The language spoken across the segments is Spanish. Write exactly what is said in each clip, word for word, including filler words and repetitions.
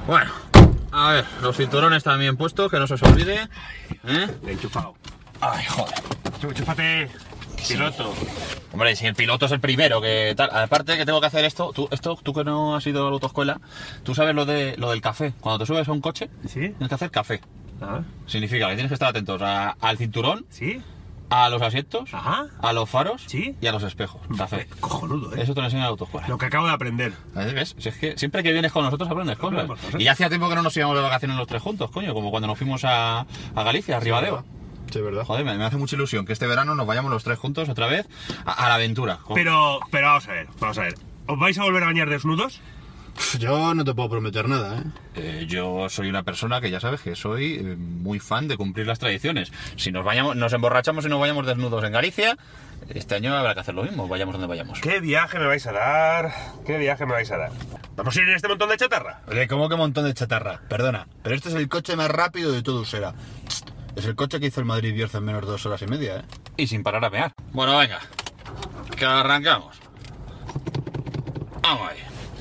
Bueno, a ver, los cinturones también puestos, que no se os olvide. ¿Eh? Enchufado. Ay, joder. Chúpate, piloto. Hombre, si el piloto es el primero, que tal. Aparte que tengo que hacer esto, tú, esto, tú que no has ido a la autoescuela, tú sabes lo de lo del café. Cuando te subes a un coche, ¿Sí? tienes que hacer café. Ah. Significa que tienes que estar atentos a- al cinturón, ¿Sí? a los asientos, Ajá. a los faros Sí. y a los espejos. Café. Cojonudo, ¿eh? Eso te lo enseña la autoescuela. Lo que acabo de aprender. ¿Ves? Si es que siempre que vienes con nosotros aprendes cosas. Aprendemos cosas. Y ya hacía tiempo que no nos íbamos de vacaciones los tres juntos, coño, como cuando nos fuimos a, a Galicia, a Ribadeo. Sí, verdad. Joder, me, me hace mucha ilusión que este verano nos vayamos los tres juntos otra vez a, a la aventura. Jo- Pero, pero vamos a ver, vamos a ver. ¿Os vais a volver a bañar desnudos? Yo no te puedo prometer nada, ¿eh? Eh, yo soy una persona que ya sabes que soy eh, muy fan de cumplir las tradiciones. Si nos vayamos, nos emborrachamos y nos vayamos desnudos en Galicia, este año habrá que hacer lo mismo, vayamos donde vayamos. ¿Qué viaje me vais a dar? ¿Qué viaje me vais a dar? ¿Vamos a ir en este montón de chatarra? Oye, ¿cómo que montón de chatarra? Perdona, pero este es el coche más rápido de todo Usera. Es el coche que hizo el Madrid-Bierzo en menos de dos horas y media, ¿eh? Y sin parar a mear. Bueno, venga, que arrancamos. Vamos ahí.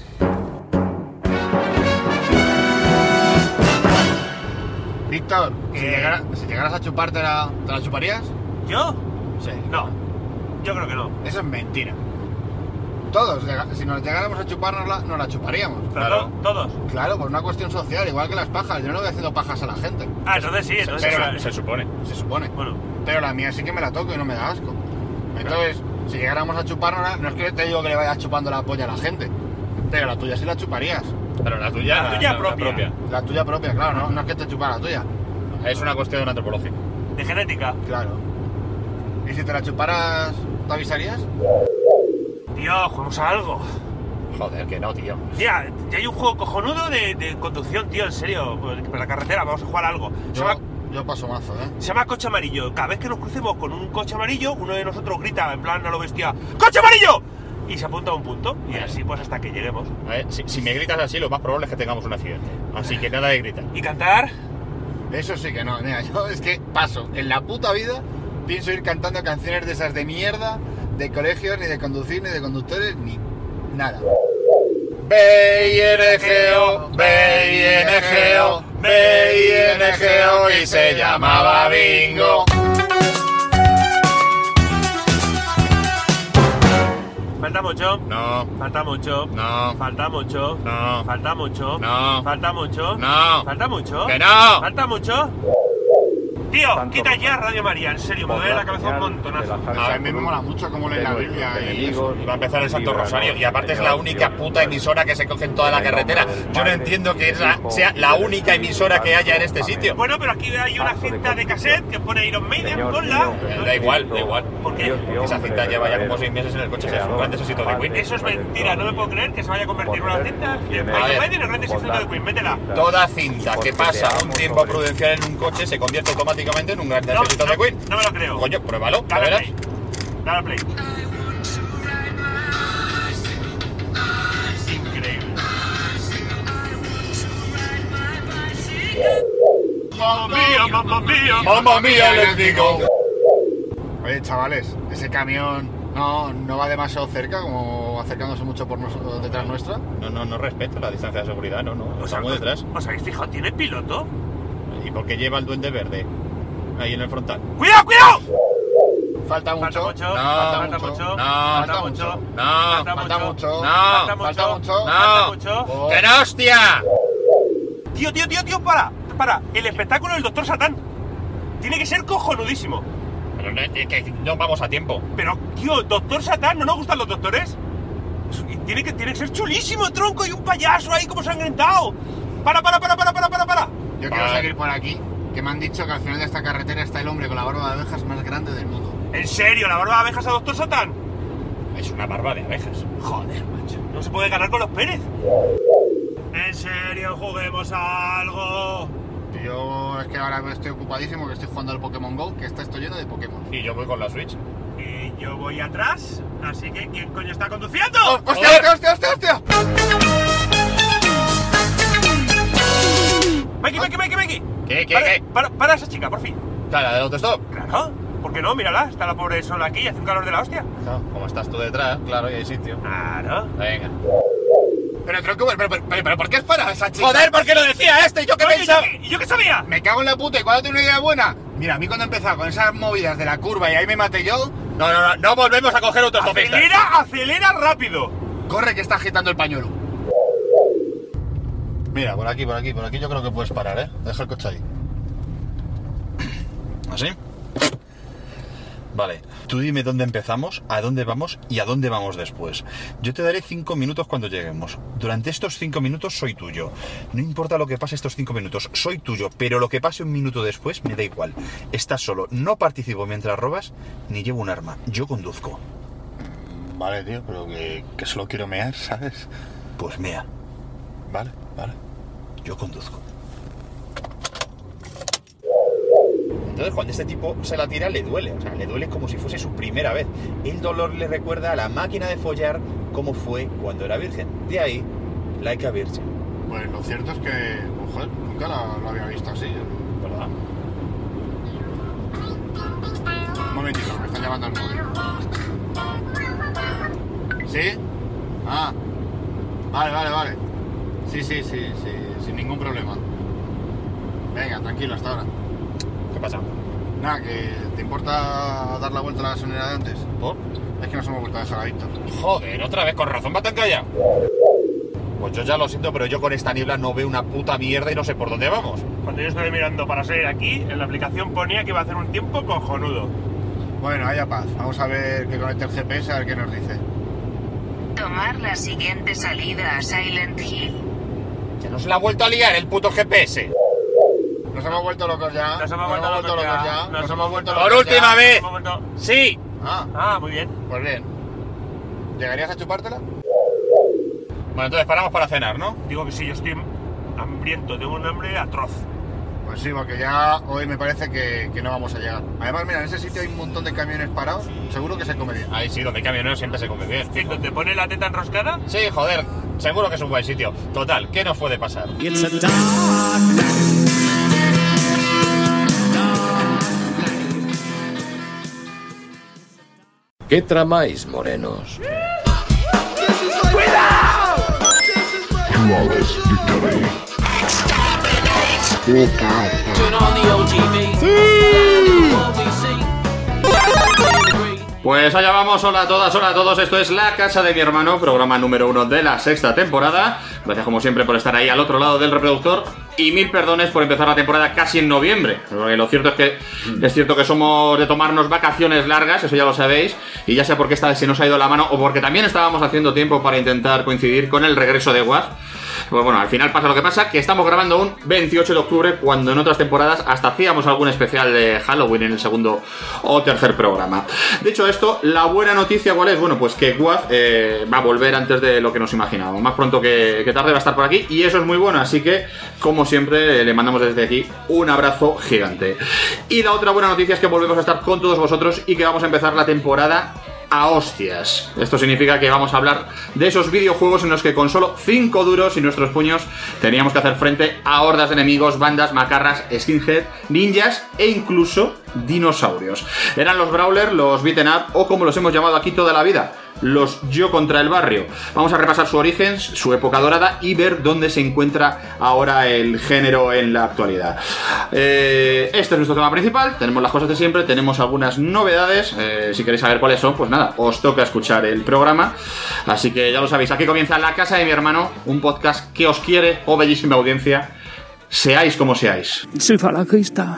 Víctor, si, Eh. llegara- si llegaras a chuparte, la, ¿te la chuparías? ¿Yo? Sí. No. Yo creo que no. Eso es mentira. Todos, llega- si nos llegáramos a chupárnosla, nos la chuparíamos. Claro. ¿Todos? Claro, por una cuestión social, igual que las pajas. Yo no voy haciendo pajas a la gente, Ah, entonces sí, entonces Pero- sí. Se supone. se supone. Bueno, Pero la mía sí que me la toco y no me da asco. Entonces, si llegáramos a chupárnosla, no es que te digo que le vayas chupando la polla a la gente, pero la tuya sí la chuparías. Pero la tuya, La tuya propia. La tuya propia, claro, no, no es que te chupara la tuya. Es una cuestión antropológica. de genética. Claro. ¿Y si te la chuparas, te avisarías? Tío, jugamos a algo. Joder, que no, tío. Tía, hay un juego cojonudo de, de conducción, tío, en serio. Por, por la carretera, vamos a jugar a algo. Se Yo, llama, yo paso mazo, ¿eh? se llama coche amarillo. Cada vez que nos crucemos con un coche amarillo, uno de nosotros grita, en plan, a lo bestia, ¡coche amarillo! Y se apunta a un punto. Y así, pues, hasta que lleguemos. A ver, si, si me gritas así, lo más probable es que tengamos un accidente. Así que nada de gritar. ¿Y cantar? Eso sí que no, mira, yo es que paso, en la puta vida pienso ir cantando canciones de esas de mierda, de colegios, ni de conducir, ni de conductores, ni nada. B I N G O, B I N G O, B I N G O y se llamaba Bingo. Falta mucho. No, Falta mucho. no, Falta mucho. no, Falta mucho. No. Falta mucho. No. Falta mucho. que no. Falta mucho. Tío, quita ya Radio María, en serio, me duele la cabeza un montonazo. A mí me mola mucho cómo leen la Biblia y eso. Va a empezar el Santo Rosario y aparte es la única puta emisora que se coge en toda la carretera. Yo no entiendo que esa sea la única emisora que haya en este sitio. Bueno, pero aquí hay una cinta de cassette que pone Iron Maiden, ponla. Da igual, da igual. ¿Por qué? Esa cinta lleva ya como seis meses en el coche, es un gran éxito de Queen. Eso es mentira, no me puedo creer que se vaya a convertir en una cinta de Iron ver. Maiden en el gran éxito de Queen, métela. Toda cinta que pasa un tiempo prudencial en un coche se convierte automáticamente en un gran No, éxito de no, Queen. no me lo creo. Coño, pruébalo, ya Dale verás. play. Dale play. Increíble. Mamma mía, mamma mía. Mamma mía, les digo. Oye, chavales, ese camión no, no va demasiado cerca, como acercándose mucho por nos- detrás nuestra. No, no, no respeto la distancia de seguridad, no, no. ¿Os Estamos detrás. ¿Os habéis fijado? ¿Tiene piloto? ¿Y por qué lleva el duende verde ahí en el frontal? ¡Cuidado, cuidado! Falta Falta mucho. mucho, No, falta mucho, no, falta falta mucho, mucho, no, falta mucho, falta falta mucho, mucho, falta no. mucho. Oh. ¡Que no, hostia! Tío, tío, tío, tío, para, para, el espectáculo del Doctor Satán tiene que ser cojonudísimo. Pero no, es que no vamos a tiempo. Pero, tío, Doctor Satán, ¿no nos gustan los doctores? Y tiene que, tiene que ser chulísimo, tronco, y un payaso ahí como sangrentado. Para, para, para, para, para, para, para. Yo quiero Vale. seguir por aquí, que me han dicho que al final de esta carretera está el hombre con la barba de abejas más grande del mundo. ¿En serio? ¿La barba de abejas a Doctor Satán? Es una barba de abejas. Joder, macho, no se puede ganar con los Pérez. ¿En serio? Juguemos a algo. Yo es que ahora estoy ocupadísimo, que estoy jugando al Pokémon GO, que está esto lleno de Pokémon. Y yo voy con la Switch. Y yo voy atrás, así que ¿quién coño está conduciendo? ¡Oh, ¡Hostia, hostia, hostia, hostia, hostia! Mikey, Mikey, Mikey, Mikey. ¿Qué, qué, para, qué? Para, para esa chica, por fin. Claro, del autostop. Claro. ¿Por qué no? Mírala, está la pobre sola aquí y hace un calor de la hostia. Claro, como estás tú detrás, claro, y hay sitio. Claro. Venga. Pero, tronco, pero, pero, pero, pero ¿por qué has parado a esa chica? Joder, porque lo decía este, ¿yo qué Oye, pensaba? ¿y yo qué sabía? Me cago en la puta, ¿y cuándo tengo una idea buena? Mira, a mí cuando empezaba con esas movidas de la curva y ahí me maté yo... No, no, no, no volvemos a coger otros topistas. ¡Acelera, acelera rápido! Corre, que está agitando el pañuelo. Mira, por aquí, por aquí, por aquí yo creo que puedes parar, ¿eh? Deja el coche ahí. ¿Así? Vale, tú dime dónde empezamos, a dónde vamos y a dónde vamos después. Yo te daré cinco minutos cuando lleguemos. Durante estos cinco minutos soy tuyo. No importa lo que pase estos cinco minutos, soy tuyo, pero lo que pase un minuto después me da igual. Estás solo, no participo mientras robas, ni llevo un arma. Yo conduzco. Vale, tío, pero que, que solo quiero mear, ¿sabes? Pues mea, Vale, vale. yo conduzco. Entonces cuando este tipo se la tira le duele, o sea, le duele como si fuese su primera vez. El dolor le recuerda a la máquina de follar como fue cuando era virgen. De ahí, like a virgin. Pues lo cierto es que, mujer, nunca la, la había visto así, ¿Verdad? Un momentito, me están llamando al móvil. ¿Sí? Ah, vale, vale, vale. Sí, sí, sí, sí, sin ningún problema. Venga, tranquilo, hasta ahora. ¿Qué pasa? Nada, que ¿te importa dar la vuelta a la gasolinera de antes? ¿Por? Es que nos hemos vuelto a dejar a Víctor. Joder, otra vez, con razón, va tan callado. Pues yo ya lo siento, pero yo con esta niebla no veo una puta mierda y no sé por dónde vamos. Cuando yo estuve mirando para salir aquí, en la aplicación ponía que iba a hacer un tiempo cojonudo. Bueno, haya paz. Vamos a ver que conecte el G P S a ver qué nos dice. Tomar la siguiente salida a Silent Hill. Ya nos la ha vuelto a liar el puto G P S. Nos hemos vuelto locos ya. Nos hemos vuelto locos ya. Nos hemos vuelto Por locos última ya. vez. Un momento. Sí. Ah, Ah, muy bien. pues bien. ¿Llegarías a chupártela? Bueno, entonces paramos para cenar, ¿no? Digo que sí, yo estoy hambriento, tengo un hambre atroz. Pues sí, porque ya hoy me parece que, que no vamos a llegar. Además, mira, en ese sitio hay un montón de camiones parados. Seguro que se come bien. Ahí sí, donde hay camioneros siempre se come bien. ¿Sí, donde pone la teta enroscada? Sí, joder, seguro que es un buen sitio. Total, ¿qué nos puede pasar? It's a dark night. ¿Qué tramáis, morenos? Pues allá vamos, hola a todas, hola a todos, esto es La Casa de mi Hermano, programa número uno de la sexta temporada. Gracias como siempre por estar ahí al otro lado del reproductor y mil perdones por empezar la temporada casi en noviembre. Porque lo cierto es que es cierto que somos de tomarnos vacaciones largas, eso ya lo sabéis, y ya sea porque esta vez se nos ha ido la mano o porque también estábamos haciendo tiempo para intentar coincidir con el regreso de Waz. Pues bueno, al final pasa lo que pasa, que estamos grabando un veintiocho de octubre, cuando en otras temporadas hasta hacíamos algún especial de Halloween en el segundo o tercer programa. Dicho esto, la buena noticia, ¿cuál es? Bueno, pues que Waz eh, va a volver antes de lo que nos imaginábamos. Más pronto que, que tarde va a estar por aquí, y eso es muy bueno, así que, como siempre, le mandamos desde aquí un abrazo gigante. Y la otra buena noticia es que volvemos a estar con todos vosotros y que vamos a empezar la temporada a hostias. Esto significa que vamos a hablar de esos videojuegos en los que con solo cinco duros y nuestros puños teníamos que hacer frente a hordas de enemigos, bandas, macarras, skinhead, ninjas e incluso dinosaurios. Eran los brawler, los beaten up o como los hemos llamado aquí toda la vida, los yo contra el barrio. Vamos a repasar su origen, su época dorada y ver dónde se encuentra ahora el género en la actualidad. Eh, este es nuestro tema principal, tenemos las cosas de siempre, tenemos algunas novedades, eh, si queréis saber cuáles son, pues nada, os toca escuchar el programa, así que ya lo sabéis, aquí comienza La Casa de mi Hermano, un podcast que os quiere, oh bellísima audiencia, seáis como seáis. Soy falangista.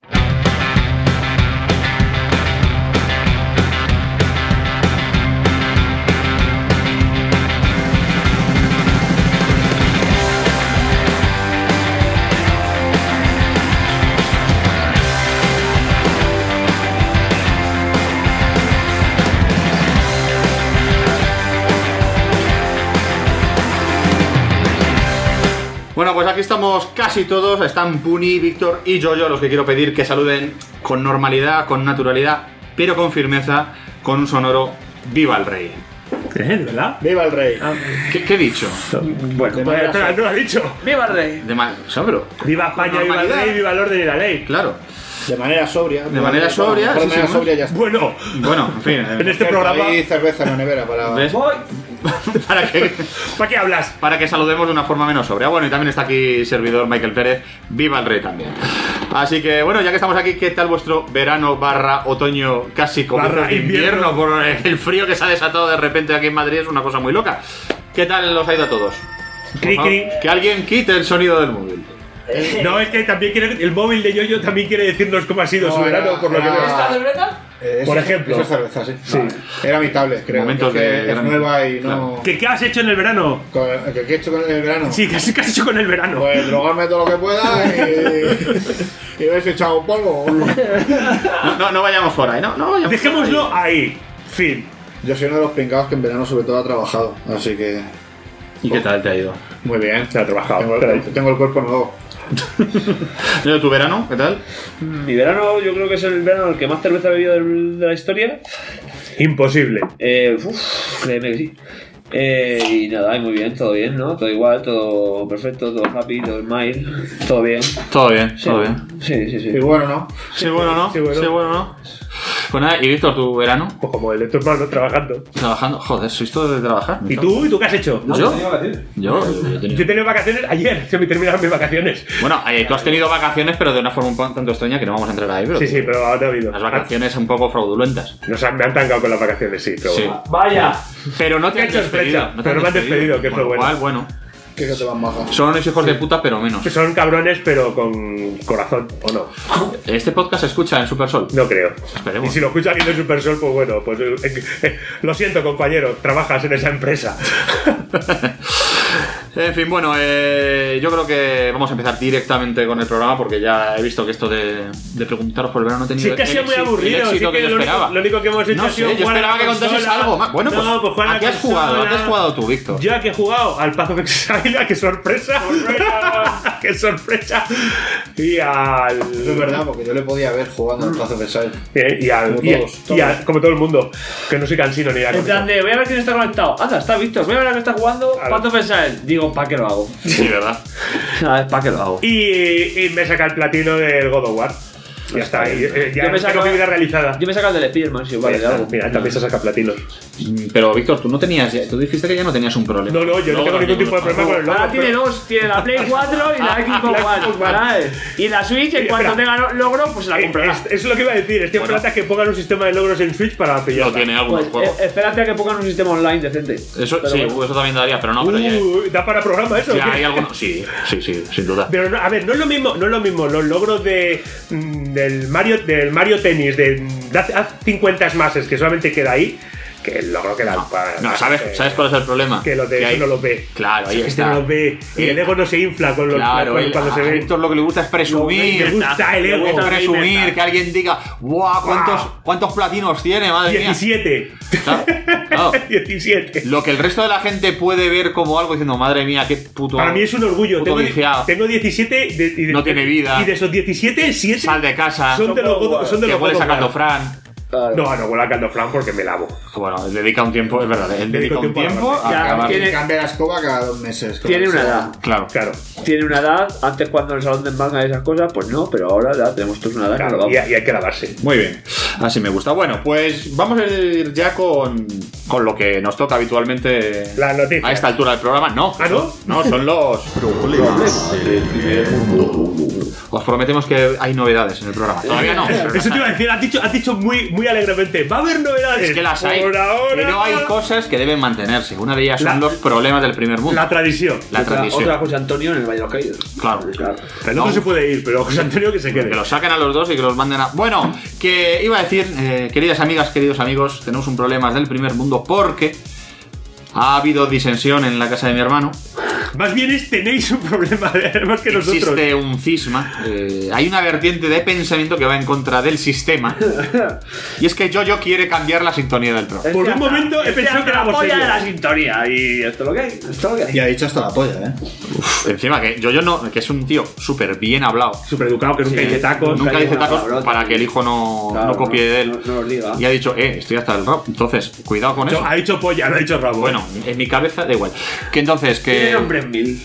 Bueno, pues aquí estamos casi todos, están Puni, Víctor y Yoyo, los que quiero pedir que saluden con normalidad, con naturalidad, pero con firmeza, con un sonoro ¡Viva el Rey! ¿Eh? ¿Verdad? ¡Viva el rey! Ah, ¿Qué, qué he dicho? bueno, pues, espera, no lo has dicho. ¡Viva el rey! De mal, ¿sabes? Viva España, viva el normalidad. rey, viva el orden y la ley. Claro. De manera sobria. De manera sobria, De sí, manera sí, sobria ya está. Bueno, Bueno, en fin. en este programa... Hay cerveza en la nevera para... ¿Ves? para, que, ¿Para qué hablas? para que saludemos de una forma menos sobria. Bueno, y también está aquí servidor Michael Pérez. Viva el rey también. Así que, bueno, ya que estamos aquí, ¿qué tal vuestro verano barra otoño casi comienzo Barra de invierno? invierno. Por el frío que se ha desatado de repente aquí en Madrid, es una cosa muy loca. ¿Qué tal os ha ido a todos? Por Cri, favor, cri. que alguien quite el sonido del móvil. No, es que también quiere... El móvil de Yoyo también quiere decirnos cómo ha sido No, su verano, era- por lo que era- veo. ¿Esta cerveza? Eh, Por eso- ejemplo. Eso es cerveza, sí. sí. Era mi tablet, creo. Momentos que de es gran- nueva y no... ¿Qué, ¿Qué has hecho en el verano? Con- ¿Qué qué he hecho con el verano? Sí, ¿qué has, qué has hecho con el verano? Pues drogarme todo lo que pueda y... y ver si he echado un polvo. No, no, no vayamos por ahí, no, no vayamos Dejémoslo por ahí. ahí. Fin. Yo soy uno de los pringados que en verano sobre todo ha trabajado, así que... ¿Y qué tal te ha ido? Muy bien. Se ha trabajado. Tengo el, tengo el cuerpo nuevo. ¿Y tu verano? ¿Qué tal? Mi verano, yo creo que es el verano en el que más cerveza he bebido del- de la historia. Imposible. Eh, uf, créeme que sí. Eh, y nada, y muy bien, todo bien, ¿no? Todo igual, todo perfecto, todo happy, todo smile, todo bien. Todo bien, Sí. todo bien. Sí, sí, sí. Y bueno, ¿no? Sí, bueno, ¿no? Sí, bueno. Sí, bueno, ¿no? Pues nada, ¿y Víctor, tu verano? Pues como el de tu hermano trabajando. Trabajando. Joder, ¿sois todos de trabajar? ¿Y tú? ¿Y tú qué has hecho? ¿Yo? Yo, yo he Yo tenido... he tenido vacaciones ayer, se me terminaron mis vacaciones. Bueno, eh, tú has tenido vacaciones, pero de una forma un po- tanto extraña que no vamos a entrar ahí, pero... Sí, sí, pero ahora te he oído. Las vacaciones un poco fraudulentas. Nos han, me han tangado con las vacaciones, sí, pero Sí. bueno. Vaya. Pero no te ¿Qué han ha hecho despedido. Esprecha? No te Pero me han despedido, que es Con lo bueno. cual, bueno. Que que te van bajas. Son unos hijos de puta, pero menos. Que son cabrones, pero con corazón, ¿o no? Este podcast se escucha en Supersol. No creo. Esperemos. Y si lo escucha alguien de Supersol, pues bueno, pues eh, eh, lo siento, compañero, trabajas en esa empresa. En fin, bueno, eh, yo creo que vamos a empezar directamente con el programa porque ya he visto que esto de, de preguntaros por el verano no ha tenido Sí, que ha sido el muy éxito- aburrido. el éxito sí que yo lo, esperaba. único, lo único que hemos hecho No ha sido sé, yo jugar a la esperaba que contases consola. algo más. Bueno, pues, no, pues jugar ¿a qué has consola. jugado? ¿A qué has jugado tú, Víctor? Yo aquí he jugado al Path of Exile, ¡qué sorpresa! ¡Qué sorpresa! Y al... Eso es verdad, porque yo le podía ver jugando al Path of Exile. Y, y al... Como y a- todos, y a- todos. como todo el mundo. Que no soy cansino ni nada. En plan de, voy a ver quién está conectado. Anda, está Víctor. Voy a ver a qué está jugando. Claro. ¿Cuánto pesa él? Digo, ¿para qué lo hago? Sí, ¿verdad? ¿Sabes? ¿Para qué lo hago? Y, y me saca el platino del God of War. Ya está, y, eh, ya Yo me tengo saco- mi vida realizada. Yo me saco el del Spiderman, si vale de algo. Mira, también se saca platinos. Pero, Víctor, tú no tenías... Tú dijiste que ya no tenías un problema. No, no, yo no, tengo ningún tipo de problema con el logo. Ahora tiene pero- dos, tiene la Play cuatro y la Xbox La One. Xbox One. ¿sabes? Y la Switch, en Sí, cuanto espera. tenga logro, pues se la Eh, comprará. es- Eso es lo que iba a decir. Estoy en Bueno. plata que pongan un sistema de logros en Switch para pillarla. Lo tiene algunos Pues juegos. eh, espérate a que pongan un sistema online decente. Eso, Pero sí, bueno. eso también daría, pero no, pero ya... Uh, ¿Da para programa eso? Ya ¿Qué? hay algunos... Sí, sí, sí, sin duda. Pero no, a ver, no es lo mismo, no es lo mismo los logros de mm, del Mario del Mario Tennis de, de hace, hace cincuenta smashes que solamente queda ahí que el logro que dan para No, ¿sabes, eh, ¿sabes cuál es el problema? que los de hay- eso no los ve. Claro, ahí La gente está. no los ve y el ego no se infla con los Claro, con- él- cuando se a ve. Víctor lo que le gusta es presumir. Le gusta el ego. Es gusta presumir, gamer. que alguien diga, ¡guau! ¿Cuántos, Guau. ¿Cuántos platinos tiene, madre mía? diecisiete. Claro, claro. diecisiete. Lo que el resto de la gente puede ver como algo diciendo, madre mía, qué puto. Para mí es un orgullo. puto Tengo, viciado. tengo diecisiete de- y de- No tiene vida. Y de esos diecisiete, siete Sal de casa, son de los God- son de que los huele God of sacando War. Fran. Claro. No, no huele a Candoflan porque me lavo. Bueno, él dedica un tiempo, es verdad, él dedica Dedica un tiempo tiempo a a Ya, acabar. tiene- Y cambia la escoba cada dos meses. Tiene como una sea. edad. Claro. Claro. Tiene una edad. Antes, cuando en el salón de manga y esas cosas, pues no, pero ahora ya tenemos todos una edad. que Claro, nos y, vamos. y hay que lavarse. Muy bien, así me gusta. Bueno, pues vamos a ir ya con, con lo que nos toca habitualmente Las noticias. a esta altura del programa. No, ¿Ah, no? no, son los problemas del primer mundo. Os prometemos que hay novedades en el programa. Todavía no. pero Eso las te iba a hay. decir, has dicho, has dicho muy, muy alegremente. Va a haber novedades. Es que las hay. Por ahora. Pero hay cosas que deben mantenerse. Una de ellas son La- los problemas del primer mundo. La tradición. La otra, tradición. otra José Antonio en el Valle de los Caídos. Claro. Claro. El otro No. se puede ir, pero José Antonio que se Que quede. los saquen a los dos y que los manden a... Bueno, que iba a decir, eh, queridas amigas, queridos amigos, tenemos un problema del primer mundo porque ha habido disensión en la casa de mi hermano. Más bien es tenéis un problema más que nosotros. Existe un cisma. eh, hay una vertiente de pensamiento que va en contra del sistema. Y es que Yoyo quiere cambiar la sintonía del programa. Por un momento he pensado que la éramos polla de la serios. sintonía. Y esto es lo que hay. Esto es lo que hay. Y ha dicho hasta la polla, ¿eh? Encima que Yoyo no, que es un tío súper bien hablado. Súper educado, que nunca Sí. dice tacos. Nunca Nunca dice dice tacos palabrotas. para que el hijo no, Claro, no copie no, de él. no- no los diga. Y ha dicho, eh, estoy hasta el rap. Entonces, cuidado con eso. Ha dicho polla, no ha dicho rabo. Bueno, en mi cabeza da igual. Que entonces, Tiene que. nombre en mil.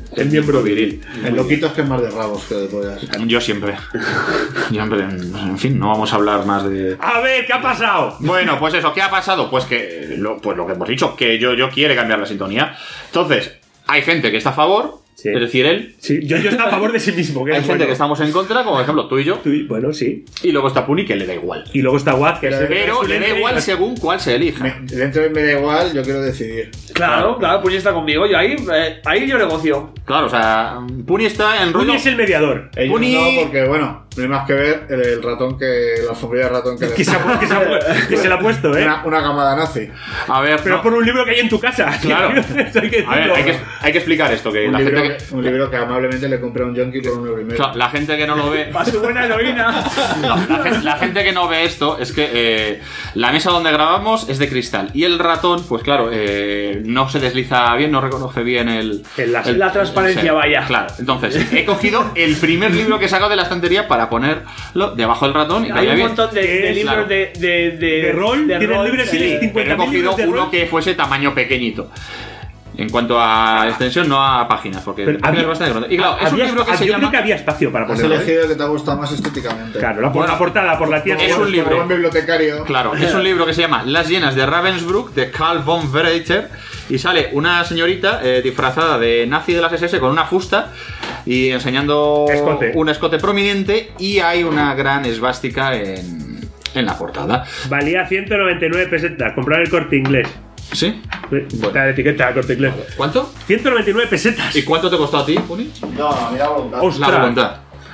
El miembro viril. El loquito es que es más de rabos que de pollas. Yo siempre. Yo siempre. En fin, no vamos a hablar más de... A ver, ¿qué ha pasado? Bueno, pues eso, ¿qué ha pasado? Pues que lo, pues lo que hemos dicho, que yo, yo quiere cambiar la sintonía. Entonces, hay gente que está a favor, Sí. es decir, él. Sí, yo, yo estoy a favor de sí mismo. Que Hay es gente bueno. que estamos en contra, como por ejemplo tú y yo. Tú y- Bueno, sí. Y luego está Puni, que le da igual. Y luego está Watt, que es Pero es le un da ente- igual según cuál se elija. Me- dentro de mí me da igual, yo quiero decidir. Claro, claro, Puni está conmigo. Yo ahí, eh, ahí yo negocio. Claro, o sea, Puni está en Puni rollo. es el mediador. Ellos Puni- no, porque bueno, no hay más que ver el, el ratón que. La alfombrilla de ratón que le Que se, ha, pu- que, se ha, que se le ha puesto, ¿eh? una, una camada nazi. A ver, Pero no. por un libro que hay en tu casa. Claro. Eso hay que A ver, decirlo. hay que, hay que explicar esto, que Un la libro, gente que, que, un libro que amablemente le compré a un yonki por un euro y medio. claro, la gente que no lo ve. Para su buena heroína. No, la, gente, la gente que no ve esto es que eh, la mesa donde grabamos es de cristal y el ratón, pues claro, eh, no se desliza bien, no reconoce bien el... El láser. La transparencia, vaya. Claro, entonces he cogido el primer libro que he sacado de la estantería para ponerlo debajo del ratón y que Hay vaya un bien. montón de, de libros Claro. de, de, de, De rol, de tienen rol, libros sí. y Pero he cincuenta mil cogido libros de uno rol. que fuese tamaño pequeñito. En cuanto a extensión, no a páginas, porque Pero páginas había- es bastante grande. Y claro, es un había- libro que se yo llama... creo que había espacio para Has ponerlo. ¿eh? elegido el que te ha gustado más estéticamente. Claro, la, por Bueno, la portada, por la tía. es por- un libro. Como buen bibliotecario. Claro, es un libro que se llama Las llenas de Ravensbrück, de Karl von Wreyter, y sale una señorita eh, disfrazada de nazi de las S S con una fusta y enseñando Escote. un escote prominente, y hay una gran esvástica en, en la portada. Valía ciento noventa y nueve pesetas. Comprar el Corte Inglés. ¿Sí? Está la etiqueta del Corte Inglés. ¿Cuánto? ciento noventa y nueve pesetas. ¿Y cuánto te costó a ti, Puni? No, a mí la voluntad. Ostras. La voluntad.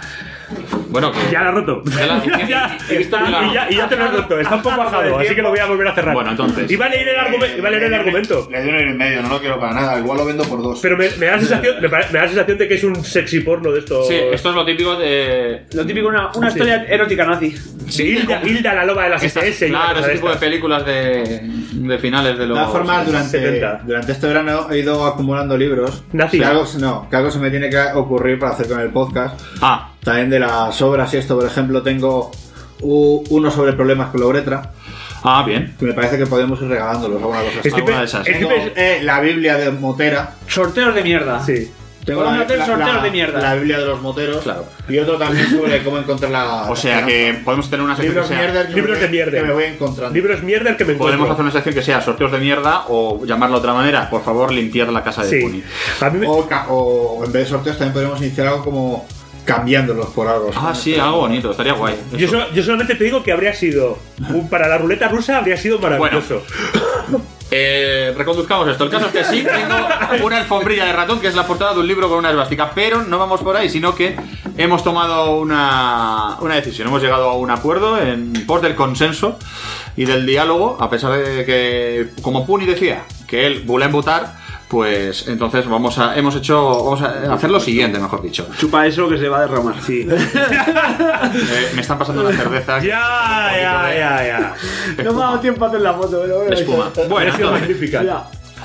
Bueno, que... Ya la he roto. Ya la- Ya- he visto que la- y, ya, y ya te lo he roto. Está un poco bajado, así que lo voy a volver a cerrar. Bueno, entonces. Iba a leer el, argumen- iba a leer el argumento. Le doy un euro y medio, no lo quiero para nada. Igual lo vendo por dos. Pero me, me da la sensación, me, pare- me da la sensación de que es un sexy porno de esto. Sí, esto es lo típico de... Lo típico, una, una Sí. historia erótica nazi. Sí, Hilda, Hilda, la loba de las Esta- S S. y una claro, cosa ese de tipo de estas. películas de, de finales de De los... todas formas, durante, setenta. durante este verano he ido acumulando libros. Nazi. Que algo, no, que algo se me tiene que ocurrir para hacer con el podcast. Ah, También de las obras y esto, por ejemplo, tengo u- uno sobre problemas con la uretra. ah, bien. Que me parece que podemos ir regalándolos, alguna cosa así. Estoy Alguna pe- de esas. estoy Tengo pe- eh, la Biblia de Motera. Sorteos de mierda. Sí. Tengo Vamos la, a hacer la- sorteos la- de mierda. la Biblia de los moteros. Claro. Y otro también sobre cómo encontrar la. O sea la- que podemos tener una sección que Libros sea... mierder, Libros de mierda. Que me voy encontrando. Libros mierda que me encuentro. Podemos hacer una sección que sea sorteos de mierda, o llamarlo de otra manera, por favor, limpiar la casa de Puni. Sí. A mí me... O, ca- o en vez de sorteos también podemos iniciar algo como cambiándolos por algo. Ah, sí, algo bonito, estaría guay. Yo, Eso. so- yo solamente te digo que habría sido. un- para la ruleta rusa habría sido maravilloso. Eh, reconduzcamos esto. El caso es que sí, tengo una alfombrilla de ratón, que es la portada de un libro con una esvástica, pero no vamos por ahí, sino que hemos tomado una, una decisión. Hemos llegado a un acuerdo en pos del consenso y del diálogo, a pesar de que, como Puni decía, que él vuelve a votar. Pues entonces vamos a hemos hecho vamos a hacer lo siguiente, mejor dicho. Chupa eso que se va a derramar. Sí. Eh, me están pasando una cerveza. ya, ya, ya, ya. No me ha dado tiempo a hacer la foto, pero bueno. Espuma. Bueno, Ha sido entonces, magnífica. Ya.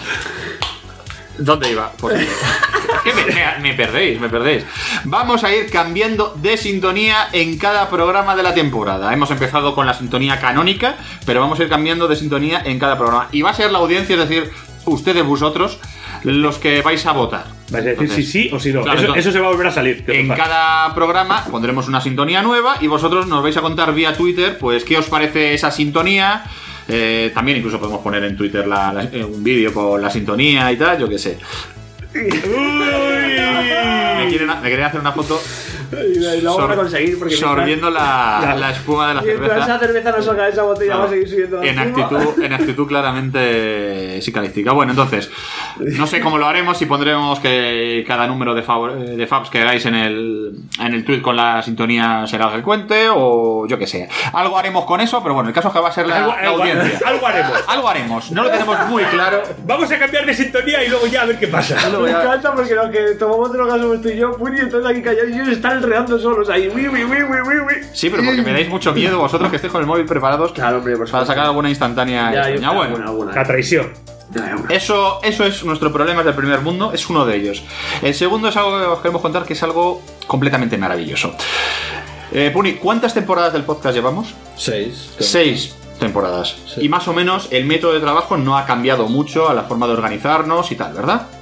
¿dónde iba? Pues, ¿qué me, me- me perdéis, me perdéis. Vamos a ir cambiando de sintonía en cada programa de la temporada. Hemos empezado con la sintonía canónica, pero vamos a ir cambiando de sintonía en cada programa. Y va a ser la audiencia, es decir, ustedes, vosotros, los que vais a votar. Vais a decir Entonces, si sí o si no. claro, eso, entonces, eso se va a volver a salir. que en sepas. cada programa pondremos una sintonía nueva y vosotros nos vais a contar vía Twitter, pues, qué os parece esa sintonía. Eh, también incluso podemos poner en Twitter la- la- eh, un vídeo con la sintonía y tal, yo qué sé. Me quieren, me quieren hacer una foto Y lo vamos a sor- conseguir porque sorbiendo la, la espuma de la mientras esa cerveza cerveza no salga de esa botella, Claro, va a seguir subiendo la en espuma. actitud, en actitud claramente psicalística. Bueno, entonces, no sé cómo lo haremos, si pondremos que cada número de, favor- de faps que hagáis en el, en el tweet con la sintonía será el que cuente, o yo qué sé. Algo haremos con eso, pero bueno, el caso es que va a ser la, Algo- la algo- audiencia. algo haremos. Algo haremos, no lo tenemos muy claro. Vamos a cambiar de sintonía y luego ya a ver qué pasa. Me encanta porque lo que tomamos drogas somos tú y yo, Puni, y entonces aquí callados y ellos están enredando solos ahí. Uy, uy, uy, uy, uy, uy. Sí, pero porque me dais mucho miedo vosotros que estéis con el móvil preparados Claro, hombre, por para favor. sacar alguna instantánea. Ya, extraña. yo- Bueno, alguna, alguna. La traición. Ya, ya. Eso, eso es nuestro problema del primer mundo, es uno de ellos. El segundo es algo que os queremos contar, que es algo completamente maravilloso. Eh, Puni, ¿cuántas temporadas del podcast llevamos? Seis. Seis temporadas. Sí. Y más o menos el método de trabajo no ha cambiado mucho a la forma de organizarnos y tal, ¿verdad?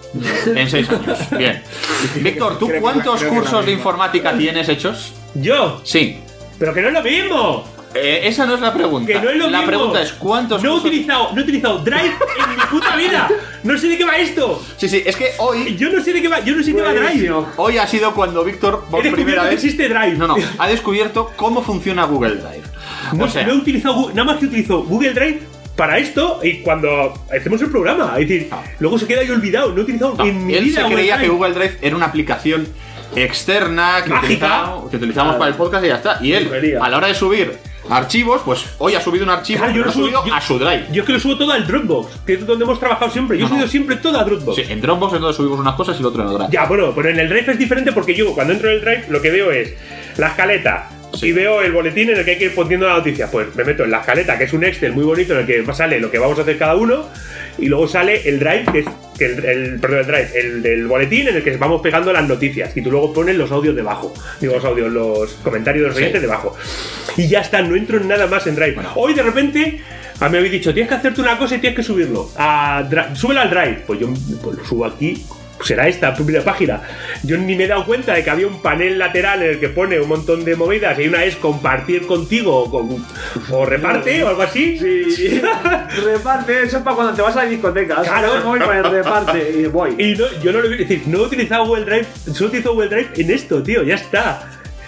En seis años. Bien. Víctor, ¿tú Creo que- cuántos creo que cursos la de misma. informática tienes hechos? Yo, Sí. pero que no es lo mismo. Eh, esa no es la pregunta. Que no es lo la mismo. pregunta es ¿cuántos no he cursos? utilizado, no he utilizado Drive en mi puta vida. No sé de qué va esto. Sí, sí, es que hoy Yo no sé de qué va, yo no sé de qué va Drive. Buenísimo. Hoy ha sido cuando Víctor por He primera descubierto que vez existe Drive. No, no, ha descubierto cómo funciona Google Drive. No, O sea, no he utilizado, Gu- nada más que utilizo Google Drive para esto y cuando hacemos el programa. Es decir, Ah. luego se queda ahí olvidado. No he utilizado no, en mi él vida se creía Drive. que Google Drive era una aplicación externa que Mágica. utilizamos, que utilizamos para el podcast y ya está. Y él, Tontería. a la hora de subir archivos, pues hoy ha subido un archivo, Claro, yo pero lo lo ha subo- subido yo- a su Drive. Yo es que lo subo todo al Dropbox, que es donde hemos trabajado siempre. Yo No, he subido no. siempre todo a Dropbox. Sí, en Dropbox entonces subimos unas cosas y lo otro en el Drive. Ya, bueno, pero en el Drive es diferente porque yo cuando entro en el Drive lo que veo es la escaleta Sí. y veo el boletín en el que hay que ir poniendo la noticia. Pues me meto en la escaleta, que es un Excel muy bonito en el que sale lo que vamos a hacer cada uno, y luego sale el Drive, que es que el, el- perdón, el Drive, el del boletín en el que vamos pegando las noticias y tú luego pones los audios debajo. Digo, los audios, los comentarios de los Sí. oyentes debajo. Y ya está, no entro en nada más en Drive. Hoy de repente a mí me habéis dicho, tienes que hacerte una cosa y tienes que subirlo. A Dra- súbelo al Drive. Pues yo pues lo subo aquí. Será esta primera página. Yo ni me he dado cuenta de que había un panel lateral en el que pone un montón de movidas y una es compartir contigo o, con- o reparte o algo así. Sí. Reparte, eso es para cuando te vas a la discoteca. Claro. Claro. Voy para el reparte y voy. Y no, yo no lo he es decir, no he utilizado Google Drive, solo he utilizado Google Drive en esto, tío, ya está.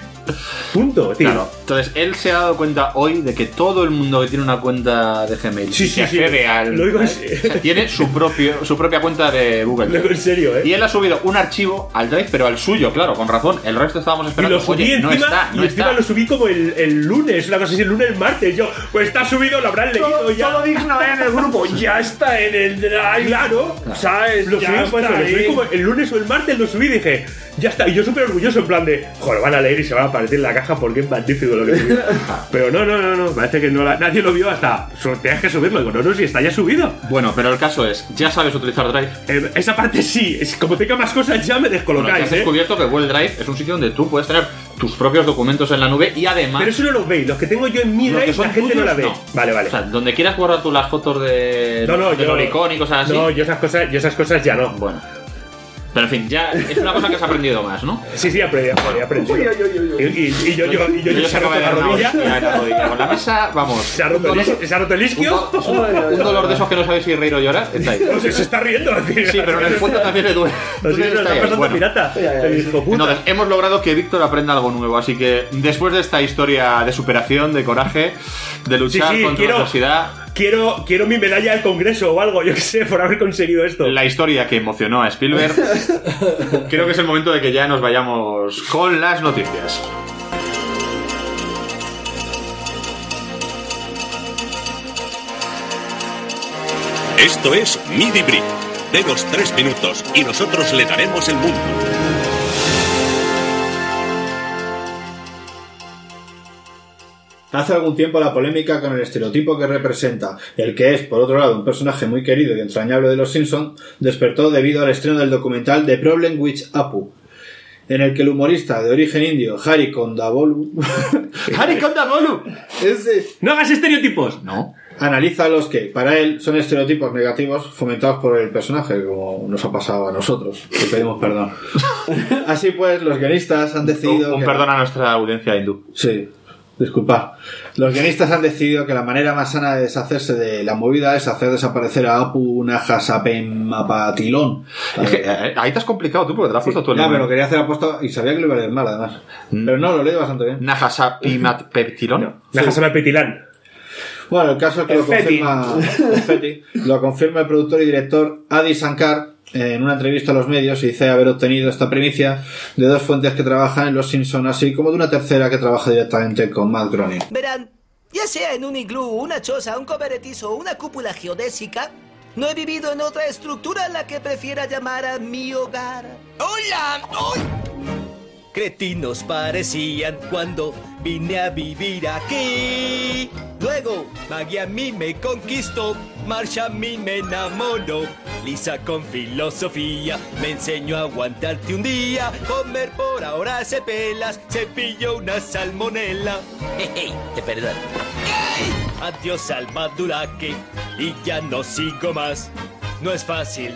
Punto, tío. Claro, entonces él se ha dado cuenta hoy de que todo el mundo que tiene una cuenta de Gmail Sí, y sí, que sí. accede al, Lo digo en al- serio. o sea, tiene su propio su propia cuenta de Google Lo digo en serio, eh. y él ha subido un archivo al Drive, pero al suyo, claro, con razón. El resto estábamos Y esperando. lo subí Oye, encima, no está, no y encima está. lo subí como el, el lunes, una cosa así, el lunes, el martes. Yo, pues está subido, lo habrán leído Todo, ya. todo digno en el grupo. Ya está en el drive. Claro, ¿Sabes? Lo Ya subí, pues, está lo subí ahí. como el lunes o el martes, lo subí y dije, ya está. Y yo súper orgulloso, en plan de, joder, van a leer y se van a aparecer en la caja porque es magnífico lo que subí. Pero no, no, no, no, parece que no la- nadie lo vio hasta. "Su- Tienes que subirlo. Digo, no, no, si está ya subido. Bueno, pero el caso es, ya sabes utilizar Drive. Eh, esa parte sí, es, como tenga más cosas ya me Bueno, ya descolocáis, has ¿eh? descubierto que Google Drive es un sitio donde tú puedes tener tus propios documentos en la nube y además Pero eso no lo veis, los que tengo yo en mi los que Drive, son la gente no tuyos, la ve. Vale, vale. O sea, donde quieras guardar tú las fotos de, no, no, de yo. Lolicón y cosas así. No, yo esas cosas, yo esas cosas ya no. Bueno. Pero en fin, ya es una cosa que has aprendido más, ¿no? Sí, sí, aprendí, aprendí, aprendí. Uy, uy, uy, uy, uy. Y, y- y yo, yo, y yo, Yo se ha se acaba roto de la dar una rodilla. hostia en la rodilla. Con la mesa, vamos. Se ha roto, un el, dolor, is- se ha roto el un, isquio. do- un- un dolor de esos que no sabes si reír o llorar. Está ahí. No sé, se está riendo. Sí, pero en el fondo también le duele. Así Entonces que lo está está ahí. pasando Bueno. pirata. Ya, ya, El sí. hijo puta. Entonces, hemos logrado que Víctor aprenda algo nuevo, así que después de esta historia de superación, de coraje, de luchar Sí, sí, contra quiero- la adversidad, Quiero, quiero mi medalla al Congreso o algo, yo qué sé, por haber conseguido esto. la historia que emocionó a Spielberg, creo que es el momento de que ya nos vayamos con las noticias. Esto es Midi Brick. Denos tres minutos y nosotros le daremos el mundo. Hace algún tiempo la polémica con el estereotipo que representa, el que es, por otro lado, un personaje muy querido y entrañable de los Simpson, despertó debido al estreno del documental The Problem with Apu, en el que el humorista de origen indio, Hari Kondabolu, ¡Harry Kondabolu! ese, ¡No hagas estereotipos! No. analiza los que, para él, son estereotipos negativos fomentados por el personaje, como nos ha pasado a nosotros, que pedimos perdón. Así pues, los guionistas han decidido... Un, un que- perdón a nuestra audiencia hindú. Sí, disculpad. Los guionistas han decidido que la manera más sana de deshacerse de la movida es hacer desaparecer a Apu Nahasapeemapatilón. Es que, eh, ahí te has complicado tú porque te lo has puesto tú el Ya, nombre. pero lo quería hacer aposta y sabía que lo iba a leer mal, además. Mm. Pero no, lo leí bastante bien. Nahasapeemapatilón. Déjame el petilán. Bueno, el caso es que El lo confirma, el Feti, lo confirma el productor y director Adi Shankar en una entrevista a los medios y dice haber obtenido esta primicia de dos fuentes que trabajan en Los Simpson, así como de una tercera que trabaja directamente con Matt Groening. Verán, ya sea en un iglú, una choza, un cobertizo o una cúpula geodésica, no he vivido en otra estructura a la que prefiera llamar a mi hogar. ¡Hola! ¡Ay! Cretinos parecían cuando vine a vivir aquí. Luego, Maggie a mí me conquistó, Marsha a mí me enamoró. Lisa con filosofía me enseñó a aguantarte un día. Comer por ahora se pelas, se pilló una salmonela. Hey, te perdono. Adiós al maduraque y ya no sigo más. no es fácil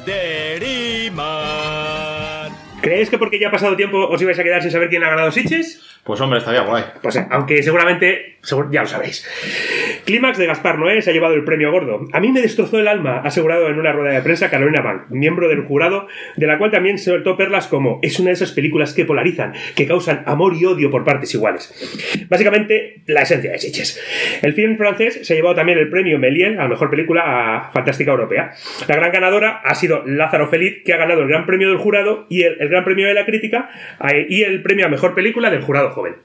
derrimar. ¿Creéis que porque ya ha pasado tiempo os ibais a quedar sin saber quién ha ganado Sitges? Pues hombre, estaría guay. Pues eh, aunque seguramente, seguro, ya lo sabéis. Clímax de Gaspar Noé se ha llevado el premio gordo. A mí me destrozó el alma, ha asegurado en una rueda de prensa Carolina Bank, miembro del jurado, de la cual también se soltó perlas como es una de esas películas que polarizan, que causan amor y odio por partes iguales. Básicamente, la esencia de Sitges. El film francés se ha llevado también el premio Méliès a la mejor película a Fantástica Europea. La gran ganadora ha sido Lázaro Feliz, que ha ganado el gran premio del jurado y el, el gran premio de la crítica y el premio a mejor película del jurado joven.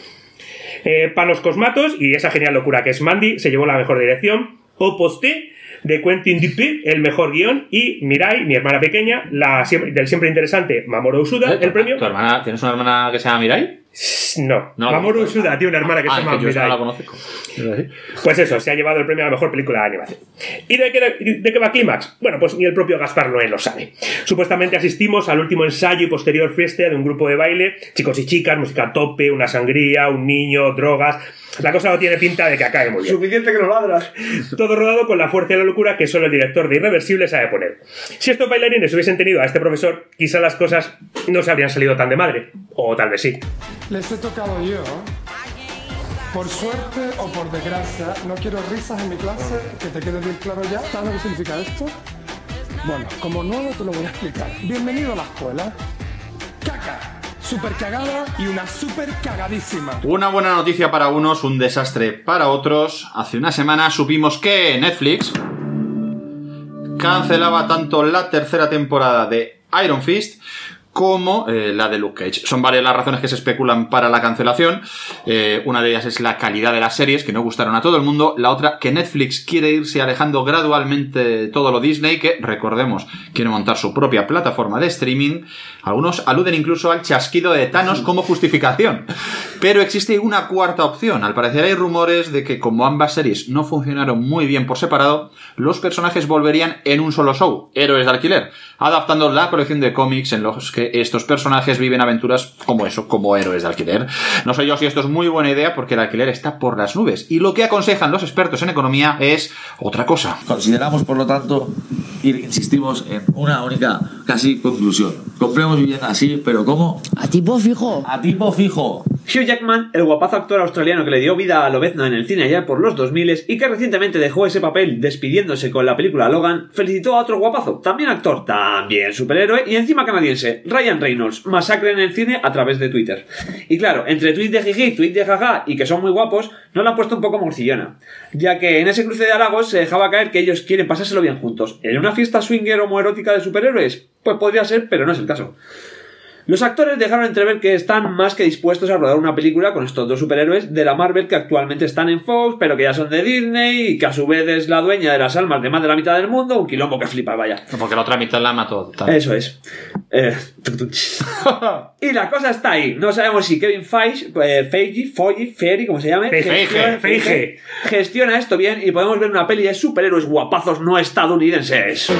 Eh, Panos Cosmatos y esa genial locura que es Mandy se llevó la mejor dirección. Oposte de Quentin Dupieux el mejor guión y Mirai, mi hermana pequeña, la siempre, del siempre interesante Mamoru Usuda, ¿Eh? el premio. ¿Tu hermana, ¿Tienes una hermana que se llama Mirai? No, no Mamoru Usuda tiene una hermana que ah, se llama que yo Mirai. no la conozco. Pues eso, se ha llevado el premio a la mejor película de animación. ¿Y de qué, de qué va Clímax? Bueno, pues ni el propio Gaspar Noé lo sabe. Supuestamente asistimos al último ensayo y posterior fiesta de un grupo de baile, chicos y chicas, música a tope, una sangría, un niño, drogas. La cosa no tiene pinta de que acabe muy bien. Suficiente que no ladras. Todo rodado con la fuerza y la locura que solo el director de Irreversible sabe poner. Si estos bailarines hubiesen tenido a este profesor, quizá las cosas no se habrían salido tan de madre. O tal vez sí. Les he tocado yo. Por suerte o por desgracia, no quiero risas en mi clase, que te quede bien claro ya. ¿Sabes lo que significa esto? Bueno, como nuevo te lo voy a explicar. Bienvenido a la escuela. Caca. Súper cagada y una súper cagadísima. Una buena noticia para unos, un desastre para otros. Hace una semana supimos que Netflix cancelaba tanto la tercera temporada de Iron Fist como eh, la de Luke Cage. Son varias las razones que se especulan para la cancelación. Eh, una de ellas es la calidad de las series, que no gustaron a todo el mundo. La otra, que Netflix quiere irse alejando gradualmente de todo lo Disney, que, recordemos, quiere montar su propia plataforma de streaming. Algunos aluden incluso al chasquido de Thanos como justificación. Pero existe una cuarta opción. Al parecer hay rumores de que, como ambas series no funcionaron muy bien por separado, los personajes volverían en un solo show, Héroes de Alquiler, adaptando la colección de cómics en los que estos personajes viven aventuras como eso, como héroes de alquiler. No sé yo si esto es muy buena idea, porque el alquiler está por las nubes, y lo que aconsejan los expertos en economía es otra cosa. Consideramos, por lo tanto, y insistimos en una única casi conclusión: compremos vivienda así, pero ¿cómo? A tipo fijo. A tipo fijo. Hugh Jackman, el guapazo actor australiano que le dio vida a Lobezno en el cine allá por los dos mil y que recientemente dejó ese papel despidiéndose con la película Logan, felicitó a otro guapazo, también actor, también superhéroe y encima canadiense, Ryan Reynolds, masacre en el cine a través de Twitter. Y claro, entre tweet de jiji, tweet de jaja y que son muy guapos, no la han puesto un poco morcillona, ya que en ese cruce de halagos se dejaba caer que ellos quieren pasárselo bien juntos. ¿En una fiesta swinger homoerótica de superhéroes? Pues podría ser, pero no es el caso. Los actores dejaron entrever que están más que dispuestos a rodar una película con estos dos superhéroes de la Marvel que actualmente están en Fox, pero que ya son de Disney y que a su vez es la dueña de las almas de más de la mitad del mundo, un quilombo que flipa, vaya. Porque la otra mitad la mató. Tal. Eso es. Eh, y la cosa está ahí. No sabemos si Kevin Feige, eh, Feige, Feige, Feige, como se llame, Feige, gestiona, Feige. gestiona esto bien y podemos ver una peli de superhéroes guapazos no estadounidenses.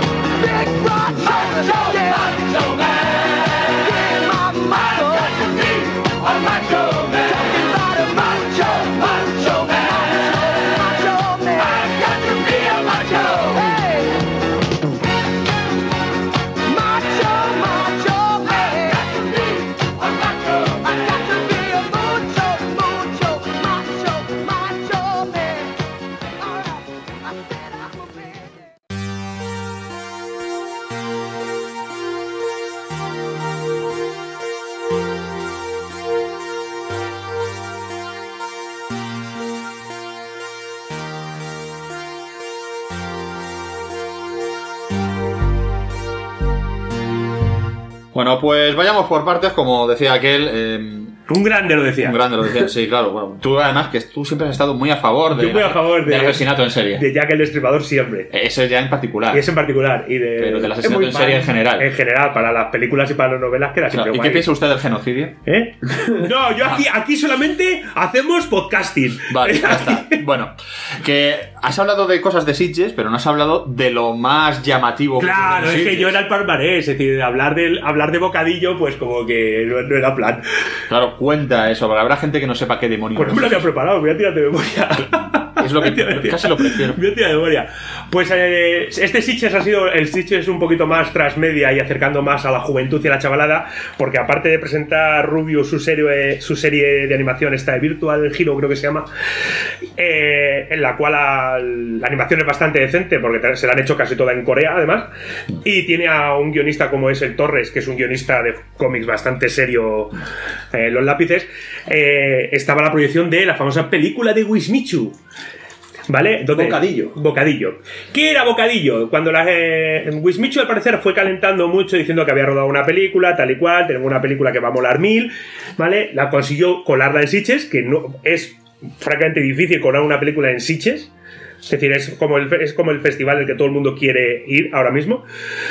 Bueno, pues vayamos por partes, como decía aquel... Eh, un grande lo decía. Un grande lo decía, sí, claro. Bueno, tú además que tú siempre has estado muy a favor de, Yo muy a favor de, del asesinato en serie. De Jack el Destripador siempre. Ese ya en particular. Y ese en particular. Y de, Pero del asesinato en serie en general. En general, para las películas y para las novelas queda siempre claro, ¿Y guay. qué piensa usted del genocidio? ¿Eh? No, yo aquí, aquí solamente hacemos podcasting. Vale, ya está. Bueno, que has hablado de cosas de Sitges, pero no has hablado de lo más llamativo. Claro, que es que yo era el palmarés. Es decir, hablar de, hablar de bocadillo, pues como que no, no era plan. Claro, cuenta eso, porque habrá gente que no sepa qué demonios. Pues no me lo había preparado, voy a tirar de memoria. Es lo que casi lo prefiero. Yo tía de memoria. Pues eh, este Sitges ha sido el Sitges un poquito más transmedia y acercando más a la juventud y a la chavalada, porque aparte de presentar Rubius su serie, su serie de animación, esta de Virtual Hero creo que se llama, eh, en la cual la, la animación es bastante decente, porque se la han hecho casi toda en Corea además, y tiene a un guionista como es el Torres, que es un guionista de cómics bastante serio, eh, los lápices. Eh, estaba la proyección de la famosa película de Wismichu, ¿vale? Entonces, Bocadillo. Bocadillo. ¿Qué era Bocadillo? Cuando la, eh, Wismichu al parecer fue calentando mucho diciendo que había rodado una película, tal y cual, tenemos una película que va a molar mil, ¿vale? La consiguió colarla en Sitges, que no es francamente difícil colar una película en Sitges. Es decir, es como, el, es como el festival al que todo el mundo quiere ir ahora mismo.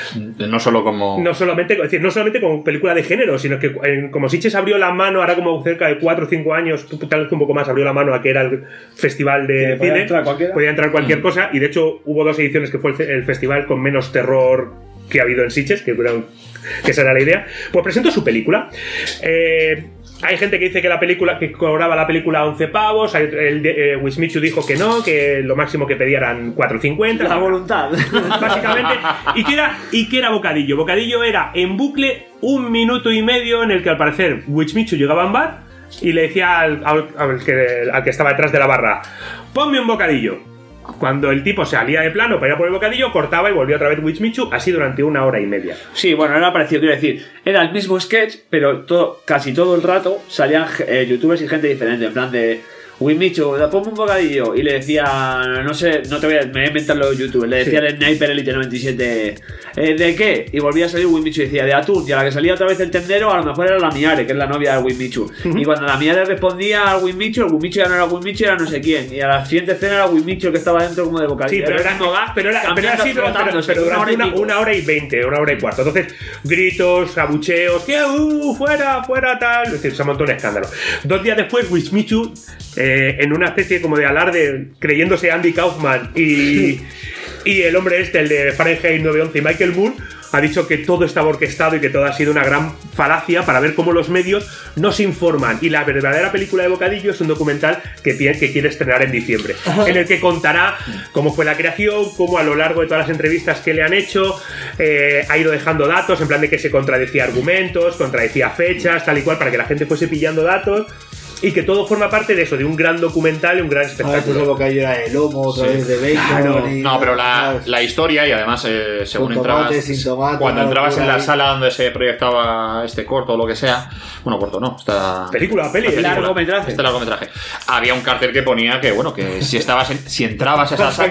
No solo como... No solamente, es decir, no solamente como película de género, sino que en, como Sitges abrió la mano, ahora como cerca de cuatro o cinco años, tal vez un poco más, abrió la mano a que era el festival de podía cine. Entrar cualquiera. Podía entrar cualquier mm. cosa, y de hecho hubo dos ediciones que fue el, el festival con menos terror que ha habido en Sitges, que, que esa era la idea. Pues presentó su película. Eh... Hay gente que dice que la película que cobraba la película once pavos. El, el, eh, Wismichu dijo que no, que lo máximo que pedía eran cuatro cincuenta. La voluntad. Básicamente. ¿Y qué era, y qué era Bocadillo? Bocadillo era en bucle un minuto y medio en el que al parecer Wismichu llegaba a un bar y le decía al, al, al, que, al que estaba detrás de la barra: ponme un bocadillo. Cuando el tipo salía de plano para ir a por el bocadillo, cortaba y volvía otra vez Wismichu, así durante una hora y media. Sí, bueno, era parecido, quiero decir, era el mismo sketch, pero todo, casi todo el rato salían eh, youtubers y gente diferente, en plan de Wismichu, ponme un bocadillo, y le decía, no sé, no te voy a, me voy a inventar los youtubers, le decía sí. El Sniper Elite noventa y siete, eh, ¿de qué? Y volvía a salir Wismichu y decía, de atún, y a la que salía otra vez el tendero, a lo mejor era la Miare, que es la novia del Wismichu. Uh-huh. Y cuando la Miare respondía al Wismichu, el Wismichu ya no era Wismichu, era no sé quién, y a la siguiente escena era Wismichu, el que estaba dentro como de bocadillo. Sí, pero era, era, gas, pero era, pero era así, pero, pero, pero durante una, una hora y veinte, una hora y cuarto. Entonces, gritos, abucheos, que uh, fuera, fuera, tal. Es decir, se montó un escándalo. Dos días después, Wismichu, eh, en una especie como de alarde, creyéndose Andy Kaufman y, y el hombre este, el de Fahrenheit nueve once y Michael Moore, ha dicho que todo estaba orquestado y que todo ha sido una gran falacia para ver cómo los medios nos informan. Y la verdadera película de Bocadillo es un documental que, tiene, que quiere estrenar en diciembre, en el que contará cómo fue la creación, cómo a lo largo de todas las entrevistas que le han hecho eh, ha ido dejando datos, en plan de que se contradecía argumentos, contradecía fechas, tal y cual, para que la gente fuese pillando datos. Y que todo forma parte de eso, de un gran documental y un gran espectáculo. Ah, pues que era de lomo, otra sí. vez de bacon. Claro. Y no, pero la, la historia, y además, eh, según con tomate, entrabas. sin tomate, cuando entrabas en la ahí. sala donde se proyectaba este corto o lo que sea. Bueno, corto no, esta. Película, peli, película, largometraje. Este largometraje. Había un cartel que ponía que, bueno, que si estabas en, si entrabas a esa sala.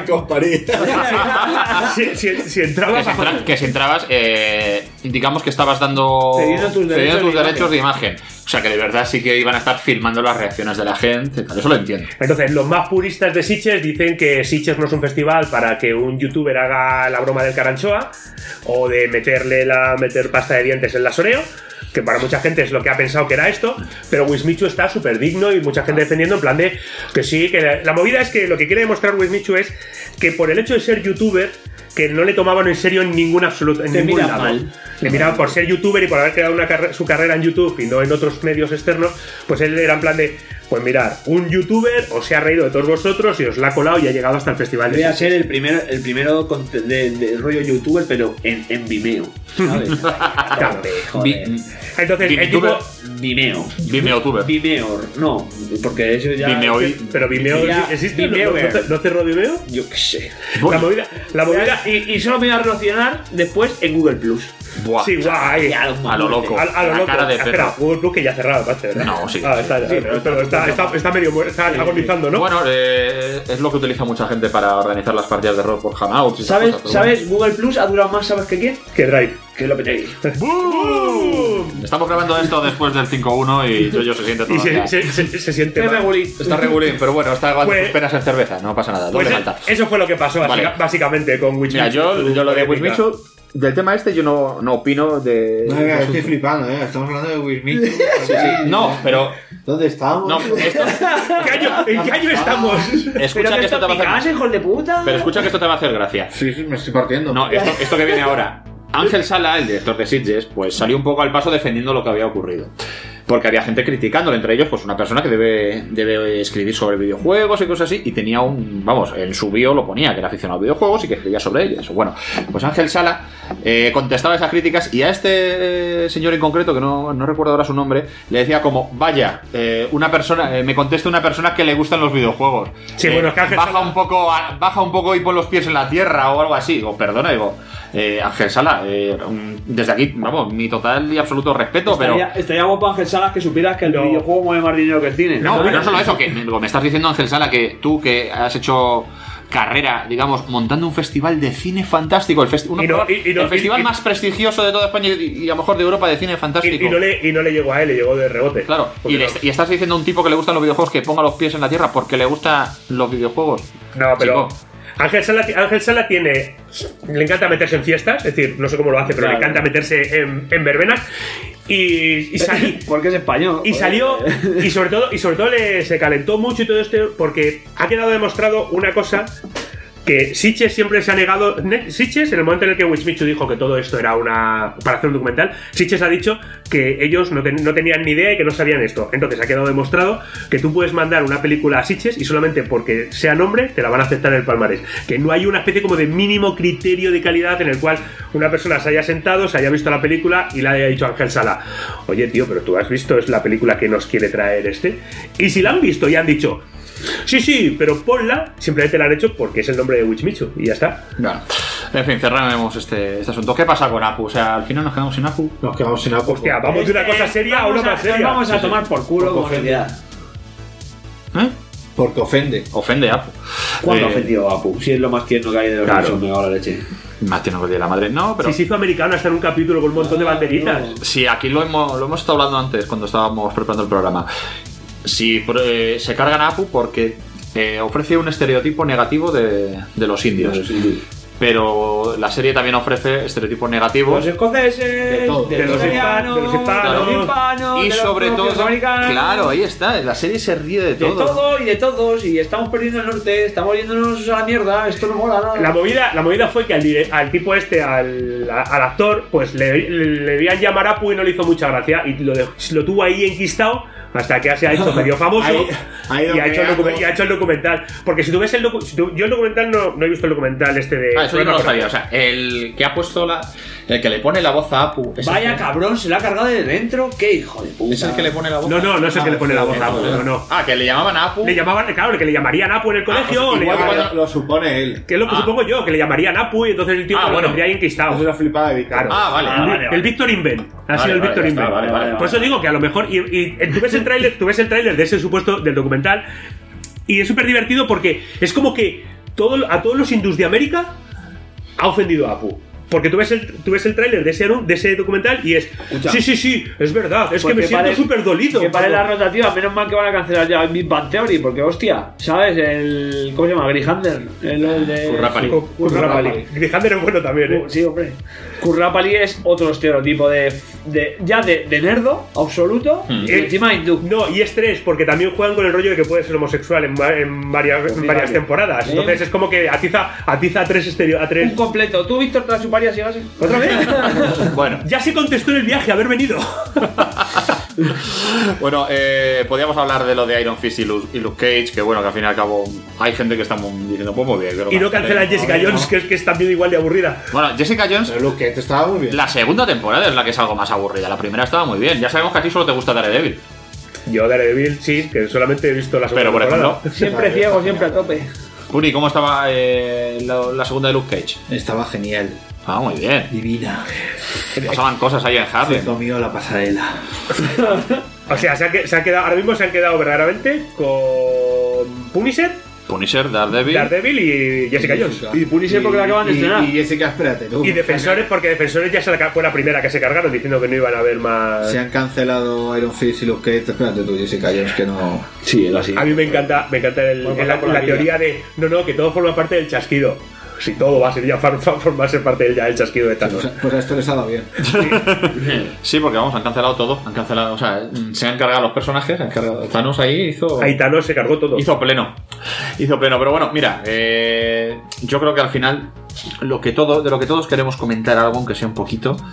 si, si, si entrabas. Que si, entra, que si entrabas, eh, indicamos que estabas dando. Cediendo tus derechos, tus de, derechos de imagen. O sea que de verdad sí que iban a estar filmando las reacciones de la gente. Eso lo entiendo. Entonces, los más puristas de Sitges dicen que Sitges no es un festival para que un youtuber haga la broma del caranchoa o de meterle la meter pasta de dientes en la Soreo, que para mucha gente es lo que ha pensado que era esto, pero Wismichu está súper digno y mucha gente defendiendo en plan de que sí, que la, la movida es que lo que quiere demostrar Wismichu es que por el hecho de ser youtuber, que no le tomaban en serio en ningún absoluto, en Te ningún mira lado. mal. Le miraban por ser youtuber y por haber creado una carre- su carrera en YouTube y no en otros medios externos, pues él era en plan de, pues mirad, un youtuber os se ha reído de todos vosotros y os la ha colado y ha llegado hasta el festival. Voy a ser el primero, el primero con, de, de rollo youtuber, pero en, en Vimeo, ¿sabes? Claro. Joder. Entonces, el Vimeo. tipo... Vimeo. Vimeo tuber. Vimeo, no, porque eso ya... Vimeo y... Pero Vimeo Ya, existe, Vimeo, ¿no, no, no cerró Vimeo? Yo qué sé. La movida, la movida Y, y solo me iba a relacionar después en Google Plus. Buah. sí, guay. Ya, A lo loco. A, a lo La loco. cara de Espera, perro. Google Plus que ya ha cerrado, parece, ¿verdad? No, sí. Ah, está, Sí, pero, pero está, está, está medio muerto, está agonizando, ¿no? Bueno, eh, es lo que utiliza mucha gente para organizar las partidas de rol por Hangouts y esas ¿Sabes? cosas, pero ¿Sabes? Google Plus ha durado más, ¿sabes que quién? Que Drive. Que lo petéis. bueno. Estamos grabando esto después del cinco uno y yo, yo se siente Y todavía. se, se, se, se siente Qué mal. regulín. Está regulín, pero bueno, está aguantando Pues- sus penas en cerveza, no pasa nada, Pues doble eh, malta. eso fue lo que pasó, Vale. básica- básicamente, con Wismichu. Mira, yo, yo lo de Wismichu, del tema este yo no, no opino de... No, venga, estoy flipando, ¿eh? Estamos hablando de Wismichu. Sí, sí. No, pero... ¿Dónde estamos? No, esto... ¿Qué año, ¿En qué año estamos? Escucha que esto te va a hacer... hijos de puta. Pero escucha que esto te va a hacer gracia. Sí, sí, me estoy partiendo. No, esto, esto que viene ahora. Ángel Sala, el director de Sitges, pues salió un poco al paso defendiendo lo que había ocurrido. porque había gente criticándole, entre ellos pues una persona que debe, debe escribir sobre videojuegos y cosas así, y tenía un, vamos, en su bio lo ponía que era aficionado a videojuegos y que escribía sobre ellos. Bueno, pues Ángel Sala eh, contestaba esas críticas, y a este señor en concreto, que no, no recuerdo ahora su nombre, le decía como, vaya, eh, una persona, eh, me contesta una persona que le gustan los videojuegos. Sí, eh, bueno, es que Ángel baja Sala... un poco, baja un poco y pon los pies en la tierra o algo así. Digo, perdona, digo, eh, Ángel Sala, eh, desde aquí, vamos, mi total y absoluto respeto, Estaría, pero... estaría guapo, Ángel Salas, que supieras que el No. videojuego mueve más dinero que el cine. No, pero no solo eso, que me, me estás diciendo, Ángel Sala, que tú que has hecho carrera, digamos, montando un festival de cine fantástico, el, festi- uno, Y no- y- y no- el festival y- y- más prestigioso de toda España y, y a lo mejor de Europa de cine fantástico. Y, y no le, y no le llegó a él, le llegó de rebote. Claro, Porque y, le no- est- y estás diciendo a un tipo que le gustan los videojuegos que ponga los pies en la tierra porque le gustan los videojuegos. No, pero Chico. Ángel Sala, Ángel Sala tiene... Le encanta meterse en fiestas, es decir, no sé cómo lo hace, pero Claro. le encanta meterse en, en verbenas. Y, y, sali- Porque es español. y salió, y sobre todo, y sobre todo le, se calentó mucho y todo esto, porque ha quedado demostrado una cosa que Sitges siempre se ha negado. Ne- Sitges, en el momento en el que Wismichu dijo que todo esto era una para hacer un documental, Sitges ha dicho que ellos no, ten- no tenían ni idea y que no sabían esto. Entonces ha quedado demostrado que tú puedes mandar una película a Sitges y solamente porque sea nombre te la van a aceptar en el palmarés. Que no hay una especie como de mínimo criterio de calidad en el cual una persona se haya sentado, se haya visto la película y le haya dicho a Ángel Sala, oye tío, pero tú has visto, es la película que nos quiere traer este. Y si la han visto y han dicho, sí, sí, pero ponla, simplemente la han hecho porque es el nombre de Wismichu y ya está. Bueno, en fin, cerramos este, este asunto. ¿Qué pasa con Apu? O sea, al final nos quedamos sin Apu. Nos quedamos sin Apu. Hostia, vamos de una cosa seria a Vamos una a- más seria. Vamos a Sí, sí. tomar por culo Poco como sociedad. ¿Eh? Porque ofende. Ofende Apu. ¿Cuándo Eh, ha ofendido a Apu? Si es lo más tierno que hay de los Claro. Simpsons, me va la leche. Más tiene que la madre. No, pero... Si se hizo americano hasta en un capítulo con un montón de banderitas. Sí, aquí lo hemos, lo hemos estado hablando antes cuando estábamos preparando el programa. Si eh, se cargan a Apu porque eh, ofrece un estereotipo negativo de, de los indios. Pero la serie también ofrece estereotipos negativos. Los escoceses, De todo. de, De los los italianos, hispanos, de los hispanos. de los hispanos, Y de los sobre propios todo, americanos. claro, ahí está. La serie se ríe de De todo. todo y de todos, y estamos perdiendo el norte, estamos yéndonos a la mierda, esto no mola nada. La movida, la movida fue que al, dire- al tipo este, al, a- al actor, pues le, le, le debían llamar Apu y no le hizo mucha gracia. Y lo, de- lo tuvo ahí enquistado hasta que se ha hecho medio famoso Ahí- ahí y, ha hecho el dominando. docu- y ha hecho el documental. Porque si tú ves el docu- si tú- yo el documental no, no he visto el documental este de. Ah, eso yo no lo Problema sabía. O sea, el que ha puesto la. El que le pone la voz a Apu. Es Vaya el que, cabrón, se la ha cargado de dentro, qué hijo de puta. es el que le pone la voz. No, no, no es el que le pone la voz a Apu, no, no. Ah, que le llamaban a Apu. Le llamaban, claro, que le llamarían Apu en el colegio. pues o le Igual llamaban- cuando lo supone él. que es lo que Ah. supongo yo, que le llamarían Apu y entonces el tío Ah, lo bueno. tendría ahí Es enquistado. una flipada de Víctor. Claro. Ah, vale. El, vale, el vale. Víctor Inven. Ha Vale, sido el vale, Víctor ya Inven. está, vale, vale, Por eso digo que a lo mejor. Y, y tú ves el tráiler, tú ves el tráiler de ese supuesto del documental. Y es súper divertido porque es como que todo, a todos los hindús de América ha ofendido a Apu. Porque tú ves el, tú ves el tráiler de ese, anu- de ese documental y es. Escucha. Sí, sí, sí, es verdad. Es Pues que me siento pare- súper dolido. Que pare cuando- la rotativa, menos mal que van a cancelar ya Big Bang Theory, porque hostia, ¿sabes? El. ¿Cómo se llama? Grihander. El, el de. Kurrapali. Con- con Kurrapali. Kurrapali. Grihander es bueno también, ¿eh? Uh, Sí, hombre. Kurrapali es otro estereotipo de. de ya de, de nerdo absoluto Hmm. y encima hindú. No, y es tres, porque también juegan con el rollo de que puede ser homosexual en, va- en varias, en fíjate. varias temporadas. ¿Eh? Entonces es como que atiza, atiza a tres estereo, a tres. Un completo. ¿Tú, Víctor, te la chuparías si llegas? ¿Otra vez? Bueno, Ya se contestó en el viaje, haber venido. bueno eh, podríamos hablar de lo de Iron Fist y Luke, y Luke Cage, que bueno, que al fin y al cabo hay gente que está muy- diciendo, pues muy bien. creo Y que no cancela a hacer. Jessica Jones, que es, que es también igual de aburrida. Bueno, Jessica Jones, Pero Luke, te estaba muy bien. la segunda temporada es la que es algo más aburrida. La primera estaba muy bien. Ya sabemos que a ti solo te gusta Daredevil. Yo, Daredevil, sí, que solamente he visto la segunda Pero, por temporada. ejemplo, Siempre ciego, siempre a tope. Puni, ¿cómo estaba eh, la, la segunda de Luke Cage? Estaba genial. Ah, muy bien. Divina. Pasaban cosas ahí en Se Harlem. comió la pasarela. O sea, se ha, que- se ha quedado, ahora mismo se han quedado verdaderamente con Punisher, Punisher, Daredevil. Daredevil y Jessica Jones. Y Punisher porque la acaban de Y- estrenar. Y Jessica, espérate. tú. Y Defensores, porque Defensores ya se la, fue la primera que se cargaron diciendo que no iban a haber más. Se han cancelado Iron Fist y Luke Cage. Espérate tú, Jessica Jones, que no. Sí, él así. A mí me encanta, me encanta el- Bueno, la, por la la vida. teoría de no, no, que todo forma parte del chasquido. Si todo va a ser ya far- far- formar ser parte del, ya del chasquido de Thanos. Pues, pues a esto les ha dado bien. Sí, porque vamos, han cancelado todo. Han cancelado, o sea, se han cargado los personajes. Han cargado. Thanos ahí hizo. Ahí Thanos se cargó todo. Hizo pleno. Hizo pleno. Pero bueno, mira, eh, yo creo que al final lo que todo, de lo que todos queremos comentar algo, aunque sea un poquito,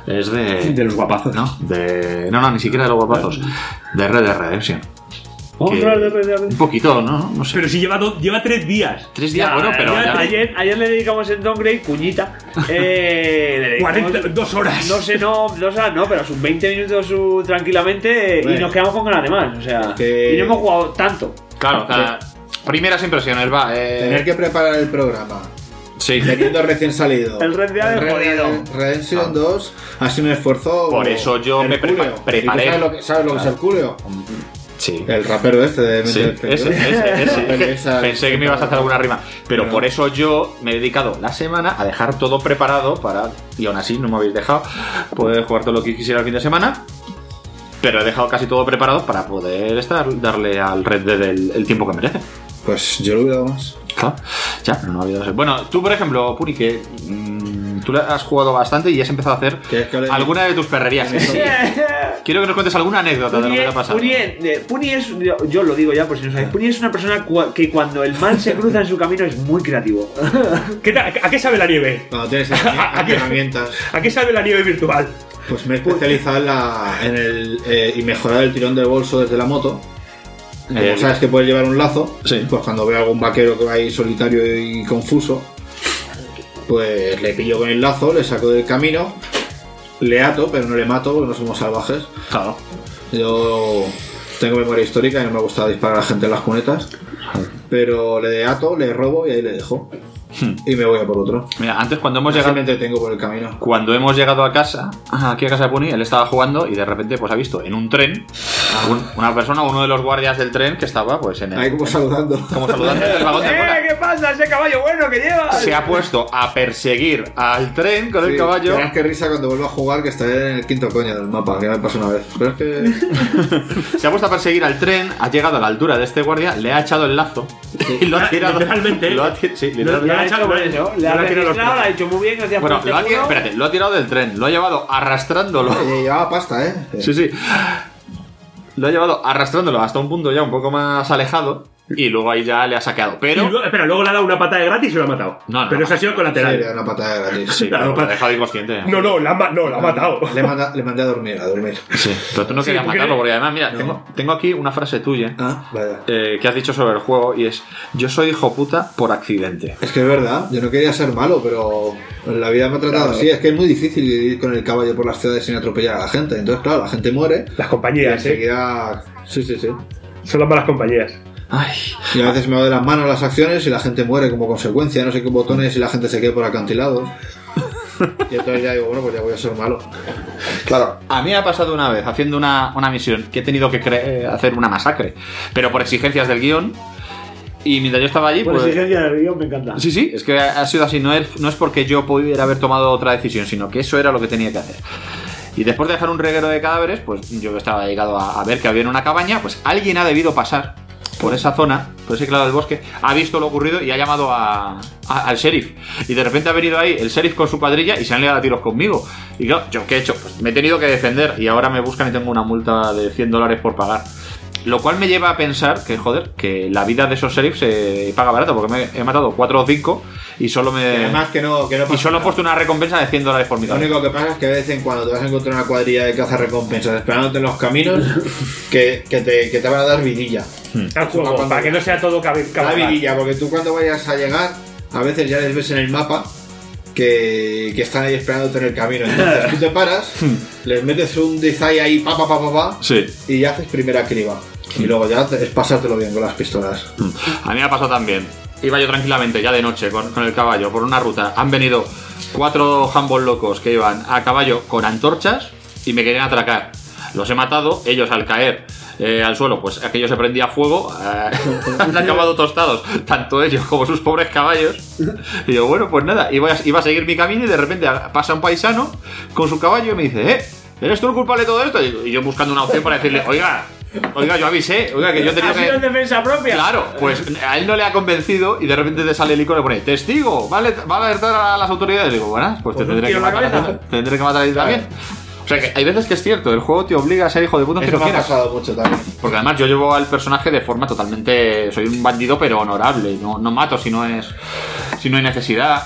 Es de... De los guapazos. No, de... no, no, ni siquiera de los guapazos. De Red Dead Redemption. Vamos Que- a hablar de Red Dead Redemption. Un poquito, ¿no? No sé. Pero si lleva, do- lleva tres días. Tres días, Ya, bueno, pero... ya- ya- Ayer, ayer le dedicamos en Downgrade, cuñita. Eh, le dedicamos- cuarenta, dos horas. No sé, no, dos horas no, pero sus veinte minutos su, tranquilamente Bueno. y nos quedamos con ganas de más. O sea, Que- y no hemos jugado tanto. Claro, cada... primeras impresiones, va. Eh... Tener que preparar el programa Sí. teniendo recién salido. El Red Dead El es jodido. Redemption Ah. dos ha sido un esfuerzo. Por eso yo me hercúleo. prepa- preparé. ¿Y tú ¿Sabes lo que, sabes lo que es el culeo? Sí. El rapero este de Sí, Mente ese, ese, ese. Esa- Pensé que me ibas a hacer alguna rima. Pero No. por eso yo me he dedicado la semana a dejar todo preparado para. Y aún así no me habéis dejado poder jugar todo lo que quisiera el fin de semana. Pero he dejado casi todo preparado para poder estar darle al Red Dead el, el tiempo que merece. Pues yo lo hubiera dado más. Claro. Ya, pero no ha habido eso. Bueno, tú, por ejemplo, Puni, que mm, tú le has jugado bastante y has empezado a hacer ¿Quieres que hable- alguna de tus perrerías. Sí. Quiero que nos cuentes alguna anécdota de lo Puni, que te es- ha pasado. Puni es- eh, Puni es, yo, yo lo digo ya por si no sabéis, Puni es una persona cua- que cuando el mal se cruza en su camino es muy creativo. ¿Qué ta- ¿A qué sabe la nieve? Cuando tienes ¿A qué- herramientas. ¿A qué sabe la nieve virtual? Pues me he especializado en, la, en el eh, y mejorar el tirón del bolso desde la moto. Como Eh, sabes que puedes llevar un lazo, Sí. pues cuando veo a algún vaquero que va ahí solitario y confuso, pues le pillo con el lazo, le saco del camino, le ato, pero no le mato, porque no somos salvajes. Claro. Yo tengo memoria histórica y no me gusta disparar a la gente en las cunetas, pero le ato, le robo y ahí le dejo. Y me voy a por otro. Mira, antes cuando hemos Así llegado. me entretengo por el camino. Cuando hemos llegado a casa, aquí a casa de Puni, él estaba jugando y de repente pues ha visto en un tren un- una persona, uno de los guardias del tren que estaba pues en el, Ahí como saludando. como saludando en el vagón de cola. ¡Eh, qué pasa! ¡Ese caballo bueno que llevas! Se ha puesto a perseguir al tren con el Sí, caballo. verás qué risa cuando vuelvo a jugar que estaré en el quinto coño del mapa, que me pasó una vez. Pero es que... Se ha puesto a perseguir al tren, ha llegado a la altura de este guardia, le ha echado el lazo y lo ha tirado. Literalmente. Lo ha ti- sí, Lo- literalmente. lo ha echado por eso. Le ha No le quiero los registrado, le ha pies. dicho muy bien, gracias Bueno, por lo ha, este tirado, culo. espérate, lo ha tirado del tren, lo ha llevado arrastrándolo. Oye, llevaba pasta, ¿eh? Sí, sí. Lo ha llevado arrastrándolo hasta un punto ya un poco más alejado y luego ahí ya le ha saqueado. Y Pero. luego, espera, luego le ha dado una patada de gratis y lo ha matado. No, no. Pero eso ha sido Sí, colateral. le da una patada gratis. Sí, Claro, pero lo pa- ha dejado inconsciente. No, no, la ha, ma- no, la ha matado. Le, manda- le mandé a dormir, a dormir. Sí, pero tú no Sí, querías porque- matarlo porque además, mira, No. tengo, tengo aquí una frase tuya Ah, vaya. eh, que has dicho sobre el juego y es: yo soy hijo puta por accidente. Es que es verdad, yo no quería ser malo, pero en la vida me ha tratado así. Es que es muy difícil ir con el caballo por las ciudades sin atropellar a la gente. Entonces, claro, la gente muere Las y compañías, ¿eh? enseguida... Sí, sí, sí. Son las malas compañías. Ay, Y a veces me va de las manos las acciones y la gente muere como consecuencia. No sé qué botones y la gente se queda por acantilados. Y entonces ya digo, bueno, pues ya voy a ser malo. claro. A mí me ha pasado una vez haciendo una, una misión que he tenido que cre- hacer una masacre, pero por exigencias del guión. Y mientras yo estaba allí, Por pues. exigencia del guión me encanta. Sí, sí, es que ha sido así. No es, no es porque yo pudiera haber tomado otra decisión, sino que eso era lo que tenía que hacer. Y después de dejar un reguero de cadáveres, pues yo estaba llegado a, a ver que había en una cabaña, pues alguien ha debido pasar por esa zona, por ese lado del bosque, ha visto lo ocurrido y ha llamado a, a- al sheriff. Y de repente ha venido ahí el sheriff con su cuadrilla y se han liado a tiros conmigo. Y claro, ¿yo qué he hecho? Pues me he tenido que defender y ahora me buscan y tengo una multa de cien dólares por pagar. Lo cual me lleva a pensar que, joder, que la vida de esos sheriffs se paga barato, porque me he matado cuatro o cinco y solo me... Y además que no, que no Y pasa solo he nada. puesto una recompensa de cien dólares por mi Lo cabeza. único que pasa es que de vez en cuando te vas a encontrar una cuadrilla de cazarrecompensas esperándote en los caminos que, que, te, que te van a dar vidilla. Al juego, Cuando- para que no sea todo cabe, Da cabe- vidilla, porque tú cuando vayas a llegar, a veces ya les ves en el mapa que, que están ahí esperándote en el camino. Entonces tú te paras, les metes un desay ahí, pa, pa, pa, pa, pa, Sí. y ya haces primera criba. Y luego ya te- es pasártelo bien con las pistolas. A mí me ha pasado también. Iba yo tranquilamente, ya de noche, con, con el caballo, por una ruta. Han venido cuatro handball locos que iban a caballo con antorchas y me querían atracar. Los he matado, ellos al caer eh, al suelo, pues aquello se prendía fuego. eh, han acabado tostados, tanto ellos como sus pobres caballos. Y yo, bueno, pues nada, iba a, iba a seguir mi camino y de repente pasa un paisano con su caballo y me dice, eh, ¿eres tú el culpable de todo esto? Y yo buscando una opción para decirle, oiga, oiga, yo avisé, oiga, que yo tenía Ha sido en que... defensa propia. Claro, pues a él no le ha convencido y de repente te sale el icono y pone testigo, vale, va a alertar a las autoridades. Digo, bueno, pues te Pues un tendré que, tiro en la matar, cabeza. tendré que matar a ti también. O sea que hay veces que es cierto, el juego te obliga a ser hijo de puta aunque Eso no me ha quieras. pasado mucho también. Porque además yo llevo al personaje de forma totalmente... Soy un bandido pero honorable, no, no mato si no es si no hay necesidad.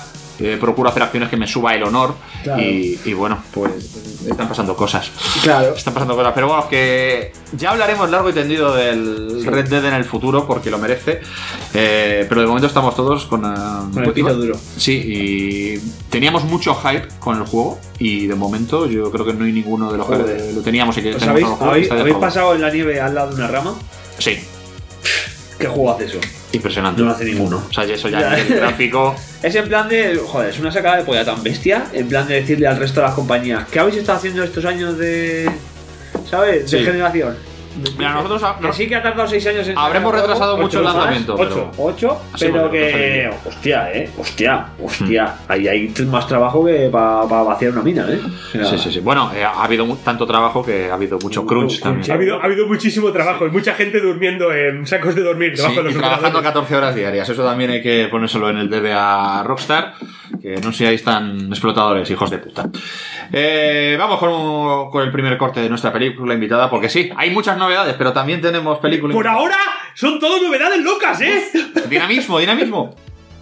eh, procuro hacer acciones que me suba el honor. Claro. Y, y bueno, pues están pasando cosas. Claro. Están pasando cosas. Pero bueno, que ya hablaremos largo y tendido del sí. Red Dead en el futuro, porque lo merece. Eh, pero de momento estamos todos con, uh, con el pito duro. Sí, y teníamos mucho hype con el juego. Y de momento yo creo que no hay ninguno de los que lo teníamos y que tenemos ¿Habéis, los juegos. ¿habéis, ¿habéis pasado en la nieve al lado de una rama? Sí. ¿Qué juego hace eso? Impresionante. No lo hace ninguno. O sea, eso ya es el gráfico. Es en plan de. Joder, es una sacada de polla tan bestia. En plan de decirle al resto de las compañías: ¿qué habéis estado haciendo estos años de. ¿Sabes? De sí. generación. Mira, nosotros que sí que ha tardado seis años en habremos retrasado mucho el lanzamiento. ocho, ocho, pero que. Hostia, eh. Hostia, hostia. Hmm. Ahí hay más trabajo que para pa vaciar una mina, eh. O sea, sí, sí, sí. Bueno, eh, ha habido tanto trabajo que ha habido mucho crunch mucho, también. Ha habido, ha habido muchísimo trabajo y mucha gente durmiendo en sacos de dormir debajo sí, de los y trabajando catorce horas diarias. Eso también hay que ponérselo en el debe a Rockstar. Que no seáis tan explotadores, hijos de puta. Eh, vamos con, con el primer corte de nuestra película invitada, porque sí, hay muchas novedades, pero también tenemos películas. Por ahora son todo novedades locas, ¿eh? Dinamismo, dinamismo.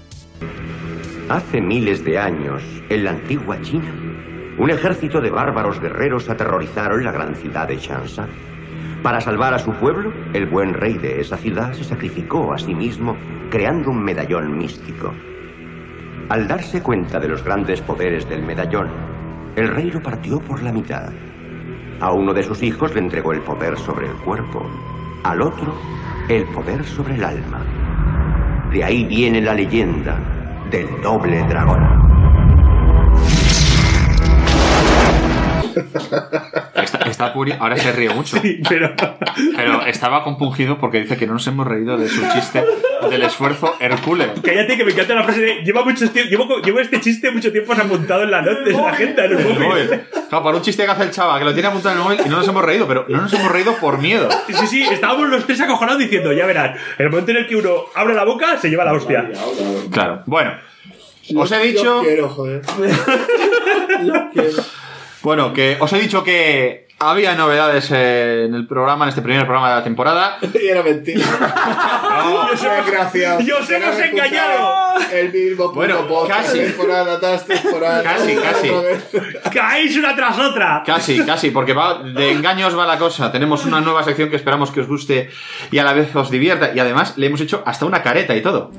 Hace miles de años, en la antigua China, un ejército de bárbaros guerreros aterrorizaron la gran ciudad de Changsha. Para salvar a su pueblo, el buen rey de esa ciudad se sacrificó a sí mismo, creando un medallón místico. Al darse cuenta de los grandes poderes del medallón, el rey lo partió por la mitad. A uno de sus hijos le entregó el poder sobre el cuerpo, al otro el poder sobre el alma. De ahí viene la leyenda del doble dragón. Está, está puri... Ahora se ríe mucho. Sí, pero... pero estaba compungido porque dice que no nos hemos reído de su chiste del esfuerzo Hercule. Cállate, que me encanta la frase de lleva mucho tiempo, llevo, llevo este chiste mucho tiempo apuntado en la nota de la agenda en el móvil. Claro, para un chiste que hace el chaval que lo tiene apuntado en el móvil y no nos hemos reído, pero no nos hemos reído por miedo. Sí, sí, sí, estábamos los tres acojonados diciendo, ya verás, en el momento en el que uno abre la boca se lleva la hostia. Claro, bueno. Os he dicho... Yo quiero, joder. Yo quiero. Bueno, que os he dicho que había novedades en el programa, en este primer programa de la temporada. Y era mentira. No, yo se gracias. ¡Yo se hemos engañado! El mismo bueno, podcast, casi. Temporada tras temporada. Casi, casi. Caéis una tras otra. Casi, casi, porque va, de engaños va la cosa. Tenemos una nueva sección que esperamos que os guste y a la vez os divierta. Y además le hemos hecho hasta una careta y todo.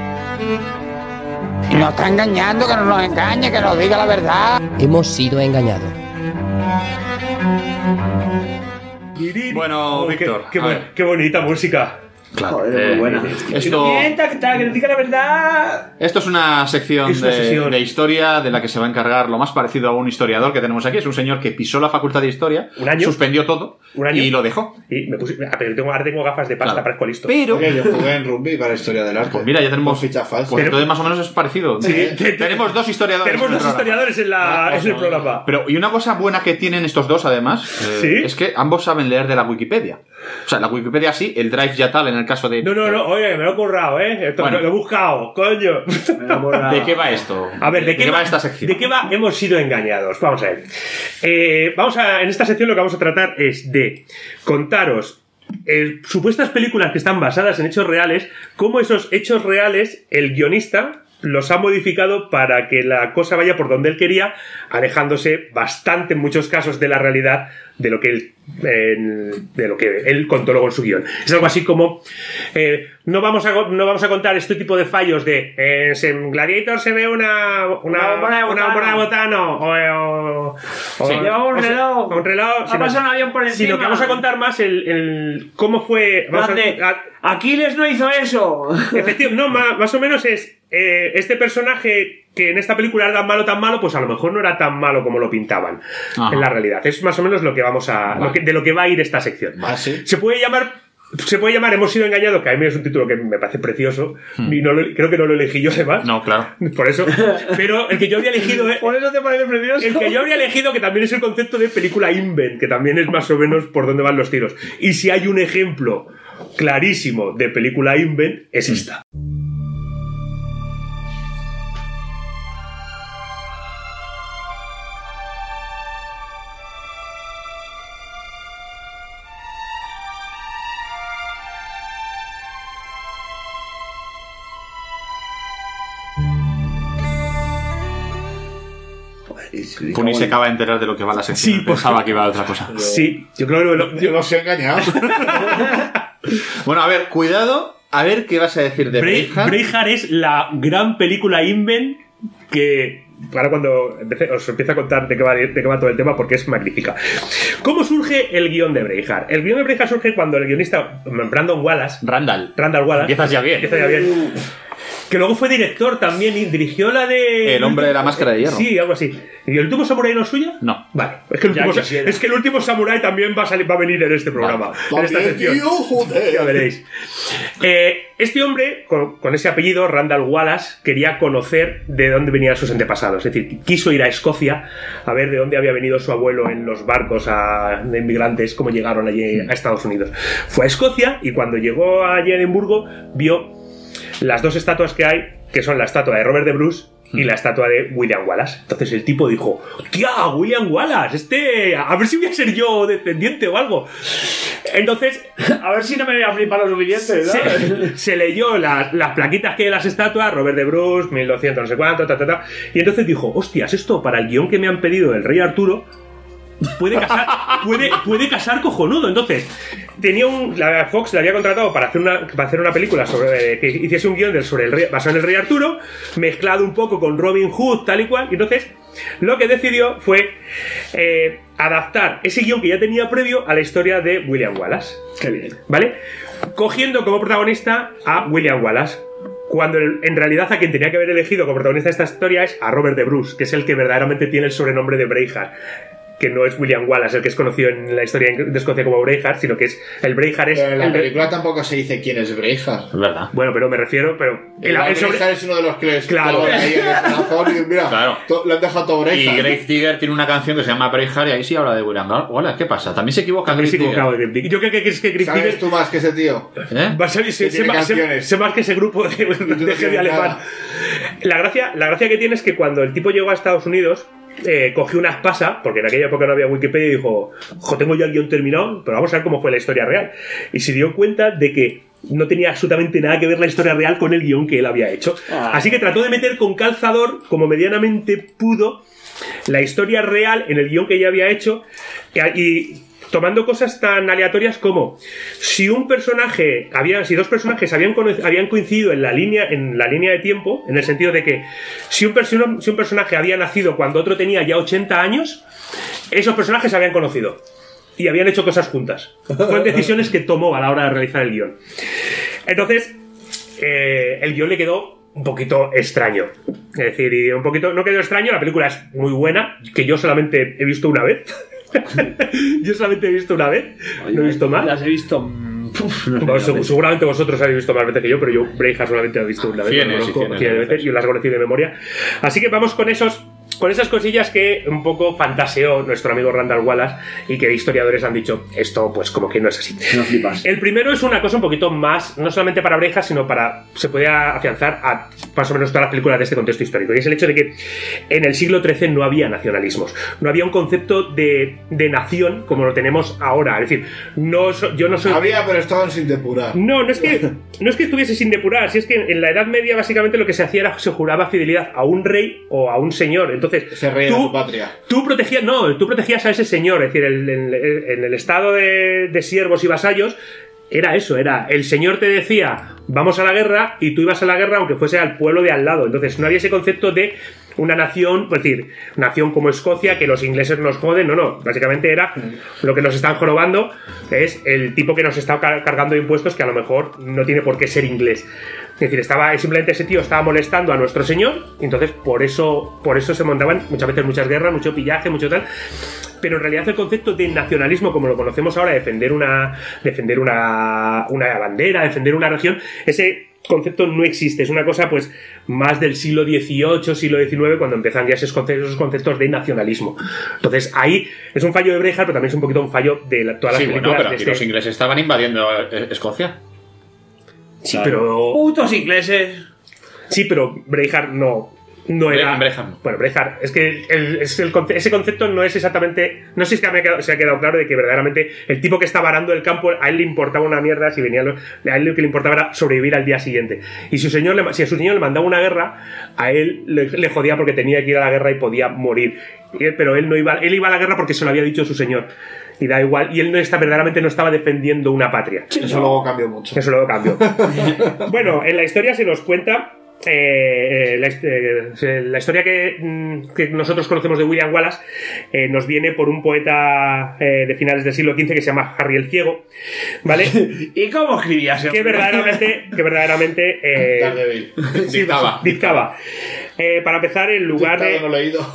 Nos está engañando, que no nos engañe, que nos diga la verdad. Hemos sido engañados. Bueno, oh, Víctor, qué, qué, qué bonita música. Claro, Joder, eh, muy buena. Esto, que, mienta, que, tal, que nos diga la verdad. Esto es una sección, es una de, sesión de historia de la que se va a encargar lo más parecido a un historiador que tenemos aquí. Es un señor que pisó la facultad de historia, ¿Un año? suspendió todo ¿Un año? y lo dejó. Y me puse, ah, pero tengo, ahora tengo gafas de pasta, claro, para listo. Pero okay, yo jugué en rugby para historia del arte. Pues mira, ya tenemos ficha falsa. Pues entonces más o menos es parecido. Sí, ¿Eh? Tenemos dos historiadores. Tenemos dos historiadores en, la, ah, en el programa. Pero y una cosa buena que tienen estos dos además eh, ¿Sí? es que ambos saben leer de la Wikipedia. O sea, la Wikipedia sí, el Drive ya tal en el caso de... No, no, no, oye, me lo he currado, ¿eh? Esto bueno. Lo he buscado, coño. ¿De qué va esto? A ver, ¿de, ¿De qué, qué va, va esta sección? ¿De qué va? Hemos sido engañados. Vamos a ver. Eh, vamos a, en esta sección lo que vamos a tratar es de contaros eh, supuestas películas que están basadas en hechos reales, cómo esos hechos reales, el guionista los ha modificado para que la cosa vaya por donde él quería, alejándose bastante en muchos casos de la realidad de lo que él, eh, de lo que él contó luego en su guión. Es algo así como eh, no vamos a no vamos a contar este tipo de fallos de eh, en Gladiator se ve una una una bombona de botano o, o, o sí. lleva un reloj, un reloj ha sino, pasado un avión por encima, sino que vamos a contar más el, el cómo fue vamos a, a, Aquiles no hizo eso. Efectivamente, no, más, más o menos es eh, este personaje que en esta película era tan malo, tan malo, pues a lo mejor no era tan malo como lo pintaban. Ajá. En la realidad. Es más o menos lo que vamos a, vale. lo que, de lo que va a ir esta sección. Ah, ¿sí? Se puede llamar, se puede llamar Hemos sido engañados, que a mí es un título que me parece precioso, hmm. y no lo, creo que no lo elegí yo además. No, claro. Por eso. Pero el que yo había elegido, eh, por eso te parece precioso. El que yo habría elegido, que también es el concepto de película invent, que también es más o menos por dónde van los tiros. Y si hay un ejemplo clarísimo de película invent, es esta. Puni se acaba de enterar de lo que va la sección. Sí, pues, pensaba que iba a otra cosa. Sí, yo creo que lo, yo los he engañado. Bueno, a ver, cuidado, a ver qué vas a decir de Braveheart. Braveheart es la gran película Inven que... Ahora cuando empecé, os empiezo a contar de qué, va, de qué va todo el tema porque es magnífica. ¿Cómo surge el guión de Braveheart? El guión de Braveheart surge cuando el guionista Brandon Wallace... Randall. Randall Wallace. Empiezas ya bien. Empieza ya bien. Que luego fue director también y dirigió la de... El hombre de la máscara de hierro. Sí, algo así. ¿Y el último Samurai no es suya? No. Vale. Es que el último, es que el último Samurai también va a, salir, va a venir en este programa. Vale. En esta sección. Tío, joder. Ya veréis. Eh, este hombre, con, con ese apellido, Randall Wallace, quería conocer de dónde venían sus antepasados. Es decir, quiso ir a Escocia a ver de dónde había venido su abuelo en los barcos a, de inmigrantes, cómo llegaron allí a Estados Unidos. Fue a Escocia y cuando llegó allí a Edimburgo vio las dos estatuas que hay, que son la estatua de Robert de Bruce y la estatua de William Wallace. Entonces el tipo dijo, ¡tía, William Wallace! Este, a ver si voy a ser yo descendiente o algo. Entonces, a ver si no me voy a flipar lo suficiente, ¿no? se, se leyó las, las plaquitas que hay de las estatuas, Robert de Bruce, mil doscientos no sé cuánto, ta, ta, ta, y entonces dijo, hostias, esto para el guión que me han pedido del Rey Arturo puede casar, puede, puede casar cojonudo. Entonces, tenía un, la Fox le había contratado para hacer una, para hacer una película sobre, que hiciese un guión del, sobre el rey, basado en el Rey Arturo, mezclado un poco con Robin Hood, tal y cual. Y entonces, lo que decidió fue eh, adaptar ese guión que ya tenía previo a la historia de William Wallace. Qué bien. ¿Vale? Cogiendo como protagonista a William Wallace, cuando en realidad a quien tenía que haber elegido como protagonista de esta historia es a Robert de Bruce, que es el que verdaderamente tiene el sobrenombre de Braveheart, que no es William Wallace el que es conocido en la historia de Escocia como Braveheart, sino que es el Braveheart es... Pero en la el, película tampoco se dice quién es Braveheart. Es verdad. Bueno, pero me refiero, pero... El, el, el sobre... Braveheart es uno de los que les... Claro. Ahí en el corazón y mira, claro. To, le han dejado todo Braveheart. Y Grave Digger tiene una canción que se llama Braveheart y ahí sí habla de William Wallace. ¿Qué pasa? ¿También se equivoca Grave sí, Digger? Grave Digger? Yo creo que es que Grave ¿Sabes Digger... tú más que ese tío? ¿Eh? Va a salir, se, se, se, se más que ese grupo de, de, de heavy alemán. La gracia, la gracia que tiene es que cuando el tipo llegó a Estados Unidos... Eh, cogió una espasa, porque en aquella época no había Wikipedia, y dijo, jo, tengo ya el guión terminado, pero vamos a ver cómo fue la historia real. Y se dio cuenta de que no tenía absolutamente nada que ver la historia real con el guión que él había hecho. Ah. Así que trató de meter con calzador, como medianamente pudo, la historia real en el guión que ella había hecho, y tomando cosas tan aleatorias como si un personaje había, si dos personajes habían, habían coincidido en la línea en la línea de tiempo, en el sentido de que si un, perso- si un personaje había nacido cuando otro tenía ya ochenta años, esos personajes se habían conocido y habían hecho cosas juntas. Fueron decisiones que tomó a la hora de realizar el guión. Entonces eh, el guión le quedó un poquito extraño. Es decir, y un poquito no quedó extraño, la película es muy buena, que yo solamente he visto una vez. Yo solamente he visto una vez, no he visto más. Las he visto. Uf, no bueno, seguramente, seguramente vosotros habéis visto más veces que yo, pero yo Braveheart solamente he visto una vez. Cienes, no y conozco, cienes veces, veces y las conocí de memoria. Así que vamos con esos. Con esas cosillas que un poco fantaseó nuestro amigo Randall Wallace y que historiadores han dicho, esto pues como que no es así. No flipas. El primero es una cosa un poquito más, no solamente para Braveheart, sino para, se puede afianzar a más o menos todas las películas de este contexto histórico, y es el hecho de que en el siglo trece no había nacionalismos, no había un concepto de, de nación como lo tenemos ahora, es decir, no so, yo no soy... Había, pero estaban sin depurar. No, no es que, no es que estuviese sin depurar, si es que en la Edad Media básicamente lo que se hacía era se juraba fidelidad a un rey o a un señor. Entonces, ese rey tú, era tu patria. Tú protegías, no, tú protegías a ese señor, es decir, el, el, el, en el estado de, de siervos y vasallos era eso, era el señor te decía vamos a la guerra y tú ibas a la guerra aunque fuese al pueblo de al lado. Entonces no había ese concepto de una nación, es decir, nación como Escocia, que los ingleses nos joden, no, no, básicamente era lo que nos están jorobando, es el tipo que nos está car- cargando de impuestos que a lo mejor no tiene por qué ser inglés. Es decir, estaba simplemente ese tío estaba molestando a nuestro señor, y entonces por eso, por eso se montaban muchas veces muchas guerras, mucho pillaje, mucho tal. Pero en realidad el concepto de nacionalismo como lo conocemos ahora, defender una defender una, una bandera, defender una región, ese concepto no existe, es una cosa pues más del siglo dieciocho, siglo diecinueve, cuando empiezan ya esos conceptos, esos conceptos de nacionalismo. Entonces ahí es un fallo de Braveheart, pero también es un poquito un fallo de la, todas las sí, películas. Bueno, pero de aquí este... los ingleses estaban invadiendo Escocia. Sí, claro. pero... Putos ingleses. Sí, pero Braveheart no... no era... Braveheart no. Bueno, Braveheart, es que el, es el conce- ese concepto no es exactamente... No sé si es que me ha quedado, se ha quedado claro de que verdaderamente el tipo que estaba arando el campo, a él le importaba una mierda si venía... Los, a él lo que le importaba era sobrevivir al día siguiente. Y si, su señor le, si a su señor le mandaba una guerra, a él le, le jodía porque tenía que ir a la guerra y podía morir. Y él, pero él no iba... Él iba a la guerra porque se lo había dicho su señor. Y da igual, y él no está, verdaderamente no estaba defendiendo una patria. Eso no. luego cambió mucho. Eso luego cambió. Bueno, en la historia se nos cuenta... Eh, la, eh, la historia que, que nosotros conocemos de William Wallace eh, nos viene por un poeta eh, de finales del siglo quince que se llama Harry el Ciego, ¿vale? ¿Y cómo escribía ese que verdaderamente que verdaderamente eh, sí, dictaba, dictaba. Eh, para empezar, en lugar de no lo he leído.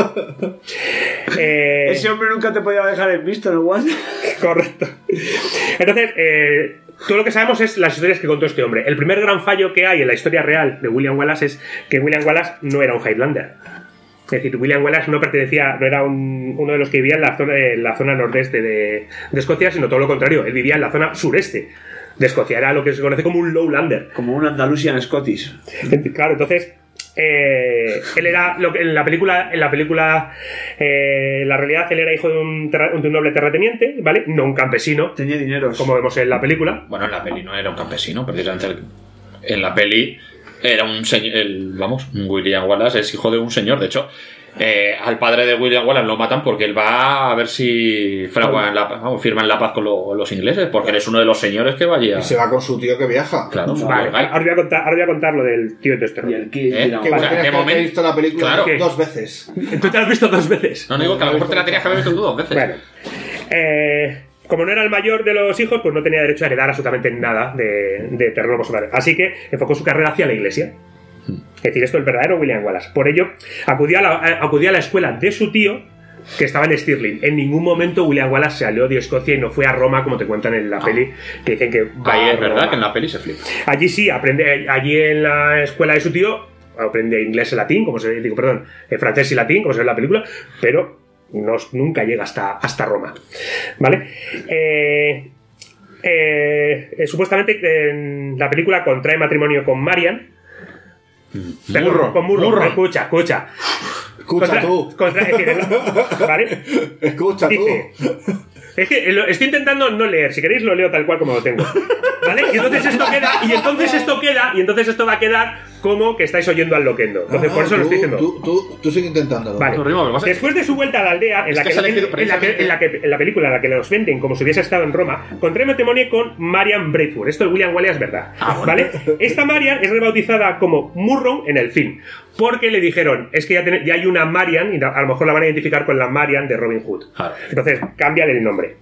eh, ese hombre nunca te podía dejar en visto, ¿no? Correcto. Entonces, eh, todo lo que sabemos es las historias que contó este hombre. El primer gran fallo que hay en la historia real de William Wallace es que William Wallace no era un Highlander. Es decir, William Wallace no pertenecía, no era un, uno de los que vivía en la zona, en la zona nordeste de, de Escocia, sino todo lo contrario. Él vivía en la zona sureste de Escocia. Era lo que se conoce como un Lowlander. Como un Andalusian Scottish. Claro, entonces... Eh, él era lo que en la película en la película eh, en la realidad él era hijo de un, terra, de un noble terrateniente, ¿vale? No un campesino, tenía dinero, como vemos en la película. Bueno, en la peli no era un campesino, precisamente en la peli era un señor, el, vamos, William Wallace es hijo de un señor. De hecho, eh, al padre de William Wallace lo matan porque él va a ver si fraguan la, vamos, firman la paz con lo, los ingleses, porque él es uno de los señores que vaya. Y se va con su tío que viaja. Claro, vale, ahora voy a contar, ahora voy a contar lo del tío de este rollo. ¿Eh? Que vale, ¿de momento he visto la película claro. dos veces. ¿Tú te la has visto dos veces? No, no digo que a lo mejor te la tenías que haber visto tú dos veces. Bueno, eh, como no era el mayor de los hijos, pues no tenía derecho a heredar absolutamente nada de, de terreno por su padre. Así que enfocó su carrera hacia la iglesia. Es decir, esto es el verdadero William Wallace. Por ello, acudía a la, acudía a la escuela de su tío, que estaba en Stirling. En ningún momento William Wallace salió de Escocia y no fue a Roma, como te cuentan en la peli, que dicen que va ahí a es verdad Roma. que en la peli se flipa. Allí sí, aprende, allí en la escuela de su tío, aprende inglés y latín, como se digo, perdón, francés y latín, como se ve en la película, pero no, nunca llega hasta, hasta Roma. ¿Vale? Eh, eh, eh, supuestamente en la película contrae matrimonio con Marian. Perdón, Murro, con Murro. Murro. Escucha, escucha. Escucha Contra- tú. contra- es decir, ¿vale? Escucha Dice, tú. es que lo- estoy intentando no leer, si queréis lo leo tal cual como lo tengo. ¿Vale? Y entonces esto queda, y entonces esto queda, y entonces esto va a quedar como que estáis oyendo al loquendo. Entonces, Ah, por eso tú, lo estoy diciendo. Tú, tú, tú sigue intentándolo. Vale. Después de su vuelta a la aldea, en Es la que que, se ha elegido en, en la que, en la que- en la película en la que los venden como si hubiese estado en Roma, contrae matrimonio con Marian Braithwaite. Esto de William Wallace es verdad. ¿Vale? Esta Marian es rebautizada como Murrow en el film. Porque le dijeron, es que ya, ten- ya hay una Marian, y a lo mejor la van a identificar con la Marian de Robin Hood. Claro. Entonces, cámbiale el nombre.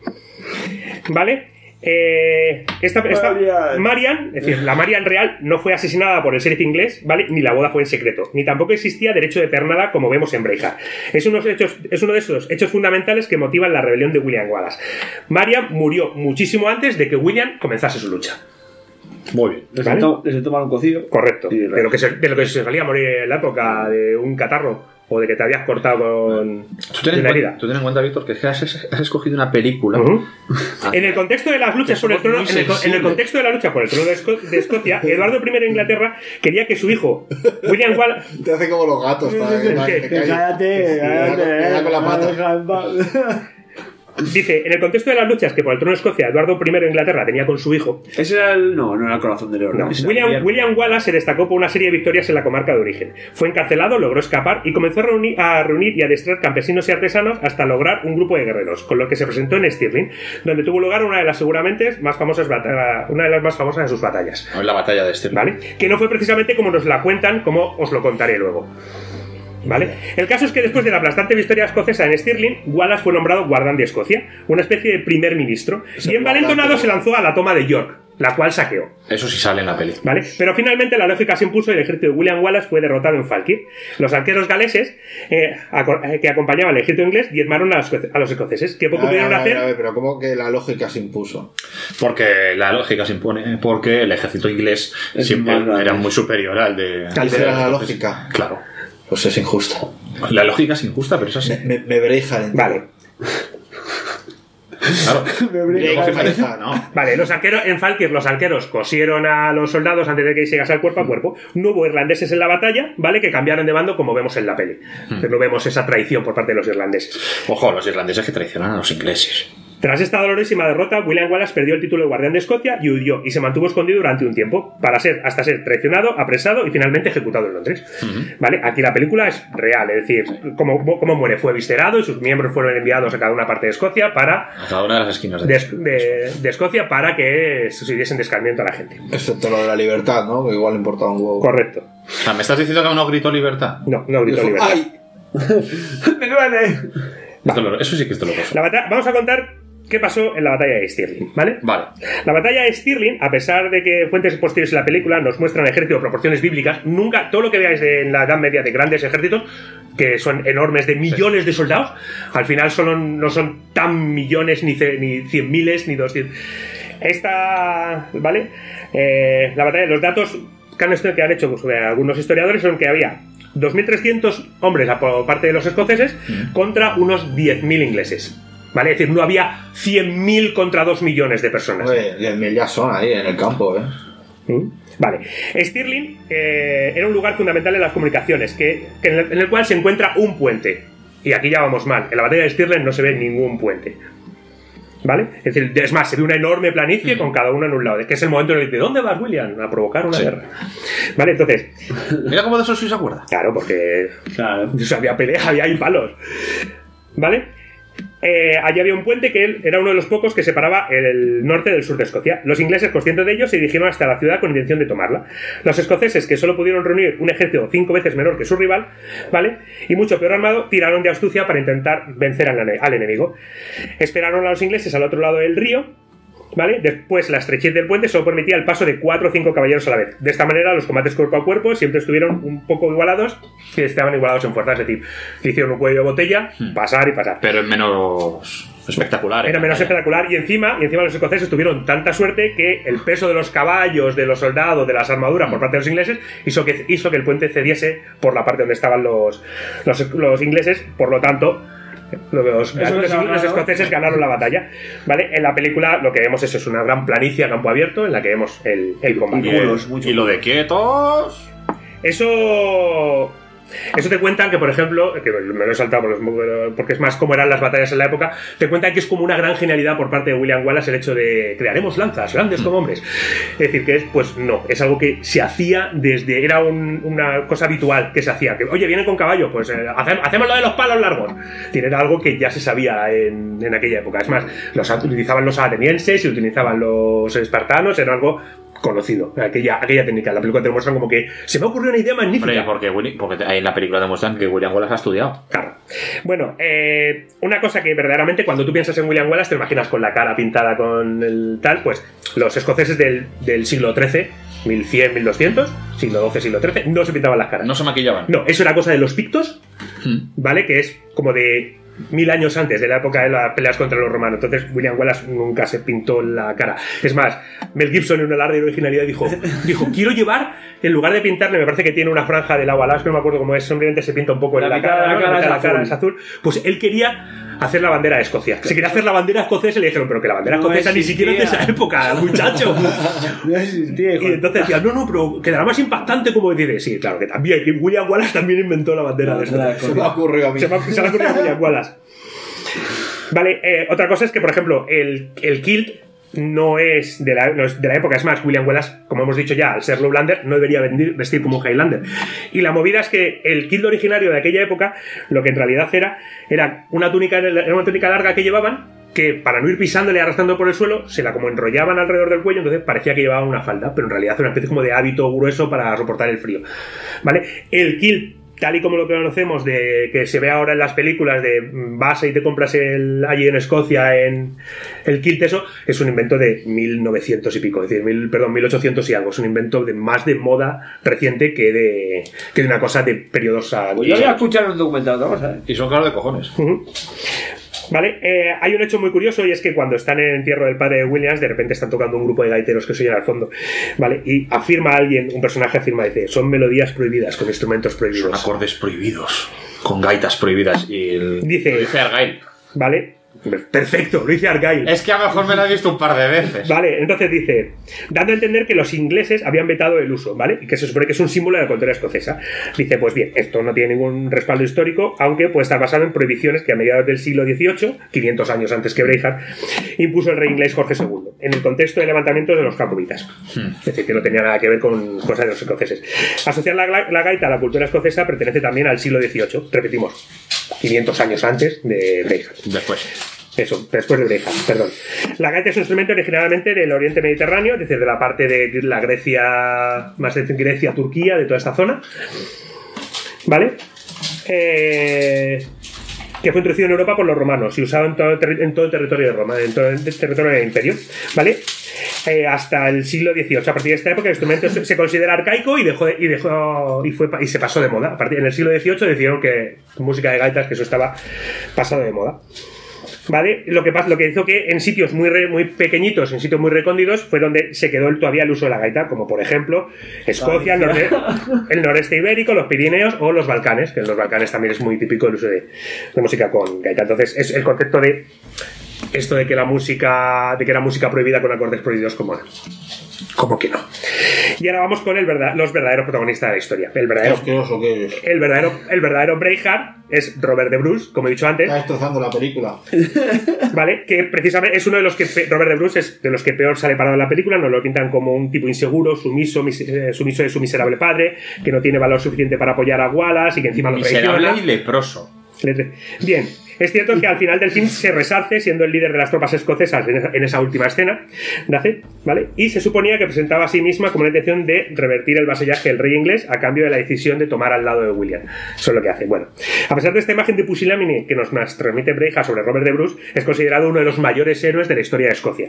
¿Vale? Eh, esta, esta Marian. Marian, es decir, la Marian real no fue asesinada por el sheriff inglés, ¿vale? Ni la boda fue en secreto, ni tampoco existía derecho de pernada como vemos en Braveheart. Es, unos hechos, es uno de esos hechos fundamentales que motivan la rebelión de William Wallace. Marian murió muchísimo antes de que William comenzase su lucha. Muy bien. Les ¿Vale? sentó- les tomar un cocido. Correcto. Y De lo, que se, de lo que se solía morir en la época, de un catarro o de que te habías cortado con Tú ten, de en una cuenta, herida. tú ten en cuenta, Víctor, que es que has, has escogido una película. Ujú. En el contexto de las luchas por el trono, en el, en el contexto de la lucha por el trono de, Esco- de Escocia, Eduardo primero de Inglaterra quería que su hijo William Wallace Te hace como los gatos. para que- para que te Que caiga. Cállate, cállate. Me da con la pata. Deja en paz. dice, en el contexto de las luchas que por el trono de Escocia Eduardo primero de Inglaterra tenía con su hijo, Ese era el. No, no era el corazón de león. no, Ese era William, Guillermo. William Wallace se destacó por una serie de victorias en la comarca de origen. Fue encarcelado, logró escapar y comenzó a reunir, a reunir y a distraer campesinos y artesanos hasta lograr un grupo de guerreros, con lo que se presentó en Stirling, donde tuvo lugar una de las seguramente más famosas bata- una de las más famosas de sus batallas. No es la batalla de Stirling. ¿Vale? Que no fue precisamente como nos la cuentan, como os lo contaré luego. ¿Vale? El caso es que después de la aplastante victoria escocesa en Stirling, Wallace fue nombrado guardán de Escocia, una especie de primer ministro, y envalentonado se lanzó a la toma de York, la cual saqueó. Eso sí sale en la peli. ¿Vale? Pero finalmente la lógica se impuso y el ejército de William Wallace fue derrotado en Falkirk. Los arqueros galeses eh, aco- eh, que acompañaban al ejército inglés diezmaron a los, a los escoceses, que poco A ver, pudieron a ver, hacer. a ver, pero ¿cómo que la lógica se impuso? Porque la lógica se impone, porque el ejército inglés Es siempre más grande. era muy superior al de... Esa al de era la los lógica. Claro. Pues es injusto. La lógica es injusta, pero es así. Me, me veréis jalente. Vale. Claro. ¿no? Vale, los arqueros, en Falkir los arqueros cosieron a los soldados antes de que llegase al cuerpo a cuerpo. No hubo irlandeses en la batalla, ¿vale? Que cambiaron de bando como vemos en la peli. Hmm. Pero no vemos esa traición por parte de los irlandeses. Ojo, los irlandeses que traicionan a los ingleses. Tras esta dolorosísima derrota, William Wallace perdió el título de guardián de Escocia y huyó, y se mantuvo escondido durante un tiempo, para ser, hasta ser traicionado, apresado y finalmente ejecutado en Londres. Uh-huh. ¿Vale? Aquí la película es real, es decir, cómo, cómo muere, fue viscerado y sus miembros fueron enviados a cada una parte de Escocia para... A cada una de las esquinas de, de, de, de Escocia para que se diesen descarmiento a la gente. Excepto lo de la libertad, ¿no? Que igual importaba un huevo. Correcto. O sea, ¿me estás diciendo que aún no gritó libertad? No, no gritó libertad. ¡Ay! ¡Me duele! Va. Eso sí que es doloroso. La batalla, vamos a contar qué pasó en la batalla de Stirling, ¿vale? Vale. La batalla de Stirling, a pesar de que fuentes posteriores en la película nos muestran ejércitos de proporciones bíblicas, nunca, todo lo que veáis en la Edad Media de grandes ejércitos, que son enormes, de millones sí. de soldados, al final son, no son tan millones, ni, ni cien miles, ni doscientos. Esta, ¿vale? Eh, la batalla, los datos que han, que han hecho pues, algunos historiadores son que había dos mil trescientos hombres por parte de los escoceses mm. contra unos diez mil ingleses. ¿Vale? Es decir, no había cien mil contra dos millones de personas. Oye, diez mil ya son ahí en el campo, ¿eh? ¿Mm? Vale. Stirling eh, era un lugar fundamental en las comunicaciones, que, que en, el, en el cual se encuentra un puente. Y aquí ya vamos mal. En la batalla de Stirling no se ve ningún puente. ¿Vale? Es decir, es más, se ve una enorme planicie mm. con cada uno en un lado. Que es el momento en el que, ¿de dónde vas, William? A provocar una sí. guerra. Vale, entonces... Mira cómo de eso sí se acuerda. Claro, porque... Claro. O sea, había pelea, había ahí palos. ¿Vale? Eh, allí había un puente que él era uno de los pocos que separaba el norte del sur de Escocia. Los ingleses, conscientes de ello, se dirigieron hasta la ciudad con intención de tomarla. Los escoceses, que solo pudieron reunir un ejército cinco veces menor que su rival, ¿vale? Y mucho peor armado, tiraron de astucia para intentar vencer al, al enemigo. Esperaron a los ingleses al otro lado del río, ¿vale? Después, la estrechez del puente solo permitía el paso de cuatro o cinco caballeros a la vez. De esta manera, los combates cuerpo a cuerpo siempre estuvieron un poco igualados, que estaban igualados en fuerza. Es decir, hicieron un cuello de botella, pasar y pasar. Pero es menos espectacular. Era menos espectacular y encima, y encima los escoceses tuvieron tanta suerte que el peso de los caballos, de los soldados, de las armaduras por parte de los ingleses hizo que, hizo que el puente cediese por la parte donde estaban los, los, los ingleses. Por lo tanto... Los, los, los escoceses ganaron la batalla, ¿vale? En la película lo que vemos es, es una gran planicie a campo abierto en la que vemos el, el combate. Y, el, y lo de quietos. Eso... Eso te cuentan que, por ejemplo, que me lo he saltado porque es más como eran las batallas en la época, te cuentan que es como una gran genialidad por parte de William Wallace el hecho de crearemos lanzas grandes como hombres. Es decir, que es, pues no, es algo que se hacía desde, era un, una cosa habitual que se hacía, que oye, vienen con caballo, pues eh, hacemos lo de los palos largos. Era algo que ya se sabía en, en aquella época. Es más, los utilizaban los atenienses y utilizaban los espartanos, era algo conocido, aquella, aquella técnica. En la película te muestran como que se me ocurrió una idea magnífica. Hombre, porque, porque ahí en la película demuestran que William Wallace ha estudiado. Claro. Bueno, eh, una cosa que verdaderamente cuando tú piensas en William Wallace te imaginas con la cara pintada con el tal, pues los escoceses del, del siglo trece, mil cien, mil doscientos, siglo doce, siglo trece, no se pintaban las caras. No se maquillaban. No, eso era cosa de los pictos, hmm. ¿vale? Que es como de mil años antes de la época de las peleas contra los romanos. Entonces William Wallace nunca se pintó la cara. Es más, Mel Gibson en un alarde de originalidad dijo, dijo quiero llevar, en lugar de pintarle, me parece que tiene una franja de agua Wallace, no me acuerdo cómo es, simplemente se pinta un poco en la, la cara, la, ¿no? cara, la, la cara es azul. Pues él quería hacer la bandera de Escocia. Se quería hacer la bandera escocesa y le dijeron, pero que la bandera no escocesa existía. Ni siquiera es de esa época, muchacho. No existía, y entonces decía, no, no, pero quedará más impactante como decir, sí, claro que también, que William Wallace también inventó la bandera no, de Escocia. Se me ha ocurrido a mí. Se me ha, se me ha ocurrido a William Wallace. Vale, eh, otra cosa es que, por ejemplo, el, el kilt no es, de la, no es de la época. Es más, William Wallace, como hemos dicho ya, al ser Lowlander, no debería vestir, vestir como un Highlander. Y la movida es que el kilt originario de aquella época, lo que en realidad era, era una túnica, era una túnica larga que llevaban, que para no ir pisándole y arrastrando por el suelo, se la como enrollaban alrededor del cuello, entonces parecía que llevaban una falda, pero en realidad era una especie como de hábito grueso para soportar el frío. ¿Vale? El kilt, tal y como lo conocemos, de que se ve ahora en las películas de vas y te compras el, allí en Escocia en el kilt, eso es un invento de mil novecientos y pico, es decir, mil, perdón, mil ochocientos y algo. Es un invento de más de moda reciente que de, que de una cosa de periodos a... Pues yo voy a escuchar un documental de cosa, ¿eh? Y son caros de cojones. Uh-huh. Vale, eh, hay un hecho muy curioso y es que cuando están en el entierro del padre de Williams, de repente están tocando un grupo de gaiteros que se oyen al fondo, ¿vale? Y afirma alguien, un personaje afirma, dice, son melodías prohibidas con instrumentos prohibidos. Son acordes prohibidos, con gaitas prohibidas. Y el... dice, dice Argyle. ¿Vale? Perfecto, lo dice Argyle. Es que a lo mejor me lo he visto un par de veces. Vale, entonces dice, dando a entender que los ingleses habían vetado el uso, ¿vale? Y que se supone que es un símbolo de la cultura escocesa. Dice, pues bien, esto no tiene ningún respaldo histórico, aunque puede estar basado en prohibiciones que a mediados del siglo dieciocho, quinientos años antes que Braveheart, impuso el rey inglés Jorge segundo, en el contexto de levantamientos de los jacobitas. Hmm. Es decir, que no tenía nada que ver con cosas de los escoceses. Asociar la, la gaita a la cultura escocesa pertenece también al siglo dieciocho, repetimos, quinientos años antes de Braveheart. Después. Eso, después de Braveheart, perdón. La gaita es un instrumento originalmente del Oriente Mediterráneo, es decir, de la parte de la Grecia, más de Grecia, Turquía, de toda esta zona. ¿Vale? Eh, que fue introducido en Europa por los romanos y usado en todo, en todo el territorio de Roma, en todo el territorio del imperio. ¿Vale? Eh, hasta el siglo dieciocho. A partir de esta época el instrumento se, se considera arcaico y dejó, de, y, dejó y, fue, y se pasó de moda. A partir en el siglo dieciocho decidieron que música de gaitas, que eso estaba pasado de moda. ¿Vale? Lo que, lo que hizo que en sitios muy, re, muy pequeñitos, en sitios muy recónditos, fue donde se quedó el, todavía el uso de la gaita, como por ejemplo Escocia, el, norte, el noreste ibérico, los Pirineos o los Balcanes, que en los Balcanes también es muy típico el uso de, de música con gaita. Entonces es el concepto de esto de que la música, de que era música prohibida con acordes prohibidos, como como que no. Y ahora vamos con el verdad, los verdaderos protagonistas de la historia. El verdadero, ¿Qué es? el verdadero, el verdadero Braveheart es Robert de Bruce, como he dicho antes. Está destrozando la película. Vale, que precisamente es uno de los que Robert de Bruce es de los que peor sale parado en la película. Nos lo pintan como un tipo inseguro, sumiso, mis, eh, sumiso de su miserable padre, que no tiene valor suficiente para apoyar a Wallace y que encima lo traiciona. Miserable y leproso. Bien, es cierto que al final del film se resarce siendo el líder de las tropas escocesas en esa, en esa última escena, ¿vale? Y se suponía que presentaba a sí misma como la intención de revertir el vasallaje del rey inglés a cambio de la decisión de tomar al lado de William. Eso es lo que hace. Bueno, a pesar de esta imagen de pusilámine que nos transmite Braveheart sobre Robert de Bruce, es considerado uno de los mayores héroes de la historia de Escocia,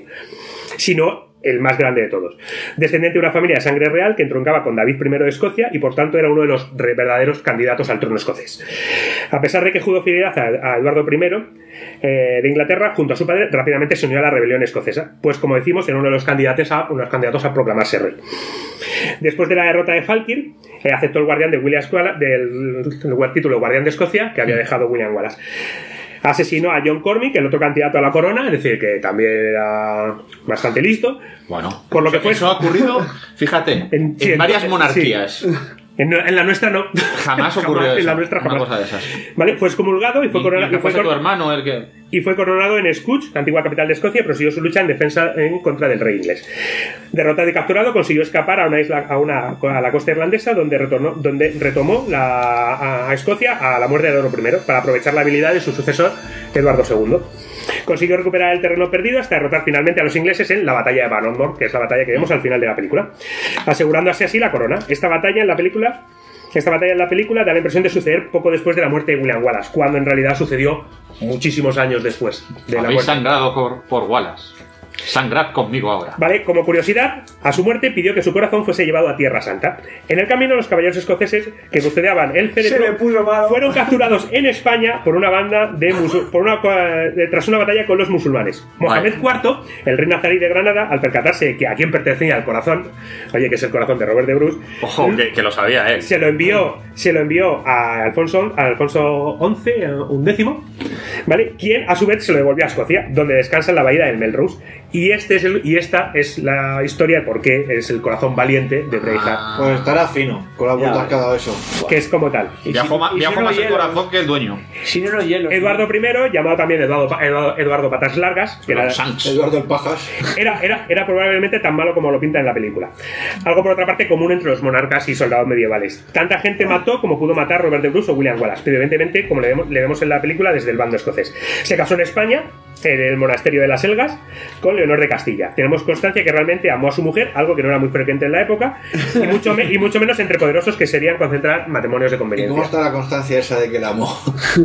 si no el más grande de todos. Descendiente de una familia de sangre real que entroncaba con David primero de Escocia y por tanto era uno de los verdaderos candidatos al trono escocés. A pesar de que juró fidelidad a, a Eduardo primero eh, de Inglaterra, junto a su padre, rápidamente se unió a la rebelión escocesa, pues como decimos, era uno de los candidatos a, unos candidatos a proclamarse rey. Después de la derrota de Falkirk, eh, aceptó el guardián de William Wallace, del, del título Guardián de Escocia, que había dejado William Wallace. Asesinó a John Cormick, el otro candidato a la corona, es decir, que también era bastante listo. Bueno, por lo que fue, eso ha ocurrido, fíjate, en, en varias en, monarquías. Sí. En, en la nuestra no. Jamás ocurrió jamás, eso. En la nuestra jamás. Una cosa de esas. Vale, fue excomulgado y fue y, coronado. Y, y fue tu hermano el que. Y fue coronado en Scutch, la antigua capital de Escocia, y prosiguió su lucha en defensa en contra del rey inglés. Derrotado y capturado, consiguió escapar a una isla, a una a la costa irlandesa, donde retornó, donde retomó la, a, a Escocia a la muerte de Eduardo primero para aprovechar la habilidad de su sucesor Eduardo segundo. Consiguió recuperar el terreno perdido hasta derrotar finalmente a los ingleses en la batalla de Bannockburn, que es la batalla que vemos al final de la película, asegurándose así la corona. Esta batalla en la película Esta batalla en la película da la impresión de suceder poco después de la muerte de William Wallace, cuando en realidad sucedió muchísimos años después de la Habéis muerte. sangrado por, por Wallace. Sangrad conmigo ahora. Vale, como curiosidad, a su muerte pidió que su corazón fuese llevado a Tierra Santa. En el camino, los caballeros escoceses que custodiaban el féretro fueron capturados en España por una banda de musul- por una, de, tras una batalla con los musulmanes. Mohamed vale. cuarto, el rey nazarí de Granada, al percatarse de que a quién pertenecía el corazón, oye, que es el corazón de Robert de Bruce, ojo, que, que lo sabía él. Se lo envió, se lo envió a Alfonso, a Alfonso once, undécimo, ¿vale? Quien a su vez se lo devolvió a Escocia, donde descansa en la bahía del Melrose. Y, este es el, y esta es la historia de por qué es el corazón valiente de Braveheart. Ah, pues estará fino con la vuelta que ha dado eso. Que es como tal. Viajó más, viajó si no más el corazón que el dueño. Si no, no hielo. Eduardo primero, llamado también Eduardo, Eduardo, Eduardo Patas Largas, que era, Eduardo el Pajas, era, era, era probablemente tan malo como lo pinta en la película. Algo por otra parte común entre los monarcas y soldados medievales. Tanta gente mató como pudo matar Robert de Bruce o William Wallace, pero evidentemente, como le vemos, le vemos en la película, desde el bando escocés. Se casó en España, en el monasterio de las Elgas, con Leonor de Castilla. Tenemos constancia que realmente amó a su mujer, algo que no era muy frecuente en la época, y mucho, me, y mucho menos entre poderosos que serían concentrar matrimonios de conveniencia. ¿Y cómo está la constancia esa de que la amó?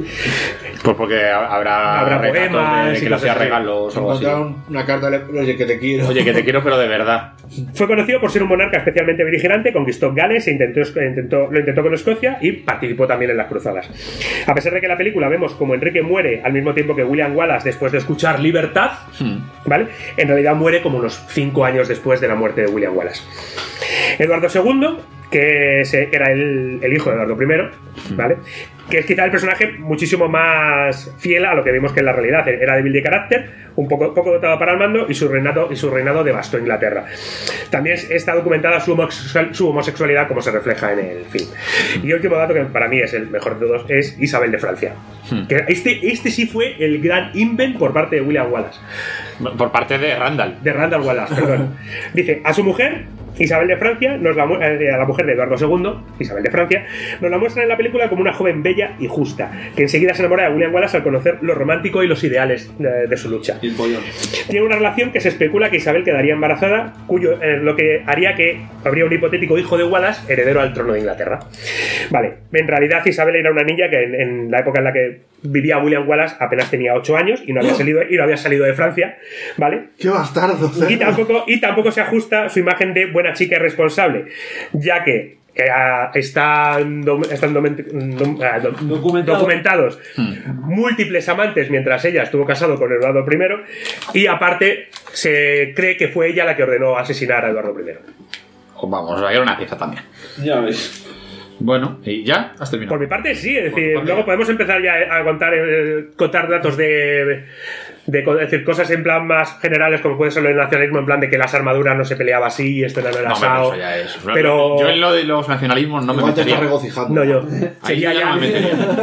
Pues porque habrá, habrá poemas de, de que le hacía regalos o así. Una carta de oye que te quiero. Oye que te quiero pero de verdad. Fue conocido por ser un monarca especialmente beligerante, conquistó Gales e intentó, intentó, lo intentó con Escocia y participó también en las cruzadas. A pesar de que en la película vemos como Enrique muere al mismo tiempo que William Wallace después de escuchar Libertad, hmm. ¿vale? En realidad muere como unos cinco años después de la muerte de William Wallace. Eduardo segundo que, se, que era el, el hijo de Eduardo primero, ¿vale? Que es quizá el personaje muchísimo más fiel a lo que vimos que en la realidad. Era débil de carácter, un poco, poco dotado para el mando, y su reinado, y su reinado devastó Inglaterra. También está documentada su, homosexual, su homosexualidad, como se refleja en el film. Y el último dato, que para mí es el mejor de todos, es Isabel de Francia. Hmm. Que este, este sí fue el gran invent por parte de William Wallace. Por parte de Randall. De Randall Wallace, perdón. Dice, a su mujer, Isabel de Francia, nos la, eh, a la mujer de Eduardo segundo, Isabel de Francia, nos la muestran en la película como una joven bella y justa, que enseguida se enamora de William Wallace al conocer lo romántico y los ideales de, de su lucha. Tiene una relación que se especula que Isabel quedaría embarazada, cuyo eh, lo que haría que habría un hipotético hijo de Wallace heredero al trono de Inglaterra. Vale, en realidad Isabel era una niña que en, en la época en la que vivía William Wallace apenas tenía ocho años y no había salido, y no había salido de Francia, ¿vale? ¡Qué bastardo! Y tampoco, y tampoco se ajusta su imagen de buena chica y responsable, ya que eh, están, do, están do, do, do, Documentado. documentados hmm. múltiples amantes mientras ella estuvo casado con Eduardo primero, y aparte se cree que fue ella la que ordenó asesinar a Eduardo primero. Vamos, era una pieza también. Ya ves. Bueno, ¿y ya? ¿Has terminado? Por mi parte sí, es decir, luego podemos empezar ya a contar, eh, contar datos de, de, de decir, cosas en plan más generales, como puede ser el nacionalismo, en plan de que las armaduras no se peleaba así, esto no era no, asado. Eso ya es. Pero yo en lo de los nacionalismos no me metería. Te regocijando. No, yo. Sería ya. No me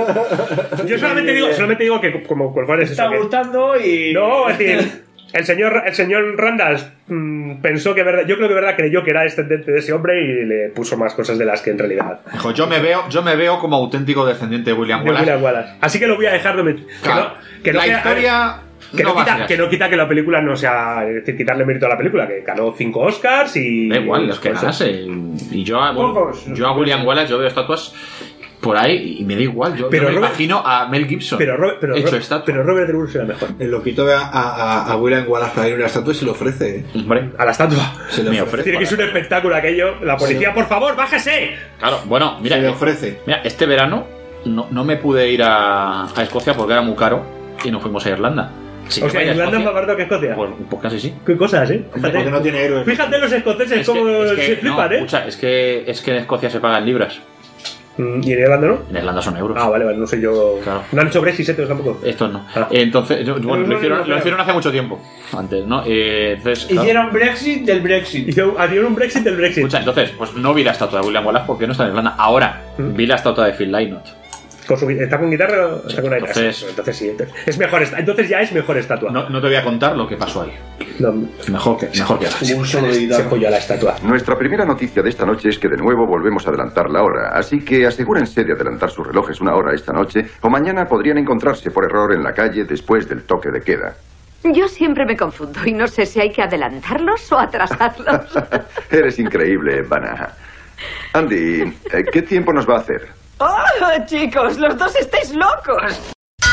yo solamente digo, solamente digo que como cuál es eso. Está gustando y. No, es decir. El señor, el señor Randall mmm, pensó que verdad, yo creo que verdad creyó que era descendiente de ese hombre y le puso más cosas de las que en realidad. Dijo, yo me veo, yo me veo como auténtico descendiente de William de Wallace. William Wallace. Así que lo voy a dejar de claro, que no, que la no, historia que no, no quita, que no quita que la película no sea, es decir, quitarle mérito a la película, que ganó cinco Oscars y da igual, los que ganase. Y yo a, bueno, yo a William Wallace yo veo estatuas por ahí y me da igual, yo, pero yo me Robert, imagino a Mel Gibson pero Robert, pero hecho Robert, pero Robert De Niro será mejor. El loquito ve a, a, a William Wallace para ir a la estatua y se lo ofrece. Hombre, a la estatua se le me ofrece. Tiene que ser un espectáculo aquello. La policía, por favor, bájese. Claro, bueno, mira, se le ofrece. Mira, este verano no, no me pude ir a, a Escocia porque era muy caro y no fuimos a Irlanda. Sí, o sea, Irlanda es más barato que Escocia. Pues, pues casi sí. ¿Qué cosas, eh? Fíjate, porque no tiene héroes. Fíjate los escoceses es que, cómo es que, se flipan, no, eh. Escucha, es que, es que en Escocia se pagan libras. ¿Y en Irlanda no? En Irlanda son euros. Ah, vale, vale, no sé yo. Claro. No han hecho Brexit estos tampoco. Estos no. Ah. Entonces, yo, bueno, lo, hicieron, lo hicieron hace mucho tiempo. Antes, ¿no? Eh, entonces, hicieron claro. Brexit del Brexit. Hicieron, hicieron un Brexit del Brexit. Escucha, entonces, pues no vi la estatua de William Wallace porque no está en Irlanda. Ahora, ¿Mm? vi la estatua de Phil Lynott. ¿Con su, ¿Está con guitarra o está con aire? Entonces, entonces sí, entonces, es mejor, entonces ya es mejor estatua. No, no te voy a contar lo que pasó ahí. No, mejor que mejor que un solo de se folló la estatua. Nuestra primera noticia de esta noche es que de nuevo volvemos a adelantar la hora, así que asegúrense de adelantar sus relojes una hora esta noche o mañana podrían encontrarse por error en la calle después del toque de queda. Yo siempre me confundo y no sé si hay que adelantarlos o atrasarlos. Eres increíble, Vanna. Andy, ¿qué tiempo nos va a hacer? ¡Oh, chicos! ¡Los dos estáis locos!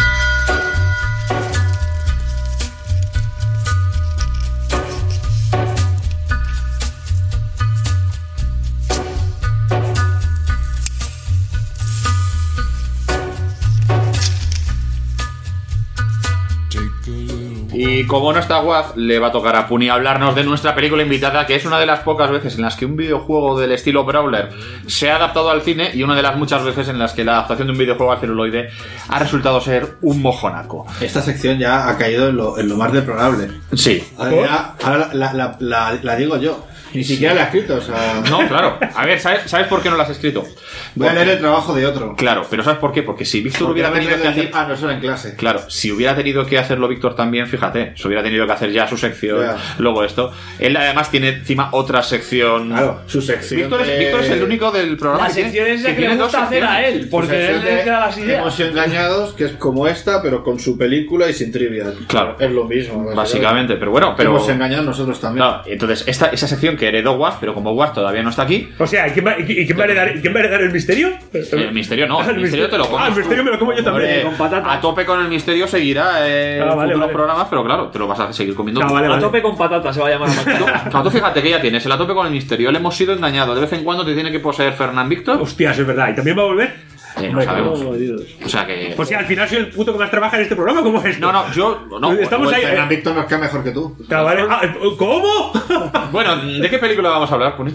Y como no está Waz, le va a tocar a Puni hablarnos de nuestra película invitada, que es una de las pocas veces en las que un videojuego del estilo Brawler se ha adaptado al cine y una de las muchas veces en las que la adaptación de un videojuego al celuloide ha resultado ser un mojonaco. Esta sección ya ha caído en lo, en lo más deplorable. Sí. Ahora, ya, ahora la, la, la, la digo yo. Ni siquiera la he escrito, o sea... No, claro. A ver, ¿sabes, ¿sabes por qué no la has escrito? Voy a leer el trabajo de otro. Claro, pero ¿sabes por qué? Porque si Víctor Porque hubiera tenido que hacer... Ah, no, eso era en clase. Claro, si hubiera tenido que hacerlo Víctor también, fíjate, se hubiera tenido que hacer ya su sección, yeah. Luego esto. Él además tiene encima otra sección... Claro, su sección Víctor es, de... Víctor es el único del programa la que sección tiene, es la que, que le gusta hacer a él, porque él le queda las ideas. Hemos engañados, que es como esta, pero con su película y sin trivia. Claro. Es lo mismo. Básicamente, básicamente. Pero bueno, pero... Hemos engañado nosotros también. Claro, entonces, esta, esa sección que heredó Waz, pero como Waz todavía no está aquí... O sea, ¿y quién va, y quién va, a, heredar, ¿quién va a heredar el misterio? El misterio no, el, el misterio te lo comes. Ah, el misterio tú. me lo como yo también. Hombre, con patata. A tope con el misterio seguirá eh, ah, vale, futuros vale. programas, pero claro, te lo vas a seguir comiendo. Ah, vale, a vale. tope con patata se va a llamar la Claro, tú fíjate que ya tienes el a tope con el misterio. Le hemos sido engañados. De vez en cuando te tiene que poseer Fernán Víctor. Hostia, eso es verdad. ¿Y también va a volver? Eh, no sabemos. O sea que... Pues si al final soy el puto que más trabaja en este programa, ¿cómo es? No, no, yo... No, Estamos ahí... Fernán Víctor nos queda mejor que tú. Ah, vale. Ah, ¿cómo? Bueno, ¿de qué película vamos a hablar, Puni?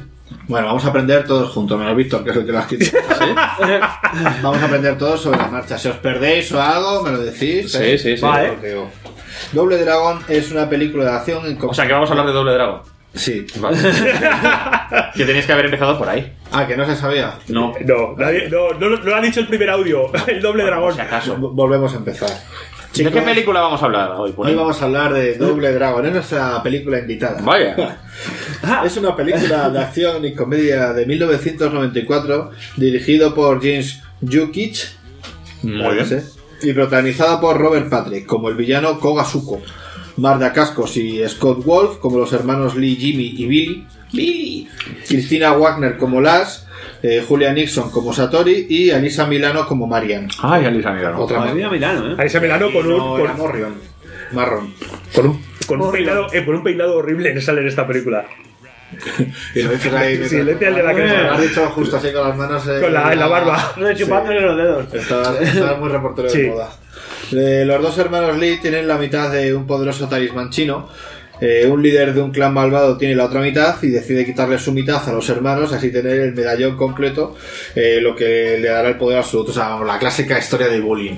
Bueno, vamos a aprender todos juntos, menos Víctor, que es el que lo ha escrito. ¿Sí? Vamos a aprender todos sobre la marcha. Si os perdéis o algo, me lo decís. Sí, ¿eh? sí, sí. Vale. Doble Dragón es una película de acción en... O sea, que vamos a hablar de Doble Dragón. Sí. Vale. Que tenéis que haber empezado por ahí. Ah, que no se sabía. No. No, nadie- no, no, no lo ha dicho el primer audio, el Doble Dragón. Si acaso. Volvemos a empezar. ¿De qué película vamos a hablar hoy? Hoy vamos a hablar de Doble Dragon, es nuestra película invitada. Vaya. Es una película de acción y comedia de mil novecientos noventa y cuatro, dirigido por James Yukich. Muy bien. Y protagonizada por Robert Patrick como el villano Kogasuko, Marda Cascos y Scott Wolf como los hermanos Lee, Jimmy y Billy, Billy. Cristina Wagner como Lass, eh, Julia Nixon como Satori y Alisa Milano como Marian. Ay, Alisa Milano. Otra Madre mía, Milano, ¿eh? Alisa Milano con un, No, con, era Morrion. Marrón. con un, con un peinado, eh, con un peinado horrible que sale en esta película. Y lo dices ahí. Sí, le el de la Lo crema. has dicho justo así con las manos. Eh, Con la, en la barba. No, chupándole los dedos. Estaba, estaba muy reportero Sí. de moda. Eh, los dos hermanos Lee tienen la mitad de un poderoso talismán chino. Eh, un líder de un clan malvado tiene la otra mitad y decide quitarle su mitad a los hermanos, así tener el medallón completo, eh, lo que le dará el poder absoluto. O sea, vamos, la clásica historia de bullying.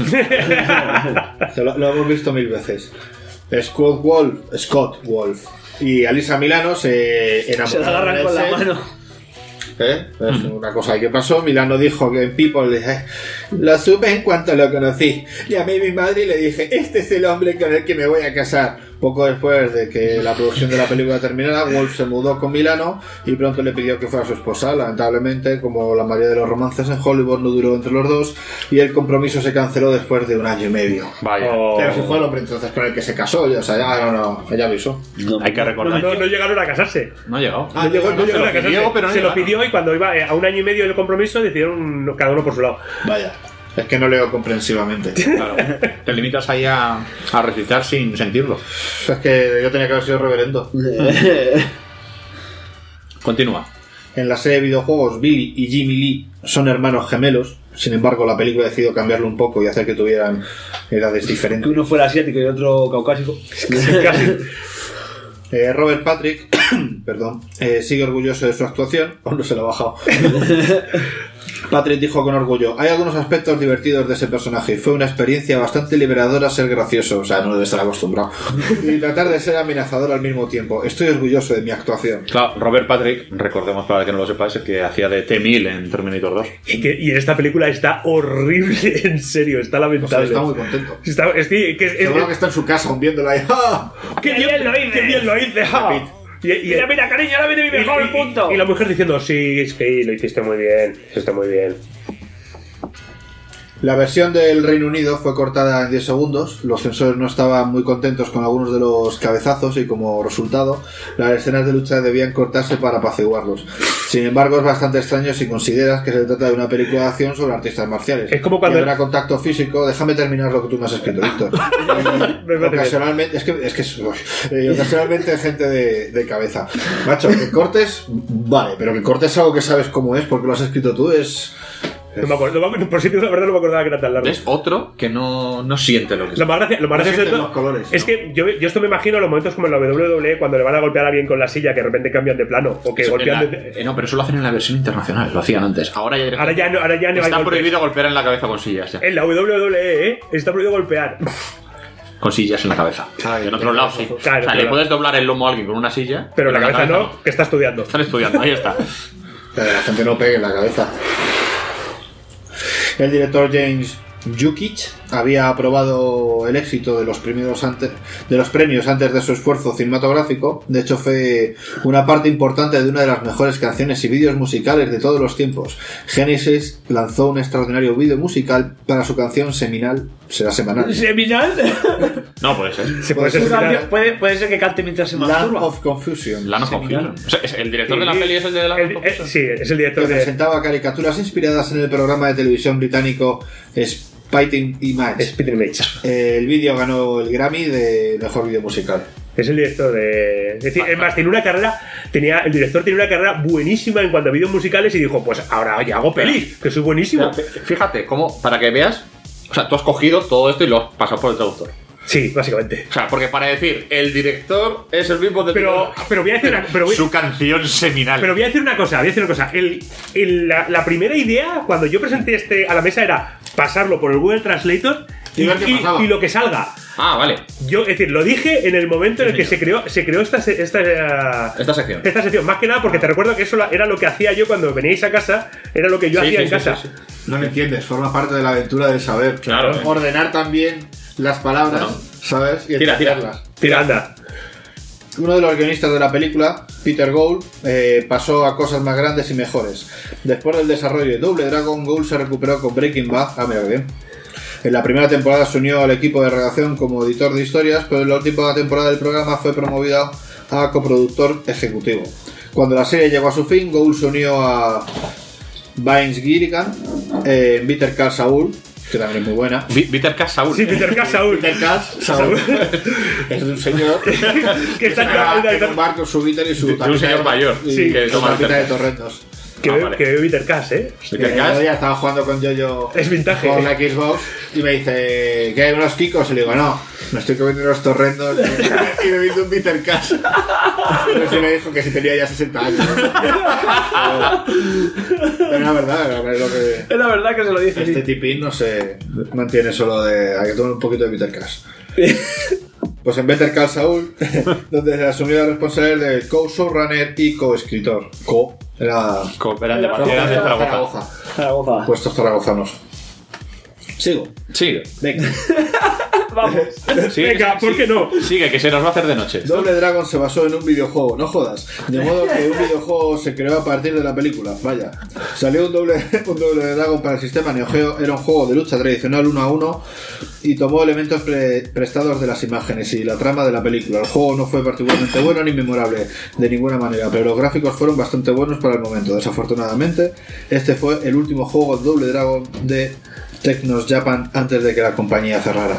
lo, lo hemos visto mil veces. Scott Wolf, Scott Wolf y Alisa Milano se enamoraron. Se la agarran del con la set. mano. ¿Eh? Es una cosa que pasó. Milano dijo que en People le dije, lo supe en cuanto lo conocí. Llamé a mi madre y le dije, este es el hombre con el que me voy a casar. Poco después de que la producción de la película terminara, Wolf se mudó con Milano y pronto le pidió que fuera su esposa. Lamentablemente, como la mayoría de los romances en Hollywood, no duró entre los dos y el compromiso se canceló después de un año y medio. Vaya. Oh. Pero si fue el hombre entonces con el que se casó, ya, o sea, ya, no, no, ella avisó. Hay que No, recordar. no, no llegaron a casarse. No ha llegado. Ah, No llegó, no no, llegó se a lo casarse. pidió, pero no se lo llegaron. pidió y cuando iba eh, a un año y medio del compromiso decidieron cada uno por su lado. Vaya. Es que no leo comprensivamente. Claro. Te limitas ahí a, a recitar sin sentirlo. Es que yo tenía que haber sido reverendo. Continúa. En la serie de videojuegos, Billy y Jimmy Lee son hermanos gemelos. Sin embargo, la película decidió cambiarlo un poco y hacer que tuvieran edades Que diferentes. uno fuera asiático y otro caucásico. Casi. Eh, Robert Patrick, perdón, eh, sigue orgulloso de su actuación. Aún no se lo ha bajado. Patrick dijo con orgullo: hay algunos aspectos divertidos de ese personaje y fue una experiencia bastante liberadora ser gracioso, o sea, no debe estar acostumbrado, y tratar de ser amenazador al mismo tiempo. Estoy orgulloso de mi actuación. Claro, Robert Patrick, recordemos para que no lo sepáis, el que hacía de T mil en Terminator dos. Y, que, y en esta película está horrible, en serio, está O sea, lamentable. está muy contento. Está, es que, que es- es- Seguro que está en su casa hundiéndola ahí. ¡Ah! ¡Qué bien lo hice! ¡Qué bien lo hice! ¡Ja! Y, y- Mira, mira, cariño, ahora viene mi mejor y- y- punto. Y la mujer diciendo, sí, es que lo hiciste muy bien, hiciste muy bien. La versión del Reino Unido fue cortada en diez segundos. Los censores no estaban muy contentos con algunos de los cabezazos y como resultado las escenas de lucha debían cortarse para apaciguarlos. Sin embargo, es bastante extraño si consideras que se trata de una película de acción sobre artistas marciales. Es como cuando- Y habrá contacto físico. Déjame terminar lo que tú me has escrito, Víctor. Me parece Ocasionalmente, es que es que es- uy, eh, ocasionalmente hay gente de, de cabeza. Macho, que cortes, vale, pero que cortes algo que sabes cómo es porque lo has escrito tú es... No me acuerdo, no me- por si la verdad no me acordaba que era tan largo. Es otro que no, no siente lo que es. Lo más gracia- lo más No gracioso de sienten todo los colores, es ¿no? que yo, yo esto me imagino los momentos como en la W W E cuando le van a golpear a alguien con la silla que de repente cambian de plano o que Eso, en golpean la- de- eh, no, pero eso lo hacen en la versión internacional, lo hacían antes. Ahora ya, Ahora ya no, ahora ya no hay está golpes. prohibido golpear en la cabeza con sillas. ya. En la W W E ¿eh? Está prohibido golpear. Con sillas en la cabeza. Ay, en otros lados sí. Claro, o sea, en otro le lado. puedes doblar el lomo a alguien con una silla. Pero en la cabeza no, que está estudiando. Están estudiando, ahí está. Que la gente no pegue en la cabeza. El director James Yukich había aprobado el éxito de los primeros antes, de los premios antes de su esfuerzo cinematográfico. De hecho, fue una parte importante de una de las mejores canciones y vídeos musicales de todos los tiempos. Genesis lanzó un extraordinario vídeo musical para su canción seminal. ¿Será semanal? ¿Seminal? No, puede ser. Se puede Pues ser Puede, puede, puede ser que cante mientras se Land masturba. of Confusion. Land of Confusion. O sea, ¿es ¿el director de la peli es el de Land of El- eh, Confusion? sí, es el Que director de presentaba caricaturas inspiradas en el programa de televisión británico Spiting Image. Speed Image. Eh, el vídeo ganó el Grammy de mejor vídeo musical. Es el director de. Es decir, es más, tiene una carrera. Tenía, el director tiene una carrera buenísima en cuanto a vídeos musicales y dijo: pues ahora ya hago pelis, que soy buenísimo. O sea, fí- Fíjate, cómo, para que veas, o sea, tú has cogido todo esto y lo has pasado por el traductor. Sí, básicamente. O sea, porque para decir el director es el mismo de Pero, pero voy a decir una, pero voy, su canción seminal. Pero voy a decir una cosa, voy a decir una cosa. El, el, la, la primera idea, cuando yo presenté este a la mesa, era pasarlo por el Google Translator y, Y ver qué y- pasaba. y lo que salga. Ah, vale. Yo, es decir, lo dije en el momento en el que se creó, se creó esta, se- esta, eh, Esta sección. esta sección. Más que nada porque te recuerdo que eso la- era lo que hacía yo cuando veníais a casa, era lo que yo Sí, hacía sí, en sí, casa. sí, No lo entiendes, forma parte de la aventura del saber. Claro. Ordenar también las palabras, Bueno. ¿sabes? Y Tira, tira. entenderlas. Tira, anda. Uno de los guionistas de la película, Peter Gould, eh, pasó a cosas más grandes y mejores. Después del desarrollo de Double Dragon, Gould se recuperó con Breaking Bad. Ah, mira, bien. En la primera temporada se unió al equipo de redacción como editor de historias, pero en la última temporada del programa fue promovido a coproductor ejecutivo. Cuando la serie llegó a su fin, Gould se unió a Vince Gilligan eh, en Better Call Saul, que también es muy buena. Vi- Peter Cass Saul. Sí, Peter Cass Saul. Peter Cass Saul. Es de un señor que está va en un barco, su Viter y su De- de un señor tapita mayor, y sí, que su toma tapita de cerveza. torrentos. Que Ah, veo vale. que veo Peter Cass, ¿eh? Que el otro día estaba jugando con Yoyo Es vintage. con la Xbox y me dice que hay unos kikos y le digo no, me estoy comiendo unos torrendos y me visto un Peter Cass. Pero sí me dijo que si tenía ya sesenta años. Pero la verdad, la verdad es lo que Es la verdad que se lo dije. este tipín no se mantiene solo de hay que tomar un poquito de Peter Cass. Pues en Better Call Saul, donde se asumió la responsabilidad de co-showrunner y co-escritor. Co era Eran de Barcelona, de Zaragoza. Zaragoza. Zaragoza. Puestos zaragozanos. Sigo. Sigue. Venga. Vamos. Sigue, Venga, ¿por qué no? Sigue, que se nos va a hacer de noche. Double Dragon se basó en un videojuego, no jodas. De modo que un videojuego se creó a partir de la película. Vaya. Salió un doble, un doble Dragon para el sistema Neo Geo. Era un juego de lucha tradicional uno a uno y tomó elementos pre- prestados de las imágenes y la trama de la película. El juego no fue particularmente bueno ni memorable de ninguna manera, pero los gráficos fueron bastante buenos para el momento. Desafortunadamente, este fue el último juego Double Dragon de Technos Japan antes de que la compañía cerrara.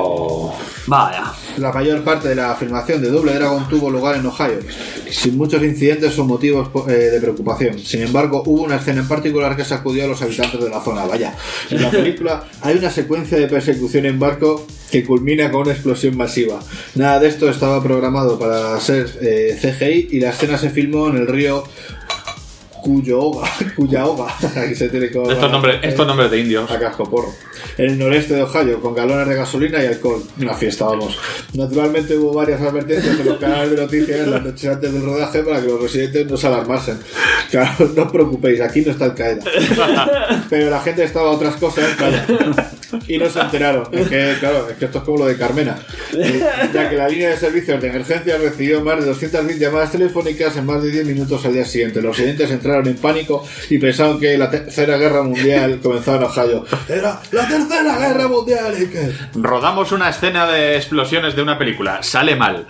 Vaya. La mayor parte de la filmación de Double Dragon tuvo lugar en Ohio, sin muchos incidentes o motivos eh, de preocupación. Sin embargo, hubo una escena en particular que sacudió a los habitantes de la zona. Vaya, en la película hay una secuencia de persecución en barco que culmina con una explosión masiva. Nada de esto estaba programado para ser eh, C G I y la escena se filmó en el río Cuyahoga, Cuyahoga. Aquí se tiene que Estos nombres, estos nombres de indios. a casco porro. En el noreste de Ohio, con galones de gasolina y alcohol. Una fiesta, vamos. Naturalmente hubo varias advertencias en los canales de noticias las noches antes del rodaje para que los residentes no se alarmasen. Claro, no os preocupéis, aquí no está Al Qaeda. Pero la gente estaba a otras cosas, claro. Y no se enteraron. Es que, claro, es que esto es como lo de Carmena. Eh, Ya que la línea de servicios de emergencia recibió más de doscientas mil llamadas telefónicas en más de diez minutos al día siguiente. Los residentes entraron en pánico y pensaron que la tercera guerra mundial comenzaba en Ohio. Era la tercera guerra mundial. ¿Y qué? Rodamos una escena de explosiones de una película. Sale mal.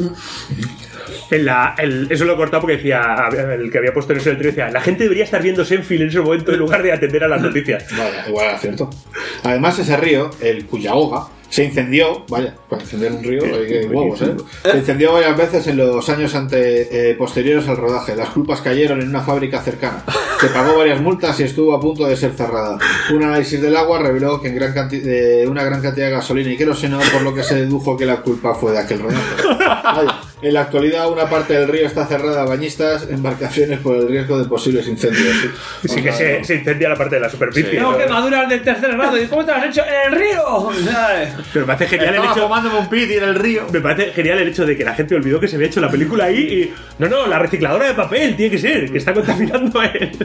En la, el- eso lo he cortado porque decía, el que había puesto en eso el trío decía, la gente debería estar viendo Seinfeld en ese momento en lugar de atender a las noticias. Vale, igual era cierto. Además, ese río, el Cuyahoga, se incendió, vaya, para encender un río, hay que- huevos, ¿eh? Se incendió varias veces en los años ante, eh, posteriores al rodaje. Las culpas cayeron en una fábrica cercana. Se pagó varias multas y estuvo a punto de ser cerrada. Un análisis del agua reveló que en gran canti- eh, una gran cantidad de gasolina y queroseno, por lo que se dedujo que la culpa fue de aquel rodaje. Vaya. En la actualidad, una parte del río está cerrada a bañistas, embarcaciones por el riesgo de posibles incendios. Sí, Sí que se, se incendia la parte de la superficie. Sí. Tengo ¿no? quemaduras del tercer grado. ¿Y cómo te lo has hecho? ¡En el río! ¿Sabes? Pero me parece genial el Estaba hecho. tomándome un piti en el río. Me parece genial el hecho de que la gente olvidó que se había hecho la película ahí y. No, no, la recicladora de papel tiene que ser, que está contaminando a él.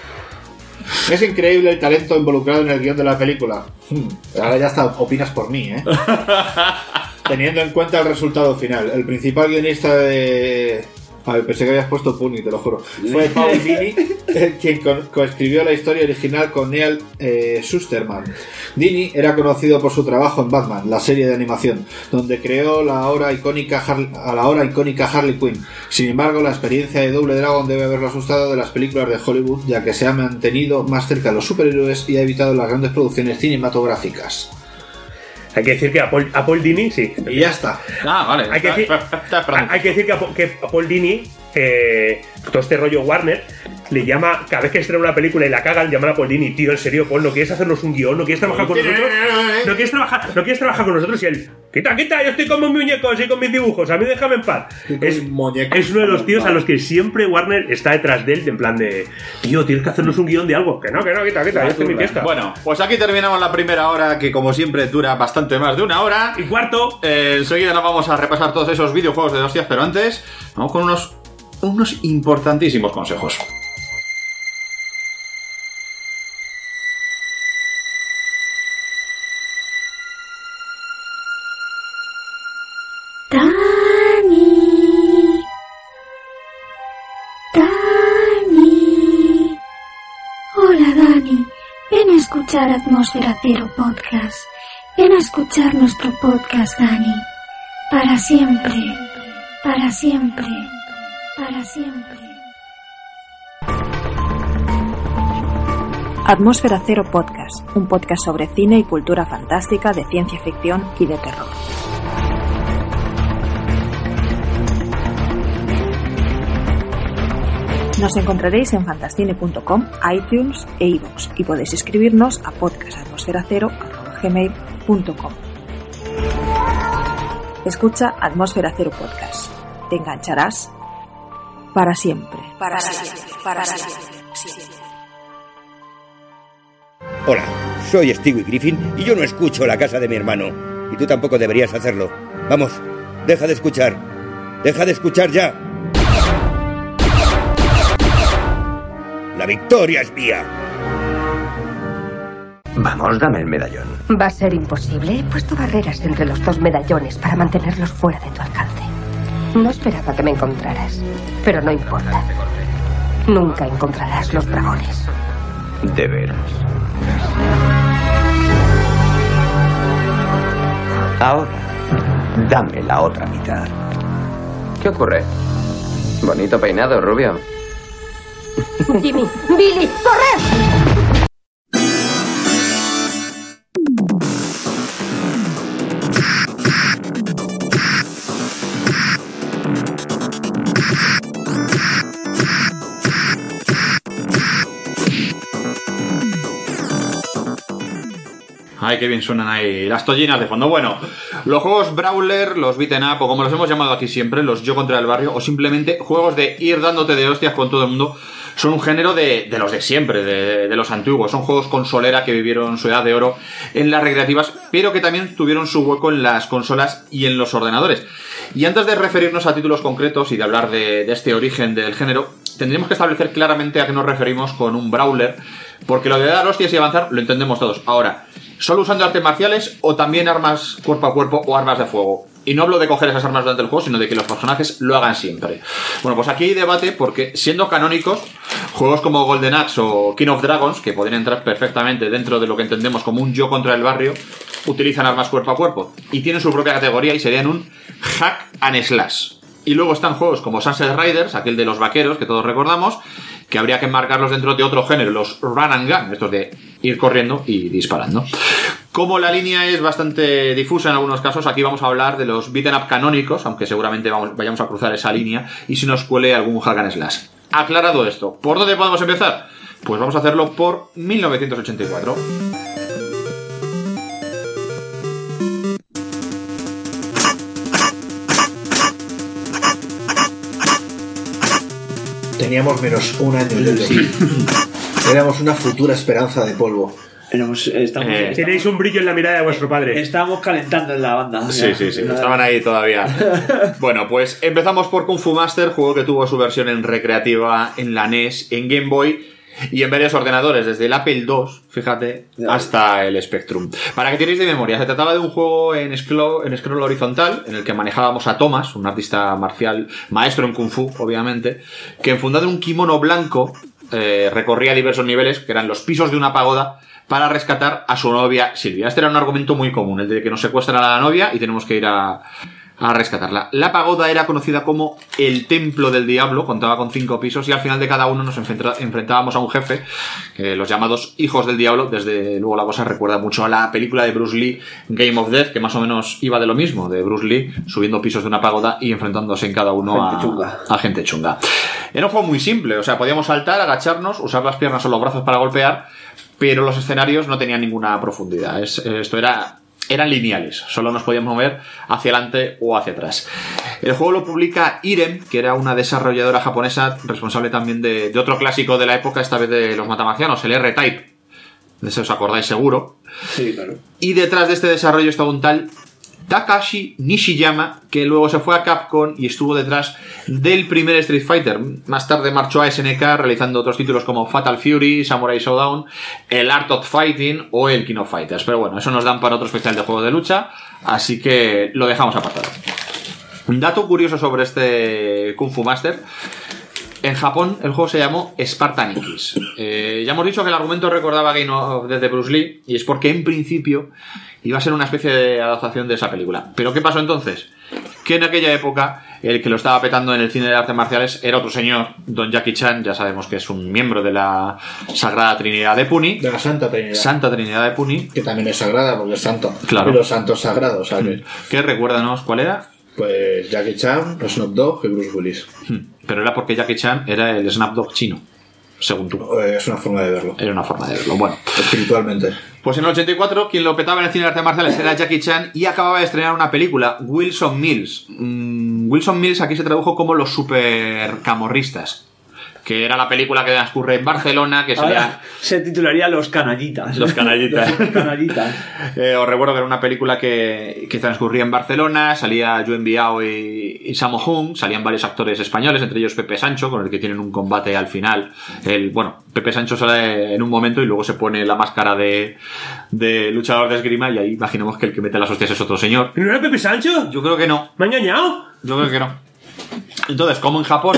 Es increíble el talento involucrado en el guión de la película. Hmm, Ahora ya hasta opinas por mí, ¿eh? Teniendo en cuenta el resultado final. El principal guionista de... A ver, pensé que habías puesto Puni, te lo juro. Fue Paul Dini, eh, quien co- coescribió la historia original con Neil eh, Shusterman. Dini era conocido por su trabajo en Batman, la serie de animación, donde creó la ahora icónica Har- a la ahora icónica Harley Quinn. Sin embargo, la experiencia de Double Dragon debe haberlo asustado de las películas de Hollywood, ya que se ha mantenido más cerca de los superhéroes y ha evitado las grandes producciones cinematográficas. Hay que decir que a Paul, a Paul Dini, sí. Y ya está. Ah, vale. Hay que decir, Está- está esperando. hay que, decir que, a, Paul- que a Paul Dini, eh, todo este rollo Warner, le llama, cada vez que estrena una película y la cagan, llama a Paulini, tío, en serio, Paul, ¿no quieres hacernos un guión? ¿No quieres trabajar con nosotros? ¿No quieres trabajar, ¿no quieres trabajar con nosotros? Y él, quita, quita, yo estoy con mis muñecos y con mis dibujos, a mí déjame en paz. Es, es uno de los tíos a los que siempre Warner está detrás de él, en plan de, tío, tienes que hacernos un guión de algo. Que no, que no, quita, quita, yo estoy en mi fiesta. Bueno, pues aquí terminamos la primera hora, que como siempre dura bastante más de una hora. Y cuarto. Eh, enseguida nos vamos a repasar todos esos videojuegos de hostias, pero antes vamos con unos, unos importantísimos consejos. Dani. Dani. Hola, Dani. Ven a escuchar Atmósfera Cero Podcast. Ven a escuchar nuestro podcast, Dani. Para siempre. Para siempre. Para siempre. Atmósfera Cero Podcast, un podcast sobre cine y cultura fantástica, de ciencia ficción y de terror. Nos encontraréis en fantascine punto com, iTunes e iVoox y podéis escribirnos a podcast atmosfera cero arroba gmail punto com. Escucha Atmósfera Cero Podcast. Te engancharás para siempre. Para siempre. Para siempre. Hola, soy Stewie Griffin y yo no escucho La Casa de mi Hermano. Y tú tampoco deberías hacerlo. Vamos, deja de escuchar. Deja de escuchar ya. La victoria es mía. Vamos, dame el medallón. Va a ser imposible. He puesto barreras entre los dos medallones para mantenerlos fuera de tu alcance. No esperaba que me encontraras, pero no importa. Nunca encontrarás los dragones. De veras. Ahora, dame la otra mitad. ¿Qué ocurre? Bonito peinado, rubio. Jimmy, Billy, ¡corred! Ay, qué bien suenan ahí las tollinas de fondo. Bueno, los juegos Brawler, los beaten up, o como los hemos llamado aquí siempre, los yo contra el barrio, o simplemente juegos de ir dándote de hostias con todo el mundo, son un género de, de los de siempre, de, de los antiguos. Son juegos consolera que vivieron su edad de oro en las recreativas, pero que también tuvieron su hueco en las consolas y en los ordenadores. Y antes de referirnos a títulos concretos y de hablar de, de este origen del género, tendríamos que establecer claramente a qué nos referimos con un Brawler, porque lo de dar hostias y avanzar lo entendemos todos. Ahora, ¿solo usando artes marciales o también armas cuerpo a cuerpo o armas de fuego? Y no hablo de coger esas armas durante el juego, sino de que los personajes lo hagan siempre. Bueno, pues aquí hay debate porque, siendo canónicos, juegos como Golden Axe o King of Dragons, que podrían entrar perfectamente dentro de lo que entendemos como un yo contra el barrio, utilizan armas cuerpo a cuerpo y tienen su propia categoría y serían un hack and slash. Y luego están juegos como Sunset Riders, aquel de los vaqueros que todos recordamos, que habría que marcarlos dentro de otro género, los run and gun, estos de ir corriendo y disparando. Como la línea es bastante difusa en algunos casos, aquí vamos a hablar de los beaten up canónicos, aunque seguramente vamos, vayamos a cruzar esa línea y si nos cuele algún hack and slash. Aclarado esto, ¿por dónde podemos empezar? Pues vamos a hacerlo por mil novecientos ochenta y cuatro. Teníamos menos un año de sí. Éramos una futura esperanza de polvo. Éramos, estamos, eh, estamos, tenéis un brillo en la mirada de vuestro padre. Estábamos calentando en la banda. Sí, sí, sí, estaban ahí todavía. Bueno, pues empezamos por Kung Fu Master, juego que tuvo su versión en recreativa, en la N E S, en Game Boy y en varios ordenadores, desde el Apple dos, fíjate, hasta el Spectrum. Para que tenéis de memoria, se trataba de un juego en scroll, en scroll horizontal, en el que manejábamos a Thomas, un artista marcial, maestro en Kung Fu, obviamente, que enfundado en un kimono blanco, eh, recorría diversos niveles, que eran los pisos de una pagoda, para rescatar a su novia Silvia. Este era un argumento muy común, el de que nos secuestran a la novia y tenemos que ir a... a rescatarla. La pagoda era conocida como el Templo del Diablo, contaba con cinco pisos y al final de cada uno nos enfrentábamos a un jefe, eh, los llamados Hijos del Diablo. Desde luego la cosa recuerda mucho a la película de Bruce Lee, Game of Death, que más o menos iba de lo mismo, de Bruce Lee subiendo pisos de una pagoda y enfrentándose en cada uno a, a gente chunga. Era un juego muy simple, o sea, podíamos saltar, agacharnos, usar las piernas o los brazos para golpear, pero los escenarios no tenían ninguna profundidad. Es, esto era... Eran lineales, solo nos podíamos mover hacia adelante o hacia atrás. El juego lo publica Irem, que era una desarrolladora japonesa responsable también de, de otro clásico de la época, esta vez de los matamarcianos, el R-Type. De eso os acordáis seguro. Sí, claro. Y detrás de este desarrollo estaba un tal Takashi Nishiyama, que luego se fue a Capcom y estuvo detrás del primer Street Fighter. Más tarde marchó a S N K realizando otros títulos como Fatal Fury, Samurai Showdown, el Art of Fighting o el King of Fighters. Pero bueno, eso nos dan para otro especial de juegos de lucha, así que lo dejamos apartado. Un dato curioso sobre este Kung Fu Master: en Japón el juego se llamó Spartan X. Eh, ya hemos dicho que el argumento recordaba Game of Death de Bruce Lee, y es porque en principio iba a ser una especie de adaptación de esa película. ¿Pero qué pasó entonces? Que en aquella época el que lo estaba petando en el cine de artes marciales era otro señor, don Jackie Chan. Ya sabemos que es un miembro de la Sagrada Trinidad de Puni. De la Santa Trinidad. Santa Trinidad de Puni. Que también es sagrada porque es santo. Claro. Y los santos sagrados, ¿sabes? ¿Qué? Recuérdanos, ¿cuál era? Pues Jackie Chan, Snoop Dogg y Bruce Willis. Pero era porque Jackie Chan era el Snapdog chino, según tú. Es una forma de verlo. Era una forma de verlo, bueno. Espiritualmente. Pues en el ochenta y cuatro, quien lo petaba en el cine de artes marciales era Jackie Chan, y acababa de estrenar una película, Wilson Mills. Mm, Wilson Mills aquí se tradujo como Los Supercamorristas, que era la película que transcurre en Barcelona, que sería... Ahora se titularía Los Canallitas. Los Canallitas. Los Canallitas. eh, os recuerdo que era una película que, que transcurría en Barcelona, salía Joan Biao y, y Sammo Hung, salían varios actores españoles, entre ellos Pepe Sancho, con el que tienen un combate al final. El, bueno, Pepe Sancho sale en un momento y luego se pone la máscara de, de luchador de esgrima, y ahí imaginemos que el que mete las hostias es otro señor. ¿No era Pepe Sancho? Yo creo que no. ¿Me ha engañado? Yo creo que no. Entonces, como en Japón...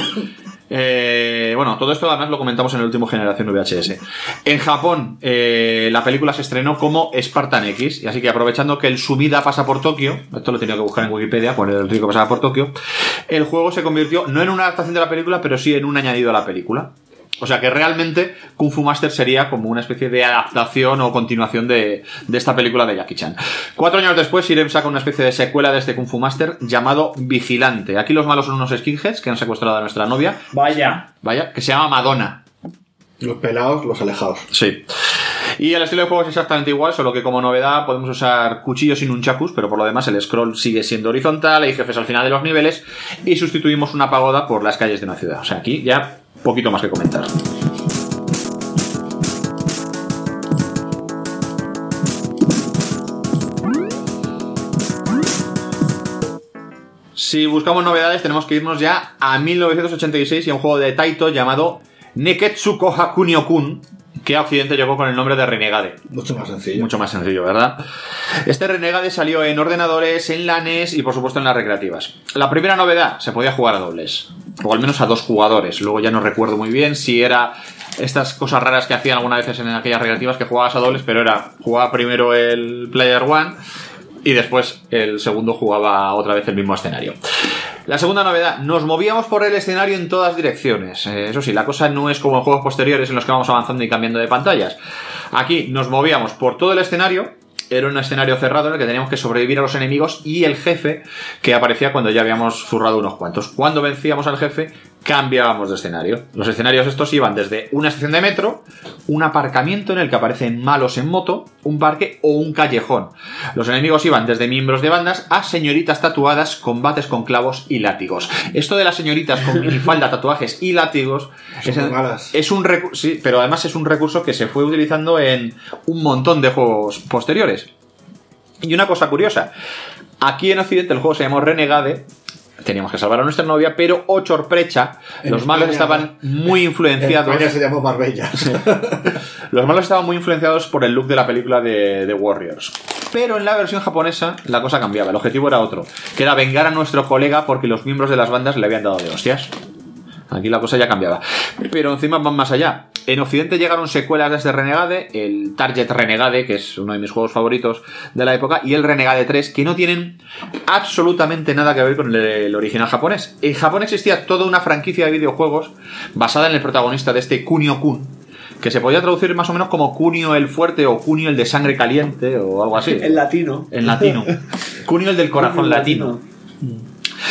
Eh, bueno, todo esto además lo comentamos en el último Generación V H S. En Japón eh, la película se estrenó como Spartan X, y así que aprovechando que el Sumida pasa por Tokio, esto lo he tenido que buscar en Wikipedia, poner el río que pasaba por Tokio, el juego se convirtió no en una adaptación de la película, pero sí en un añadido a la película. O sea que realmente Kung Fu Master sería como una especie de adaptación o continuación de, de esta película de Jackie Chan. Cuatro años después, Irem saca una especie de secuela de este Kung Fu Master llamado Vigilante. Aquí los malos son unos skinheads que han secuestrado a nuestra novia. Vaya. Vaya, que se llama Madonna. Los pelados, los alejados. Sí. Y el estilo de juego es exactamente igual, solo que como novedad podemos usar cuchillos sin nunchakus, pero por lo demás el scroll sigue siendo horizontal, hay jefes al final de los niveles y sustituimos una pagoda por las calles de una ciudad. O sea, aquí ya poquito más que comentar. Si buscamos novedades tenemos que irnos ya a mil novecientos ochenta y seis y a un juego de Taito llamado Neketsu Koha Kunio-kun, que a Occidente llegó con el nombre de Renegade. Mucho más sencillo. Mucho más sencillo, ¿verdad? Este Renegade salió en ordenadores, en la N E S y por supuesto en las recreativas. La primera novedad, se podía jugar a dobles, o al menos a dos jugadores. Luego ya no recuerdo muy bien si era estas cosas raras que hacían algunas veces en aquellas recreativas que jugabas a dobles, pero era, jugaba primero el Player One y después el segundo jugaba otra vez el mismo escenario. La segunda novedad, nos movíamos por el escenario en todas direcciones. Eh, eso sí, la cosa no es como en juegos posteriores en los que vamos avanzando y cambiando de pantallas. Aquí nos movíamos por todo el escenario. Era un escenario cerrado en el que teníamos que sobrevivir a los enemigos y el jefe, que aparecía cuando ya habíamos zurrado unos cuantos. Cuando vencíamos al jefe, cambiábamos de escenario. Los escenarios estos iban desde una estación de metro, un aparcamiento en el que aparecen malos en moto, un parque o un callejón. Los enemigos iban desde miembros de bandas a señoritas tatuadas, combates con clavos y látigos. Esto de las señoritas con minifalda, tatuajes y látigos es, es un recurso, sí, pero además es un recurso que se fue utilizando en un montón de juegos posteriores. Y una cosa curiosa, aquí en Occidente el juego se llamó Renegade. Teníamos que salvar a nuestra novia, pero oh sorpresa, los España, malos estaban muy influenciados. En España se llamó Marbella. Los malos estaban muy influenciados por el look de la película de, de Warriors. Pero en la versión japonesa la cosa cambiaba. El objetivo era otro, que era vengar a nuestro colega porque los miembros de las bandas le habían dado de hostias. Aquí la cosa ya cambiaba. Pero encima van más allá. En Occidente llegaron secuelas de este Renegade, el Target Renegade, que es uno de mis juegos favoritos de la época, y el Renegade tres, que no tienen absolutamente nada que ver con el, el original japonés. En Japón existía toda una franquicia de videojuegos basada en el protagonista de este Kunio-kun, que se podía traducir más o menos como Kunio el fuerte o Kunio el de sangre caliente o algo así. En latino. En latino. Kunio el del corazón latino.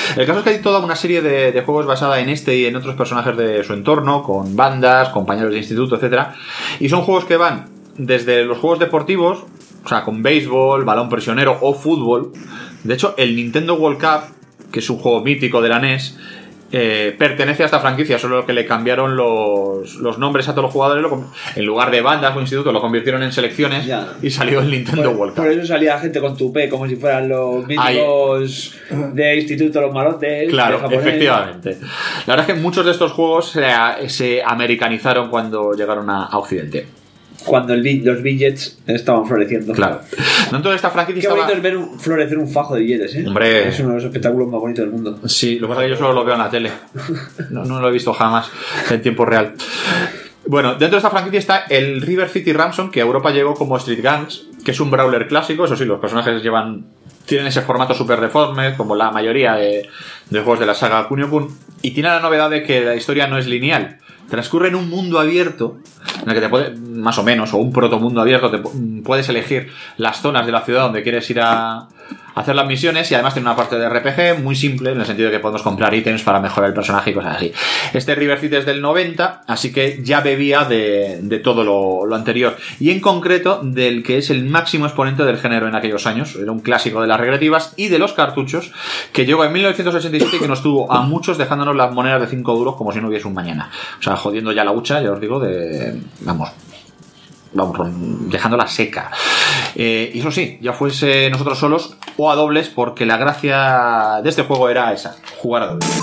El caso es que hay toda una serie de, de juegos basada en este y en otros personajes de su entorno, con bandas, compañeros de instituto, etcétera. Y son juegos que van desde los juegos deportivos, o sea, con béisbol, balón prisionero o fútbol. De hecho, el Nintendo World Cup, que es un juego mítico de la N E S, eh, pertenece a esta franquicia, solo que le cambiaron los, los nombres a todos los jugadores. Lo, en lugar de bandas o institutos, lo convirtieron en selecciones ya. Y salió el Nintendo por, World Cup. Por eso salía gente con tupé, como si fueran los míticos Ay. de instituto, los malotes. Claro, efectivamente. La verdad es que muchos de estos juegos se, se americanizaron cuando llegaron a, a Occidente. Cuando el, los billets estaban floreciendo. Claro. Dentro de esta franquicia Qué estaba... bonito es ver un, florecer un fajo de billetes, ¿eh? Hombre. Es uno de los espectáculos más bonitos del mundo. Sí, lo que pasa es que yo solo lo veo en la tele. No, no lo he visto jamás en tiempo real. Bueno, dentro de esta franquicia está el River City Ransom, que a Europa llegó como Street Gangs, que es un brawler clásico. Eso sí, los personajes llevan... tienen ese formato super deforme, como la mayoría de, de juegos de la saga Kunio-kun. Y tiene la novedad de que la historia no es lineal. Transcurre en un mundo abierto, en el que te puede, más o menos, o un protomundo abierto, te puedes elegir las zonas de la ciudad donde quieres ir a hacer las misiones, y además tiene una parte de R P G muy simple, en el sentido de que podemos comprar ítems para mejorar el personaje y cosas así. Este River City es del noventa, así que ya bebía de, de todo lo, lo anterior, y en concreto del que es el máximo exponente del género en aquellos años. Era un clásico de las recreativas y de los cartuchos, que llegó en mil novecientos ochenta y siete y que nos tuvo a muchos dejándonos las monedas de cinco duros como si no hubiese un mañana. O sea, jodiendo ya la hucha, ya os digo, de... vamos... vamos, dejándola seca. Eh, y eso sí, ya fuese nosotros solos o a dobles, porque la gracia de este juego era esa, jugar a dobles.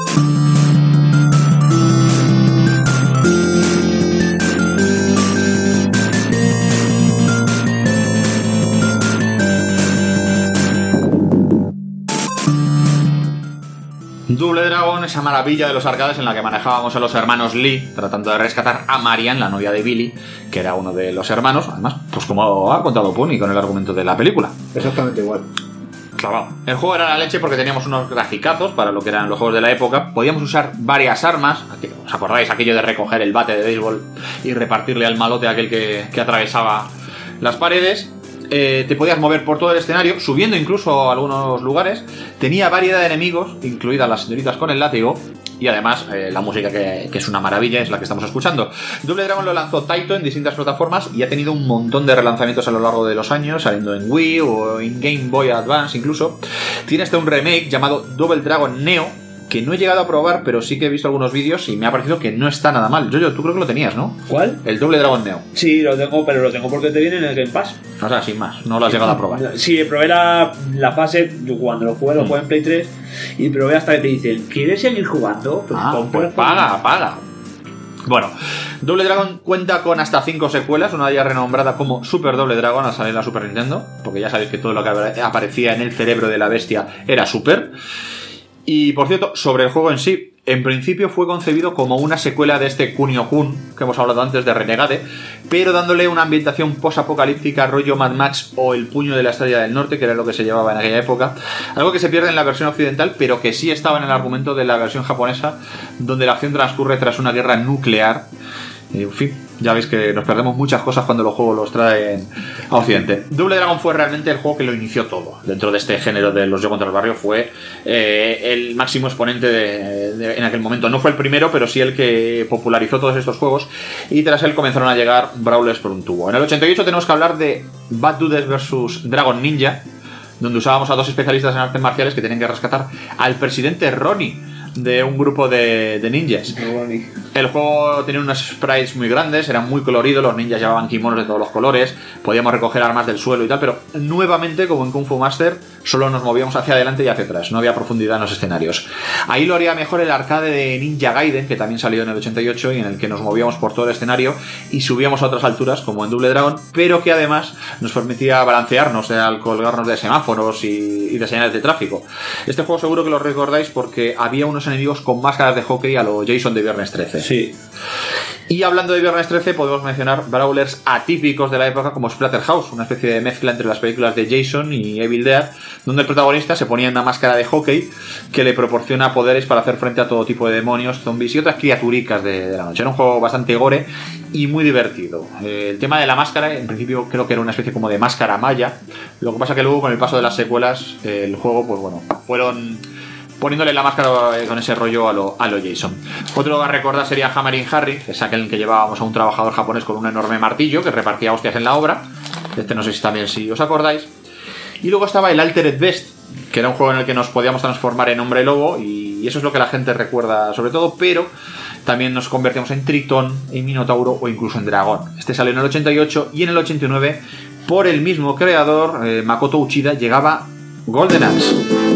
Double Dragon, esa maravilla de los arcades en la que manejábamos a los hermanos Lee tratando de rescatar a Marian, la novia de Billy, que era uno de los hermanos. Además, pues como ha contado Pony con el argumento de la película. Exactamente igual. Claro. El juego era la leche porque teníamos unos graficazos para lo que eran los juegos de la época. Podíamos usar varias armas. ¿Os acordáis aquello de recoger el bate de béisbol y repartirle al malote a aquel que, que atravesaba las paredes? Eh, te podías mover por todo el escenario, subiendo incluso a algunos lugares. Tenía variedad de enemigos, incluidas las señoritas con el látigo. Y además eh, la música, que, que es una maravilla, es la que estamos escuchando. Double Dragon lo lanzó Taito en distintas plataformas y ha tenido un montón de relanzamientos a lo largo de los años, saliendo en Wii o en Game Boy Advance incluso. Tiene hasta un remake llamado Double Dragon Neo, que no he llegado a probar, pero sí que he visto algunos vídeos y me ha parecido que no está nada mal. Jojo, tú creo que lo tenías, ¿no? ¿Cuál? El Double Dragon Neo. Sí, lo tengo, pero lo tengo porque te viene en el Game Pass. O sea, sin más, no lo has llegado a probar. Sí, probé la, la fase, yo cuando lo jugué, lo jugué en Play tres, y probé hasta que te dicen, ¿quieres seguir jugando? Pues, ah, pues paga, paga. Bueno, Double Dragon cuenta con hasta cinco secuelas, una de ellas renombrada como Super Double Dragon al salir en la Super Nintendo, porque ya sabéis que todo lo que aparecía en el cerebro de la bestia era Super. Y por cierto, sobre el juego en sí, en principio fue concebido como una secuela de este Kunio-kun que hemos hablado antes de Renegade, pero dándole una ambientación post-apocalíptica rollo Mad Max o El Puño de la Estrella del Norte, que era lo que se llevaba en aquella época. Algo que se pierde en la versión occidental, pero que sí estaba en el argumento de la versión japonesa, donde la acción transcurre tras una guerra nuclear. Y, en fin, ya veis que nos perdemos muchas cosas cuando los juegos los traen a Occidente. Double Dragon fue realmente el juego que lo inició todo. Dentro de este género de los Yo contra el barrio fue eh, el máximo exponente de, de, en aquel momento. No fue el primero, pero sí el que popularizó todos estos juegos. Y tras él comenzaron a llegar brawlers por un tubo. En el ochenta y ocho tenemos que hablar de Bad Dudes versus Dragon Ninja, donde usábamos a dos especialistas en artes marciales que tenían que rescatar al presidente Ronnie de un grupo de, de ninjas. El juego tenía unos sprites muy grandes, eran muy coloridos, los ninjas llevaban kimonos de todos los colores, podíamos recoger armas del suelo y tal, pero nuevamente, como en Kung Fu Master, solo nos movíamos hacia adelante y hacia atrás, no había profundidad en los escenarios. Ahí lo haría mejor el arcade de Ninja Gaiden, que también salió en el ochenta y ocho y en el que nos movíamos por todo el escenario y subíamos a otras alturas, como en Double Dragon, pero que además nos permitía balancearnos al colgarnos de semáforos y, y de señales de tráfico. Este juego seguro que lo recordáis porque había unos enemigos con máscaras de hockey a lo Jason de Viernes trece. Sí. Y hablando de Viernes trece, podemos mencionar brawlers atípicos de la época como Splatterhouse, una especie de mezcla entre las películas de Jason y Evil Dead, donde el protagonista se ponía una máscara de hockey que le proporciona poderes para hacer frente a todo tipo de demonios, zombies y otras criaturicas de, de la noche. Era un juego bastante gore y muy divertido. Eh, el tema de la máscara, en principio creo que era una especie como de máscara maya. Lo que pasa que luego, con el paso de las secuelas, eh, el juego, pues bueno, fueron poniéndole la máscara con ese rollo a lo, a lo Jason. Otro a recordar sería Hammering Harry, que es aquel en que llevábamos a un trabajador japonés con un enorme martillo que repartía hostias en la obra. Este no sé si también si os acordáis. Y luego estaba el Altered Beast, que era un juego en el que nos podíamos transformar en hombre lobo, y eso es lo que la gente recuerda sobre todo, pero también nos convertimos en tritón, en minotauro o incluso en dragón. Este salió en el ochenta y ocho y en el ochenta y nueve, por el mismo creador, eh, Makoto Uchida, llegaba Golden Axe.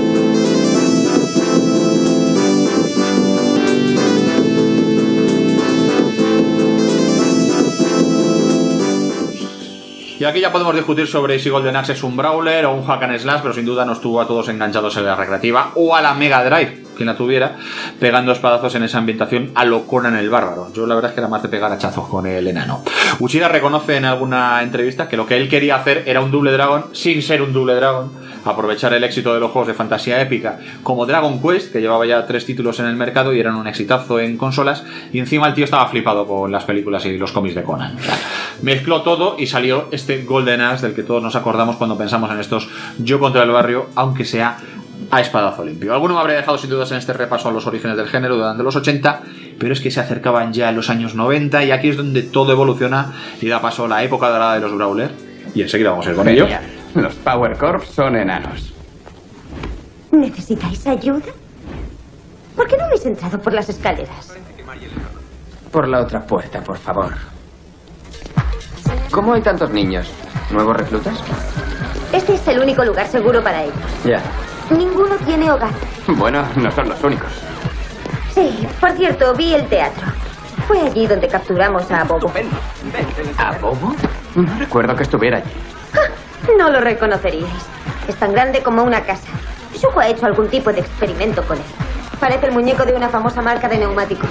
Y aquí ya podemos discutir sobre si Golden Axe es un brawler o un hack and slash, pero sin duda nos tuvo a todos enganchados en la recreativa o a la Mega Drive, quien la tuviera, pegando espadazos en esa ambientación a lo Conan el Bárbaro. Yo la verdad es que era más de pegar hachazos con el enano. Uchida reconoce en alguna entrevista que lo que él quería hacer era un Double Dragon sin ser un Double Dragon, aprovechar el éxito de los juegos de fantasía épica como Dragon Quest, que llevaba ya tres títulos en el mercado y eran un exitazo en consolas, y encima el tío estaba flipado con las películas y los cómics de Conan. O sea, mezcló todo y salió este Golden Axe del que todos nos acordamos cuando pensamos en estos Yo contra el barrio, aunque sea a espadazo limpio. Alguno me habría dejado sin dudas en este repaso a los orígenes del género durante los ochenta, pero es que se acercaban ya los años noventa y aquí es donde todo evoluciona y da paso a la época dorada de los brawlers, y enseguida vamos a ir con ello. Los Power Corps son enanos. ¿Necesitáis ayuda? ¿Por qué no habéis entrado por las escaleras? Por la otra puerta, por favor. ¿Cómo hay tantos niños? ¿Nuevos reclutas? Este es el único lugar seguro para ellos. Ya. Ninguno tiene hogar. Bueno, no son los únicos. Sí, por cierto, vi el teatro. Fue allí donde capturamos a Bobo. ¿A Bobo? No recuerdo que estuviera allí. No lo reconoceríais. Es tan grande como una casa. Shuko ha hecho algún tipo de experimento con él. Parece el muñeco de una famosa marca de neumáticos.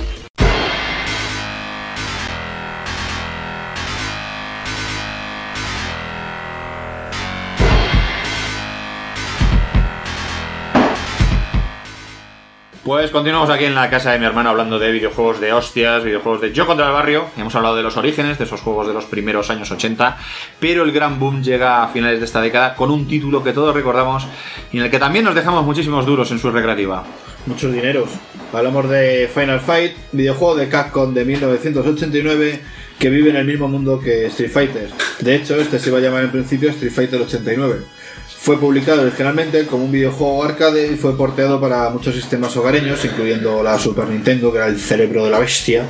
Pues continuamos aquí en la casa de mi hermano hablando de videojuegos de hostias, videojuegos de Yo contra el barrio. Hemos hablado de los orígenes de esos juegos de los primeros años ochenta, pero el gran boom llega a finales de esta década con un título que todos recordamos y en el que también nos dejamos muchísimos duros en su recreativa. Muchos dineros. Hablamos de Final Fight, videojuego de Capcom de mil novecientos ochenta y nueve que vive en el mismo mundo que Street Fighter. De hecho, este se iba a llamar en principio Street Fighter ochenta y nueve. Fue publicado originalmente como un videojuego arcade y fue porteado para muchos sistemas hogareños, incluyendo la Super Nintendo, que era el cerebro de la bestia,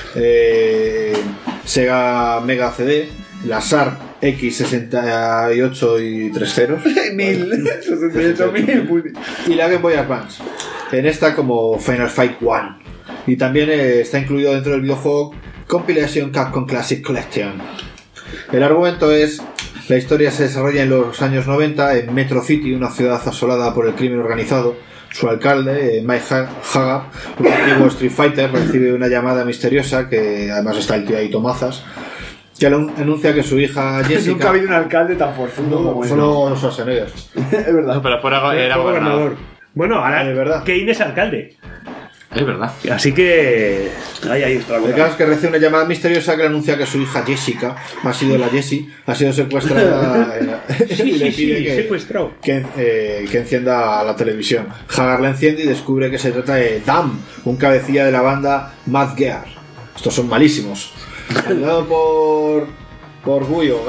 eh, Sega Mega C D, la S A R X sesenta y ocho y tres ceros, mil, sesenta y ocho mil, y la Game Boy Advance, en esta como Final Fight uno. Y también eh, está incluido dentro del videojuego Compilation Capcom Classic Collection. El argumento es: la historia se desarrolla en los años noventa en Metro City, una ciudad asolada por el crimen organizado. Su alcalde, Mike Haga, un antiguo Street Fighter, recibe una llamada misteriosa, que además está el tío ahí Tomazas, que anuncia que su hija Jessica... Nunca ha habido un alcalde tan forzudo no, como solo Schwarzenegger. Es verdad. No, pero fuera era Fue gobernador. gobernador. Bueno, ahora es verdad. Kane es alcalde. Es verdad. Así que... Ahí, ahí está. El caso es que recibe una llamada misteriosa que le anuncia que su hija Jessica ha sido la Jessie, ha sido secuestrada sí, y le sí, pide sí, que, secuestrado. que, eh, que encienda la televisión. Hagar la enciende y descubre que se trata de Dam, un cabecilla de la banda Mad Gear. Estos son malísimos. Ayudado por... por Guyo,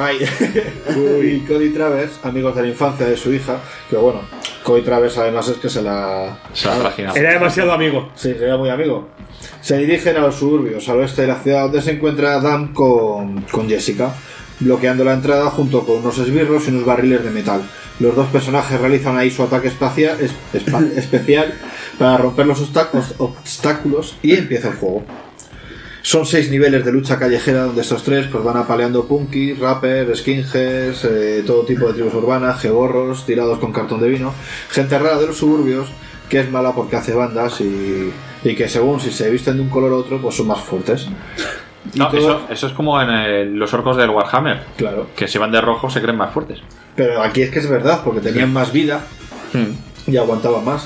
Guy y Cody Travers, amigos de la infancia de su hija, que bueno, Cody Travers además es que se la... Se la trajinaba. Era demasiado amigo. Sí, era muy amigo. Se dirigen a los suburbios, al oeste de la ciudad, donde se encuentra Adam con, con Jessica, bloqueando la entrada junto con unos esbirros y unos barriles de metal. Los dos personajes realizan ahí su ataque espacial, es, espa, especial para romper los obstáculos, obstáculos y empieza el juego. Son seis niveles de lucha callejera donde estos tres pues van apaleando punkis, rappers, skinheads, eh, todo tipo de tribus urbanas, geborros, tirados con cartón de vino, gente rara de los suburbios que es mala porque hace bandas y, y que según si se visten de un color u otro pues son más fuertes. No, todo... eso, eso es como en el, los orcos del Warhammer, claro, que si van de rojo se creen más fuertes. Pero aquí es que es verdad, porque tenían más vida hmm. y aguantaban más.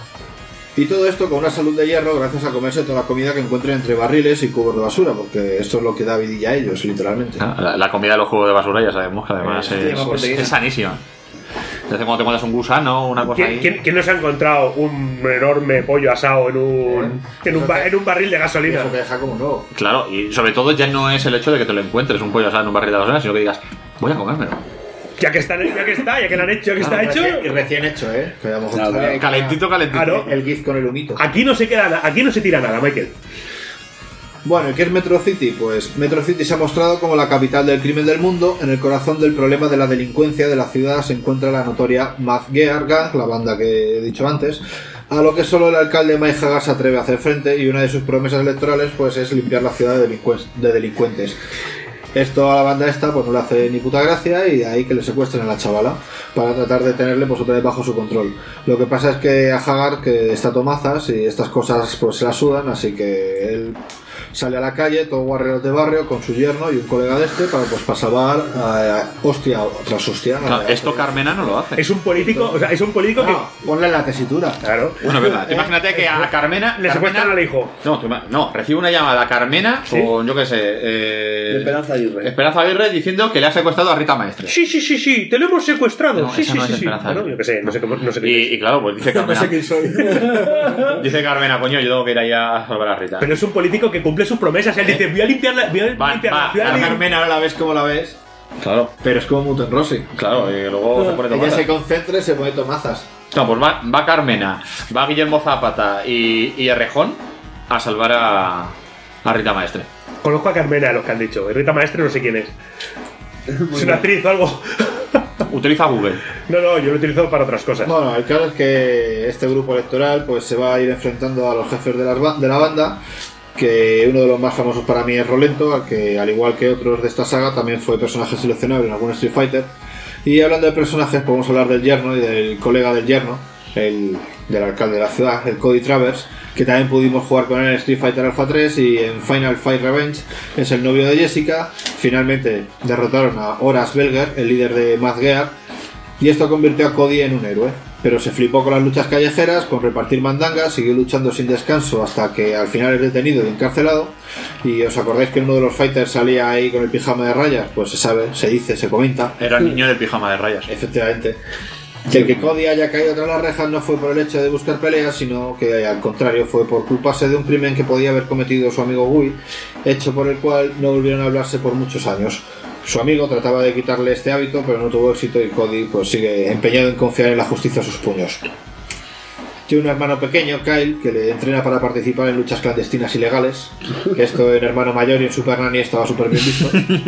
Y todo esto con una salud de hierro gracias a comerse toda la comida que encuentren entre barriles y cubos de basura, porque esto es lo que da vidilla a ellos, literalmente. Ah, la, la comida de los cubos de basura ya sabemos que además eh, es, es, es sanísima. Desde cuando te encuentras un gusano, una cosa ¿Quién, ahí. ¿quién, quién no se ha encontrado un enorme pollo asado en un, en un, ba- en un barril de gasolina? Eso te deja como nuevo. Claro, y sobre todo ya no es el hecho de que te lo encuentres un pollo asado en un barril de gasolina, sino que digas, voy a comérmelo. Ya que está, ya que está, ya que lo han hecho, ya que está Claro, hecho. recién- Y recién hecho, ¿eh? Que a lo mejor Claro, todavía hay que- calentito, calentito. Claro. El GIF con el humito. Aquí no se queda, na- aquí no se tira nada, Michael. Bueno, ¿y qué es Metro City? Pues Metro City se ha mostrado como la capital del crimen del mundo. En el corazón del problema de la delincuencia de la ciudad se encuentra la notoria Mad Gear Gang, la banda que he dicho antes, a lo que solo el alcalde Mike Hagar se atreve a hacer frente, y una de sus promesas electorales pues es limpiar la ciudad de, delincu- de delincuentes. Esto a la banda esta pues no le hace ni puta gracia, y de ahí que le secuestren a la chavala para tratar de tenerle pues otra vez bajo su control. Lo que pasa es que a Hagar, que está tomazas y estas cosas pues se la sudan, así que él sale a la calle, todo guarrero de barrio, con su yerno y un colega de este, para pues para salvar a, a hostia tras hostia. Claro, esto Carmena no lo hace. Es un político, o sea, es un político No, ponle en la tesitura. Claro. Bueno, verdad, tú imagínate que a Carmena le secuestran al hijo. No, tú ima- no, recibe una llamada a Carmena ¿Sí? con, yo qué sé, eh, Esperanza Aguirre. Esperanza Aguirre diciendo que le ha secuestrado a Rita Maestre. Sí, sí, sí, sí, te lo hemos secuestrado. No, sí, esa sí, no sí, es sí. Esperanza Bueno, Aguirre. yo qué sé, no sé cómo, no sé qué. Y, y claro, pues dice No sé Carmena. quién soy. Dice Carmena, coño, yo tengo que ir ahí a salvar a Rita. Pero es un político que cumple sus promesas. Él dice, voy a limpiar la, voy a Va, limpiar va, la ciudad. A de- Carmen ahora la ves como la ves, Claro, pero es como Muten Rossi. claro, y luego se pone Ella tomada. se concentra y se pone tomazas. No, pues va, va Carmena, va Guillermo Zapata y, y Errejón a salvar a, a Rita Maestre. Conozco a Carmena, los que han dicho. Rita Maestre no sé quién es. Es una actriz o algo. Utiliza Google. No, no, yo lo utilizo para otras cosas. Bueno, el caso es que este grupo electoral pues se va a ir enfrentando a los jefes de, las ba- de la banda, que uno de los más famosos para mí es Rolento, al que al igual que otros de esta saga también fue personaje seleccionable en algún Street Fighter. Y hablando de personajes, podemos hablar del yerno y del colega del yerno, el del alcalde de la ciudad, el Cody Travers, que también pudimos jugar con él en Street Fighter Alpha tres y en Final Fight Revenge. Es el novio de Jessica. Finalmente derrotaron a Horace Belger, el líder de Mad Gear, y esto convirtió a Cody en un héroe. Pero se flipó con las luchas callejeras, con repartir mandangas, siguió luchando sin descanso hasta que al final es detenido y encarcelado. Y os acordáis que uno de los fighters salía ahí con el pijama de rayas, pues se sabe, se dice, se comenta. Era el niño del pijama de rayas. Efectivamente. Que el que Cody haya caído tras las rejas no fue por el hecho de buscar peleas, sino que al contrario fue por culparse de un crimen que podía haber cometido su amigo Guy, hecho por el cual no volvieron a hablarse por muchos años. Su amigo trataba de quitarle este hábito, pero no tuvo éxito, y Cody pues sigue empeñado en confiar en la justicia a sus puños. Tiene un hermano pequeño, Kyle, que le entrena para participar en luchas clandestinas ilegales, que esto en Hermano Mayor y en Super Nanny estaba súper bien visto.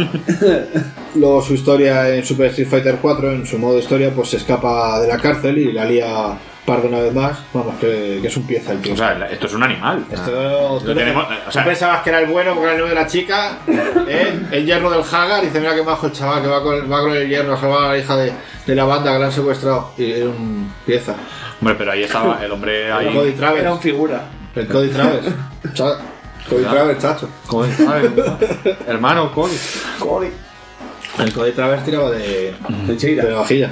Luego su historia en Super Street Fighter cuatro, en su modo historia, pues se escapa de la cárcel y la lía parda una vez más. Vamos, que, que es un pieza el tío. O sea, esto es un animal. Esto, tú, Lo tenemos- no- o sea- tú pensabas que era el bueno porque era el novio de la chica, ¿eh? El yerno del Hagar, y dice, mira que majo el chaval que va con, va con el yerno a salvar a la hija de, de la banda que la han secuestrado, y era un pieza. Hombre, pero ahí estaba el hombre ahí. El Cody Travers. Era un figura. El Cody Travers. Cha- Cody Travers, chacho. Cody Travers. Hermano, Cody. Cody. El Cody Travers tiraba de, De Cheira. de vajilla.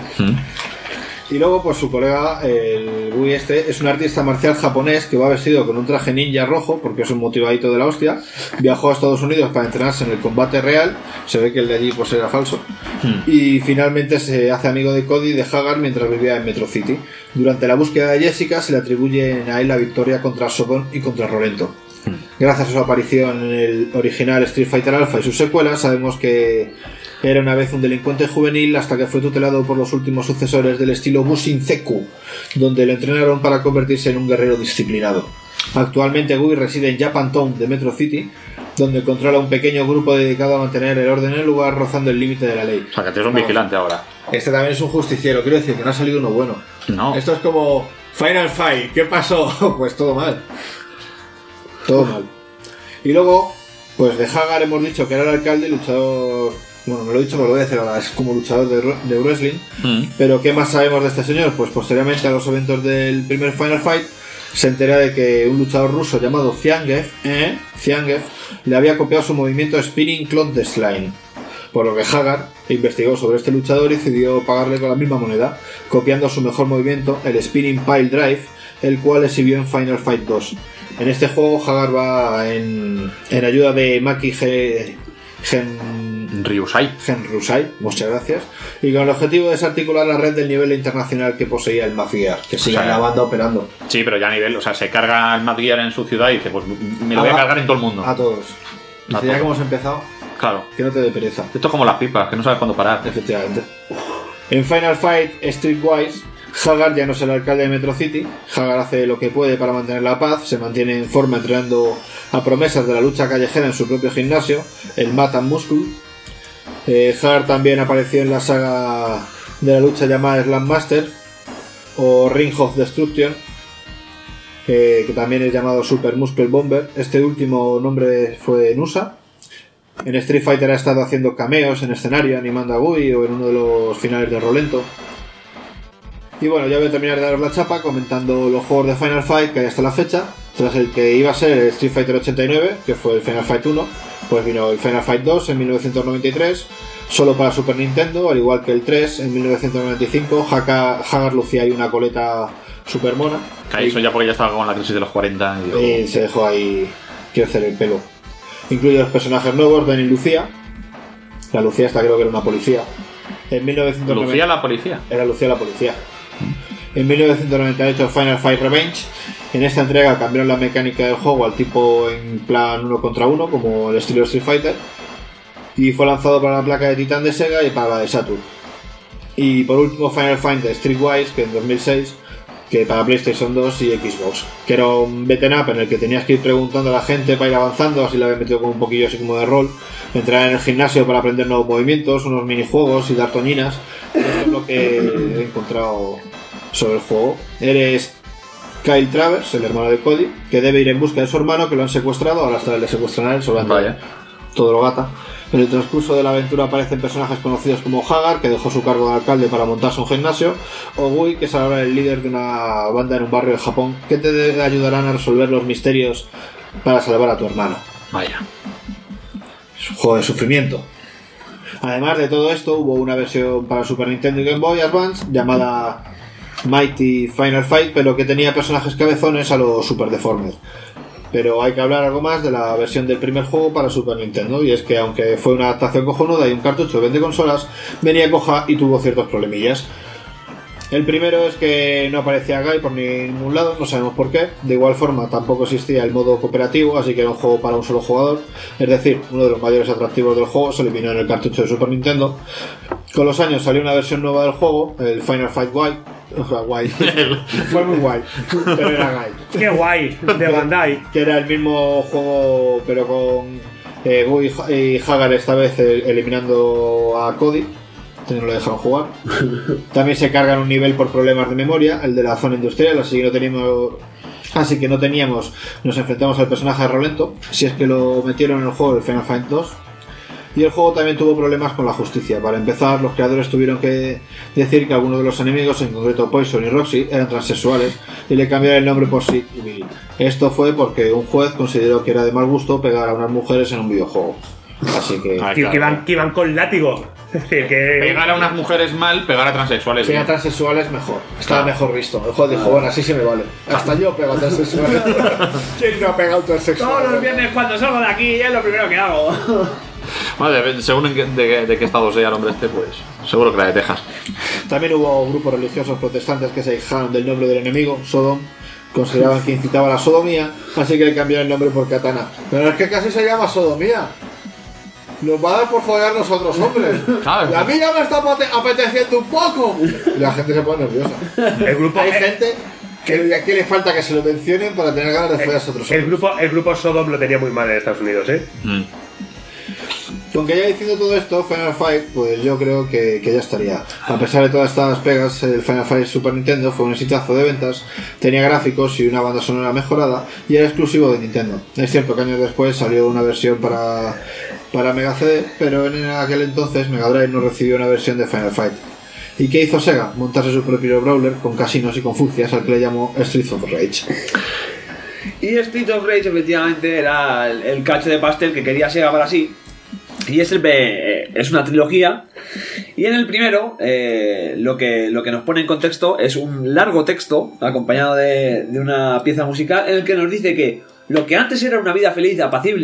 Y luego, pues su colega, el Gui este, es un artista marcial japonés que va vestido con un traje ninja rojo, porque es un motivadito de la hostia. Viajó a Estados Unidos para entrenarse en el combate real. Se ve que el de allí pues era falso. Y finalmente se hace amigo de Cody y de Hagar mientras vivía en Metro City. Durante la búsqueda de Jessica se le atribuye a él la victoria contra Shogun y contra Rolento. Gracias a su aparición en el original Street Fighter Alpha y sus secuelas, sabemos que era una vez un delincuente juvenil hasta que fue tutelado por los últimos sucesores del estilo Bushinseku, donde lo entrenaron para convertirse en un guerrero disciplinado. Actualmente Gui reside en Japantown de Metro City, donde controla un pequeño grupo dedicado a mantener el orden en el lugar, rozando el límite de la ley. O sea, que tú eres un Vamos. vigilante ahora. Este también es un justiciero, quiero decir que no ha salido uno bueno. No. Esto es como Final Fight, ¿qué pasó? Pues todo mal. Todo mal. Y luego, pues de Hagar hemos dicho que era el alcalde y luchador. Bueno, no lo he dicho, pero lo voy a decir ahora, es como luchador de, ro- de wrestling. Mm. Pero ¿qué más sabemos de este señor? Pues posteriormente a los eventos del primer Final Fight se entera de que un luchador ruso llamado Zangief, ¿eh? Zangief le había copiado su movimiento Spinning Clothesline. Por lo que Hagar investigó sobre este luchador y decidió pagarle con la misma moneda, copiando su mejor movimiento, el Spinning Pile Drive, el cual exhibió en Final Fight dos. En este juego Hagar va en, en ayuda de Maki Ge- Gen- Ryusai. Gen Ryusai, muchas gracias. Y con el objetivo de desarticular la red del nivel internacional que poseía el Mad Gear, que sigue O sea, la banda operando. Sí, pero ya a nivel, o sea, se carga el Mad Gear en su ciudad y dice, pues me lo voy a A- cargar en todo el mundo. A todos. A Dice, ya todos. que hemos empezado, Claro. que no te dé pereza. Esto es como las pipas, que no sabes cuándo parar. Efectivamente. En Final Fight Streetwise, Haggard ya no es el alcalde de Metro City. Haggard hace lo que puede para mantener la paz, se mantiene en forma entrenando a promesas de la lucha callejera en su propio gimnasio, el Mat and Muscle. Eh, Haggard también apareció en la saga de la lucha llamada Slam Master o Ring of Destruction, eh, que también es llamado Super Muscle Bomber. Este último nombre fue en U S A. En Street Fighter ha estado haciendo cameos en escenario, animando a Gui o en uno de los finales de Rolento. Y bueno, ya voy a terminar de daros la chapa comentando los juegos de Final Fight que hay hasta la fecha. Tras el que iba a ser el Street Fighter ochenta y nueve, que fue el Final Fight uno, pues vino el Final Fight dos en mil novecientos noventa y tres, solo para Super Nintendo, al igual que el tres en mil novecientos noventa y cinco. Haka- Haggard lucía ahí una coleta super mona. Que eso ya porque ya estaba con la crisis de los cuarenta. Y, digo, Y se dejó ahí crecer el pelo. Incluye los personajes nuevos, Dani y Lucía. La Lucía esta creo que era una policía. En mil novecientos noventa ¿Lucía la policía? Era Lucía la policía. En mil novecientos noventa y ocho Final Fight Revenge. En esta entrega cambiaron la mecánica del juego al tipo en plan uno contra uno, como el estilo Street Fighter. Y fue lanzado para la placa de Titan de Sega y para la de Saturn. Y por último Final Fight Streetwise, que en dos mil seis, que para PlayStation dos y Xbox, que era un beat'em up en el que tenías que ir preguntando a la gente para ir avanzando, así le había metido como un poquillo así como de rol, entrar en el gimnasio para aprender nuevos movimientos, unos minijuegos y dar toñinas. Esto es lo que he encontrado sobre el juego. Eres Kyle Travers, el hermano de Cody, que debe ir en busca de su hermano, que lo han secuestrado, ahora hasta le secuestran a él, sobre Vaya. todo lo gata. En el transcurso de la aventura aparecen personajes conocidos como Haggard, que dejó su cargo de alcalde para montarse un gimnasio, o Gui, que es ahora el líder de una banda en un barrio de Japón, que te ayudarán a resolver los misterios para salvar a tu hermano. Vaya. Es un juego de sufrimiento. Además de todo esto, hubo una versión para Super Nintendo y Game Boy Advance llamada Mighty Final Fight, pero que tenía personajes cabezones a los Super Deformed. Pero hay que hablar algo más de la versión del primer juego para Super Nintendo, y es que aunque fue una adaptación cojonuda y un cartucho de veinte consolas, venía coja y tuvo ciertos problemillas. El primero es que no aparecía Guy por ningún lado, no sabemos por qué. De igual forma tampoco existía el modo cooperativo, así que era un juego para un solo jugador. Es decir, uno de los mayores atractivos del juego se eliminó en el cartucho de Super Nintendo. Con los años salió una versión nueva del juego, el Final Fight Guy. O sea, guay. Fue muy guay, pero era Guy. Qué guay, de Bandai. Que era el mismo juego, pero con eh, Gui y Haggard esta vez eh, eliminando a Cody. No lo dejaron jugar. También se cargan un nivel por problemas de memoria, el de la zona industrial, así que no teníamos, así que no teníamos, nos enfrentamos al personaje de Rolento, si es que lo metieron en el juego del Final Fight dos. Y el juego también tuvo problemas con la justicia. Para empezar, los creadores tuvieron que decir que algunos de los enemigos, en concreto Poison y Roxy, eran transexuales y le cambiaron el nombre por Sid y Billy. Esto fue porque un juez consideró que era de mal gusto pegar a unas mujeres en un videojuego. Así que... Ah, Que, claro. que iban, que iban con látigo. Es decir, que. Pegar a unas mujeres mal, pegar a transexuales. Si bien. a transexuales mejor, estaba Claro. mejor visto. El juego dijo, bueno, así se me vale. Hasta yo pego a transexuales. ¿Quién no ha pegado a transexuales? Todos los viernes cuando salgo de aquí es lo primero que hago. Vale, según en qué- de, qué- de qué estado sea el hombre este, pues seguro que la de Texas. También hubo grupos religiosos protestantes que se quejaron del nombre del enemigo, Sodom. Consideraban que incitaba a la sodomía, así que le cambiaron el nombre por Katana. Pero es que casi se llama sodomía. Nos va a dar por follar nosotros, hombres. Claro. Y a mí ya me está apete- apeteciendo un poco. Y la gente se pone nerviosa. El grupo. Hay gente que aquí le falta que se lo mencionen para tener ganas de follarse a otros El hombres. grupo, el grupo Sodom lo tenía muy mal en Estados Unidos, ¿eh? Mm. Aunque ya diciendo todo esto, Final Fight, pues yo creo que, que ya estaría. A pesar de todas estas pegas, el Final Fight Super Nintendo fue un exitazo de ventas, tenía gráficos y una banda sonora mejorada y era exclusivo de Nintendo. Es cierto que años después salió una versión para, para Mega C D, pero en aquel entonces Mega Drive no recibió una versión de Final Fight. ¿Y qué hizo Sega? Montarse su propio brawler con casinos y con fucias al que le llamó Streets of Rage. Y Street of Rage efectivamente era el, el cacho de pastel que quería Sega para sí. Y es, el, eh, es una trilogía. Y en el primero, eh, lo, que, lo que nos pone en contexto es un largo texto acompañado de, de una pieza musical en el que nos dice que lo que antes era una vida feliz, apacible,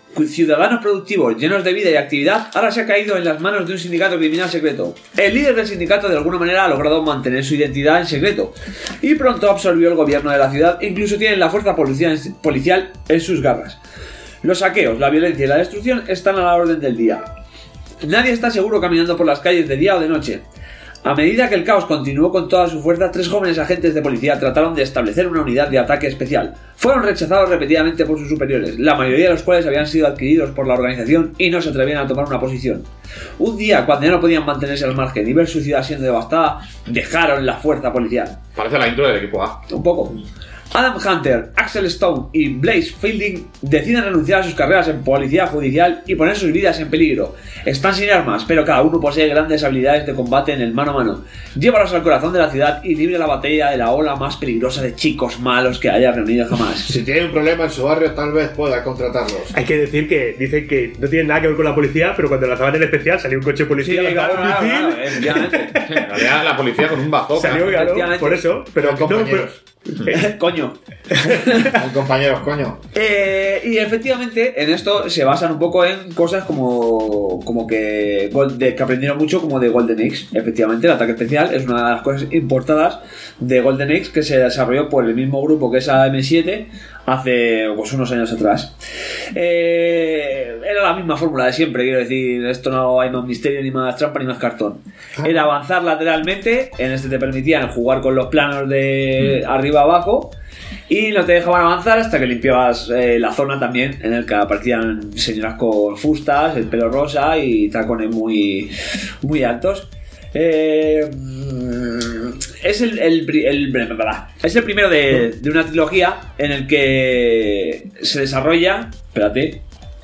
ciudadanos productivos llenos de vida y actividad, ahora se ha caído en las manos de un sindicato criminal secreto. El líder del sindicato de alguna manera ha logrado mantener su identidad en secreto y pronto absorbió el gobierno de la ciudad, incluso tienen la fuerza policial en sus garras. Los saqueos, la violencia y la destrucción están a la orden del día. Nadie está seguro caminando por las calles de día o de noche. A medida que el caos continuó con toda su fuerza, tres jóvenes agentes de policía trataron de establecer una unidad de ataque especial. Fueron rechazados repetidamente por sus superiores, la mayoría de los cuales habían sido adquiridos por la organización y no se atrevían a tomar una posición. Un día, cuando ya no podían mantenerse al margen y ver su ciudad siendo devastada, dejaron la fuerza policial. Parece la intro del equipo A. Un poco. Adam Hunter, Axel Stone y Blaze Fielding deciden renunciar a sus carreras en policía judicial y poner sus vidas en peligro. Están sin armas, pero cada uno posee grandes habilidades de combate en el mano a mano. Llévalos al corazón de la ciudad y libre la batalla de la ola más peligrosa de chicos malos que haya reunido jamás. Si tiene un problema en su barrio, tal vez pueda contratarlos. Hay que decir que dicen que no tienen nada que ver con la policía, pero cuando lanzaban el especial salió un coche de policía. Sí, claro, claro, claro, efectivamente. Salía la policía con un bazooka. Salió, claro, por eso. Pero no, compañeros. Eh, coño. compañeros, coño. Eh, y efectivamente en esto se basan un poco en cosas como como que, de, que aprendieron mucho como de Golden Axe. Efectivamente el ataque especial es una de las cosas importadas de Golden Axe que se desarrolló por el mismo grupo que es A M siete hace pues, unos años atrás. Eh, era la misma fórmula de siempre, quiero decir, esto no hay más misterio, ni más trampa, ni más cartón. Era avanzar lateralmente, en este te permitían jugar con los planos de mm. arriba a abajo y no te dejaban avanzar hasta que limpiabas eh, la zona también, en el que aparecían señoras con fustas, el pelo rosa y tacones muy, muy altos. Eh, es el, el, el, el es el primero de, de una trilogía en el que se desarrolla. Espérate.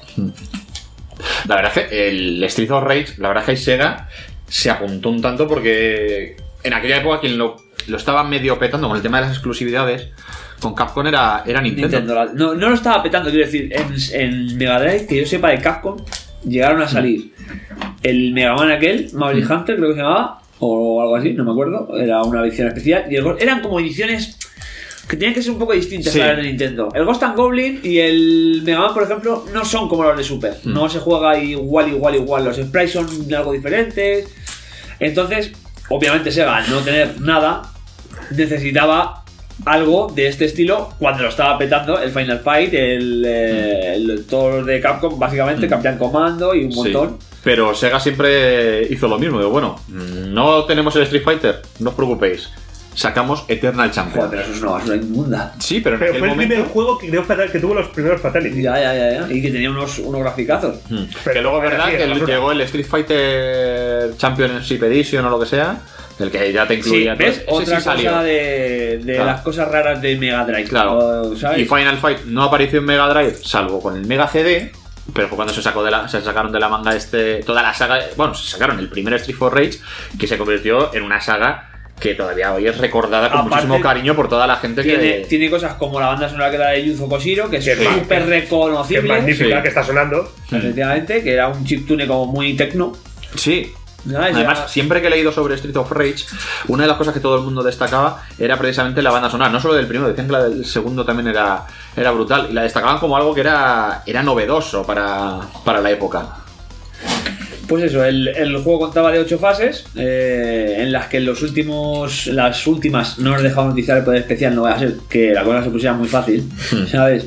La verdad es que el Street of Rage, la verdad es que Sega se apuntó un tanto porque en aquella época quien lo, lo estaba medio petando con el tema de las exclusividades con Capcom era, era Nintendo. Nintendo no, no lo estaba petando, quiero decir, en, en Mega Drive, que yo sepa, de Capcom llegaron a salir el Mega Man aquel, Maverick Hunter creo que se llamaba, o algo así, no me acuerdo, era una edición especial y el, eran como ediciones que tenían que ser un poco distintas sí. a las de Nintendo. El Ghost and Goblin y el Mega Man, por ejemplo, no son como los de Super, mm. no se juega igual, igual, igual, los sprites son algo diferentes. Entonces, obviamente Sega, al no tener nada, necesitaba algo de este estilo cuando lo estaba petando el Final Fight, el, el, el todos los de Capcom, básicamente, mm. Captain Commando y un montón. Sí. Pero Sega siempre hizo lo mismo. Digo, bueno, no tenemos el Street Fighter, no os preocupéis. Sacamos Eternal Champion. Joder, pero eso es una basura inmunda. Sí, pero, pero en fue el momento... primer juego que, fatal, que tuvo los primeros fatalities. Ya, ya, ya, ya. Y que tenía unos, unos graficazos. Hmm. Que luego es verdad que el, llegó el Street Fighter Championship Edition o lo que sea, el que ya te incluía. Sí, ¿ves? Todo. Otra sí cosa salió. de, de claro. las cosas raras de Mega Drive. Claro. ¿Sabes? Y Final Fight no apareció en Mega Drive, salvo con el Mega C D. Pero fue cuando se sacó de la, se sacaron de la manga este toda la saga. Bueno, se sacaron el primer Street for Rage, que se convirtió en una saga que todavía hoy es recordada con Aparte, muchísimo cariño por toda la gente tiene, que... Tiene cosas como la banda sonora que era de Yuzo Koshiro, que es súper sí. reconocible. Que es magnífica, sí. que está sonando. Efectivamente, que era un chiptune como muy tecno. Sí. Ya, Además, ya. siempre que he leído sobre Street of Rage, una de las cosas que todo el mundo destacaba era precisamente la banda sonora. No solo del primero, decían que la del segundo también era, era brutal. Y la destacaban como algo que era, era novedoso para, para la época. Pues eso, el, el juego contaba de ocho fases, eh, en las que en los últimos, las últimas no nos dejaban utilizar el poder especial, no va a ser que la cosa se pusiera muy fácil, ¿sabes?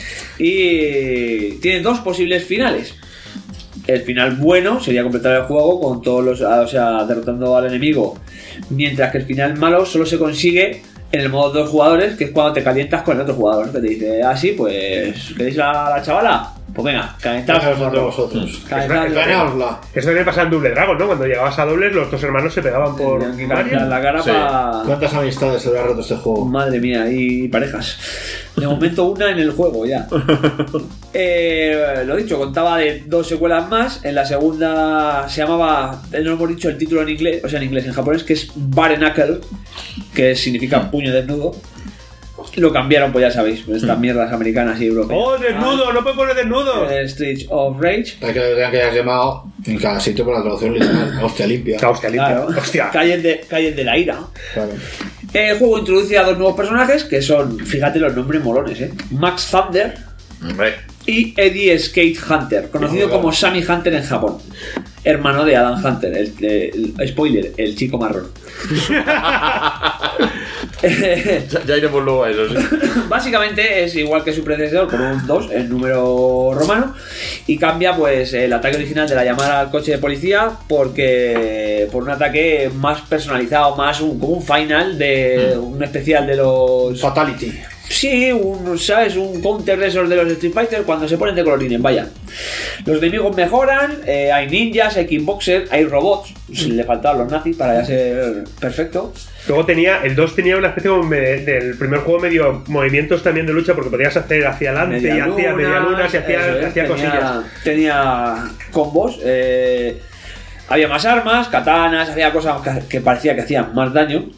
Y tiene dos posibles finales. El final bueno sería completar el juego con todos los, o sea, derrotando al enemigo, mientras que el final malo solo se consigue en el modo dos jugadores, que es cuando te calientas con el otro jugador, que te dice, ah sí, pues ¿queréis a la chavala? Pues venga, calentaos entre vosotros. Ganaosla. Eso también pasaba en Double Dragon, ¿no? Cuando llegabas a dobles, los dos hermanos se pegaban por la cara sí. para... ¿Cuántas amistades se le ha roto este juego? Madre mía, y parejas. De momento una en el juego ya. eh, lo dicho, contaba de dos secuelas más. En la segunda se llamaba, no hemos dicho el título en inglés, o sea en inglés, en japonés, que es Bare Knuckle, que significa puño desnudo. Lo cambiaron, pues ya sabéis, estas mierdas americanas y europeas. ¡Oh, desnudo! ¡No puedo poner desnudo! Street of Rage. Hay que tener que hayas llamado en cada sitio por la traducción literal. Hostia limpia. Hostia limpia. Claro. Hostia. Calles de, calles de la ira. Claro. El juego introduce a dos nuevos personajes que son, fíjate los nombres molones, ¿eh? Max Thunder. Hombre. y Eddie Skate Hunter, conocido como Sammy Hunter en Japón, hermano de Adam Hunter, el, el, el spoiler, el chico marrón. ya, ya iremos luego a eso, sí. Básicamente es igual que su predecesor, con un dos en número romano, y cambia pues el ataque original de la llamada al coche de policía porque por un ataque más personalizado, más un, como un final de mm. un especial de los Fatality. Sí, un, ¿sabes? Un counter de esos de los Street Fighter cuando se ponen de colorines, vaya. Los enemigos mejoran, eh, hay ninjas, hay kickboxers, hay robots. Le faltaban los nazis para ya ser perfecto. Luego tenía, el dos tenía una especie como me, del primer juego medio movimientos también de lucha porque podías hacer hacia adelante media y hacia media luna y hacía, es, hacía tenía, cosillas. Tenía combos, eh, había más armas, katanas, hacía cosas que, que parecía que hacían más daño.